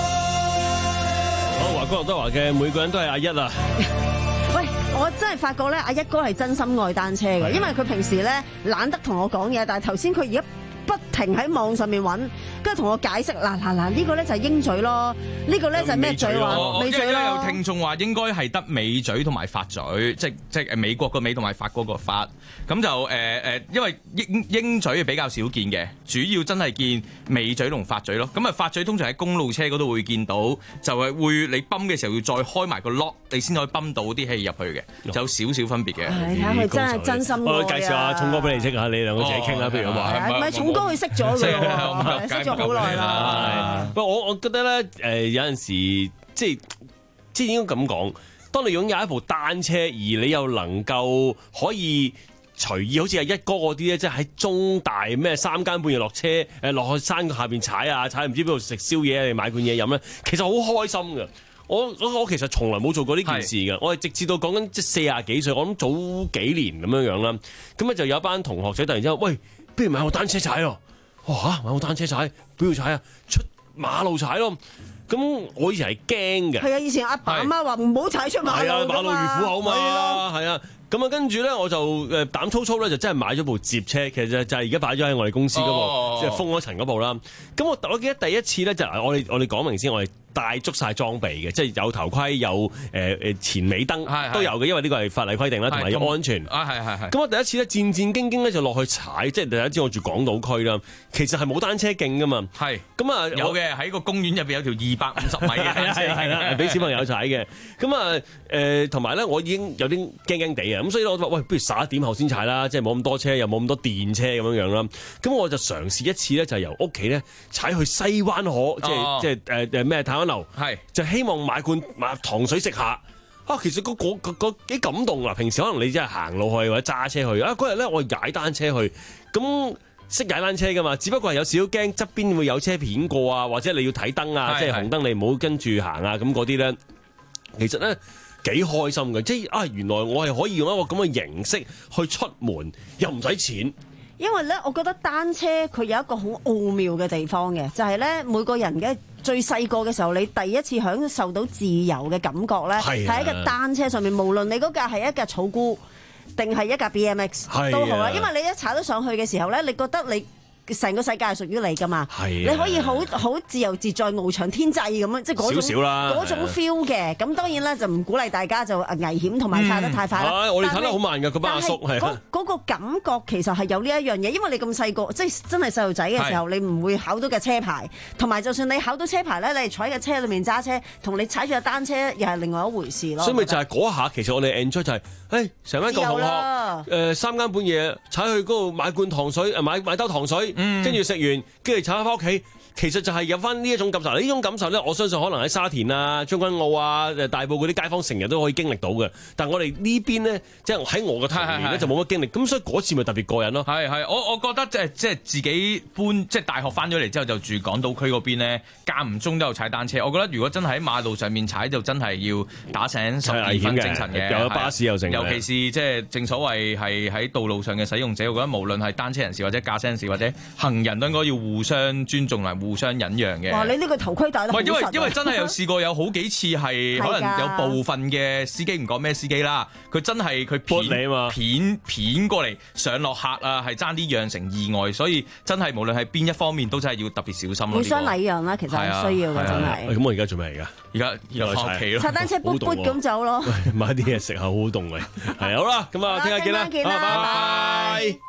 好，華哥劉德華嘅每個人都係阿一啊！ 喂，我真係發覺咧，阿一哥係真心愛單車嘅，因為佢平時咧懶得同我講嘢，但係頭先佢而家不停喺網上面揾，跟住同我解釋嗱嗱嗱，呢個咧就係鷹嘴咯，呢個咧就係咩嘴話？美嘴咯。 有聽眾話應該係得美嘴同埋法嘴，即即係美國個美同埋法國個法。咁就誒誒、呃，因為鷹鷹嘴係比較少見嘅，主要真係見美嘴同法嘴咯。咁啊，法嘴通常喺公路車嗰度會見到，就係會你泵嘅時候要再開埋個 lock，你先可以泵到啲氣入去嘅，就有少少分別嘅。 睇下佢真係真心愛啊！ 我介紹下聰哥俾你識下，你兩個自己傾啦，譬如話。 唔係聰哥佢識咗㗎喎，識咗好耐啦。 不過我我覺得咧，誒有陣時即係即係應該咁講，當你擁有一部單車，而你又能夠可以隨意，好似係一哥嗰啲咧，即係喺中大咩三更半夜落車，誒落去山下邊踩啊踩，唔知邊度食宵夜啊，買罐嘢飲咧，其實好開心㗎。我我我其實從來冇做過呢件事嘅，我係直至到講緊即係四廿幾歲，我諗早幾年咁樣樣啦。咁咧就有一班同學仔突然之間，喂，不如買部單車踩咯！哇嚇，買部單車踩，邊度踩啊？出馬路踩咯！咁我以前係驚嘅。 係啊，以前阿爸阿媽話唔好踩出馬路。係啊， 馬路如虎口嘛。係啊，係啊。咁啊，跟住咧我就誒膽粗粗咧，就真係買咗部摺車，其實就係而家擺咗喺我哋公司嗰部，即係、哦、封咗塵嗰部啦。咁我我記得第一次咧就係我哋我哋講明先，我哋帶足晒裝備嘅，即係有頭盔、有誒誒前尾燈都有嘅，因為呢個係法例規定啦，同埋要安全。啊，係係係。咁我第一次咧戰戰兢兢咧就落去踩，即係第一次我住港島區啦。其實係冇單車徑噶嘛。係。咁啊有嘅喺個公園入邊有條二百五十米嘅單車徑， 係啦，俾小朋友踩嘅。咁啊誒同埋咧，我已經有啲驚驚地啊。咁所以我話喂，不如十一點後先踩啦，即係冇咁多車，又冇咁多電車咁樣樣啦。咁我就嘗試一次咧，就係由屋企咧踩去西灣河，即係即係誒誒咩太安樓，係就希望買罐買糖水食下。啊，其實嗰嗰嗰嗰幾感動啊！平時可能你真係行路去或者揸車去啊，嗰日咧我踩單車去，咁識踩單車噶嘛，只不過係有少少驚側邊會有車片過啊，或者你要睇燈啊，即係紅燈你唔好跟住行啊，咁嗰啲咧，其實咧。幾開心嘅，即係啊！原來我係可以用一個咁嘅形式去出門，又唔使錢。 因為咧，我覺得單車佢有一個好奧妙嘅地方嘅，就係咧每個人嘅最細個嘅時候，你第一次享受到自由嘅感覺咧，係喺個單車上面，無論你嗰架係一架草菇定係一架 B M X 都好啦。因為你一踩得上去嘅時候咧，你覺得你成個世界係屬於你噶嘛？你可以好好自由自在、翱翔天際咁樣，即係嗰種嗰種 feel 嘅。咁當然啦，就唔鼓勵大家就危險同埋踩得太快啦。 嗯、我哋踩得好慢㗎，個巴叔係。嗰嗰個感覺其實係有呢一樣嘢，因為你咁細個，即係真係細路仔嘅時候，你唔會考到嘅車牌，同埋就算你考到車牌咧，你坐喺架車裏面揸車，同你踩住架單車又係另外一回事咯。 所以咪就係嗰下，其實我哋 enjoy 就係、是，誒成班舊同學，誒、呃、三更半夜踩去嗰度買罐糖水，誒買買兜糖水。跟住食完，跟住踩翻翻屋企，其實就係有翻呢一種感受。呢種感受咧，我相信可能喺沙田啊、將軍澳啊、大埔嗰啲街坊成日都可以經歷到嘅。但係我哋呢邊咧，即係喺我嘅童年咧就冇乜經歷。咁所以嗰次咪特別過癮咯。 係係，我我覺得即係即係自己搬，即係大學翻咗嚟之後就住港島區嗰邊咧，間唔中都有踩單車。我覺得如果真係喺馬路上面踩，就真係要打醒十二分精神嘅。 又有巴士又成， 尤其是即係正所謂係喺道路上嘅使用者，我覺得無論係單車人士或者駕駛人士或者行人都應該要互相尊重同埋互相忍讓嘅。 哇！你呢個頭盔戴得好實。 因為因為真係有試過有好幾次係可能有部分嘅司機唔講咩司機啦，佢真係佢片片片過嚟上落客啊，係爭啲釀成意外，所以真係無論係邊一方面都真係要特別小心咯。 互相禮讓啦，其實係需要嘅，真係。 咁我而家做咩而家？而家又翻屋企咯， 踩單車嘟嘟咁走咯。 買啲嘢食下好凍嘅。係好啦，咁啊，聽日見啦，拜拜。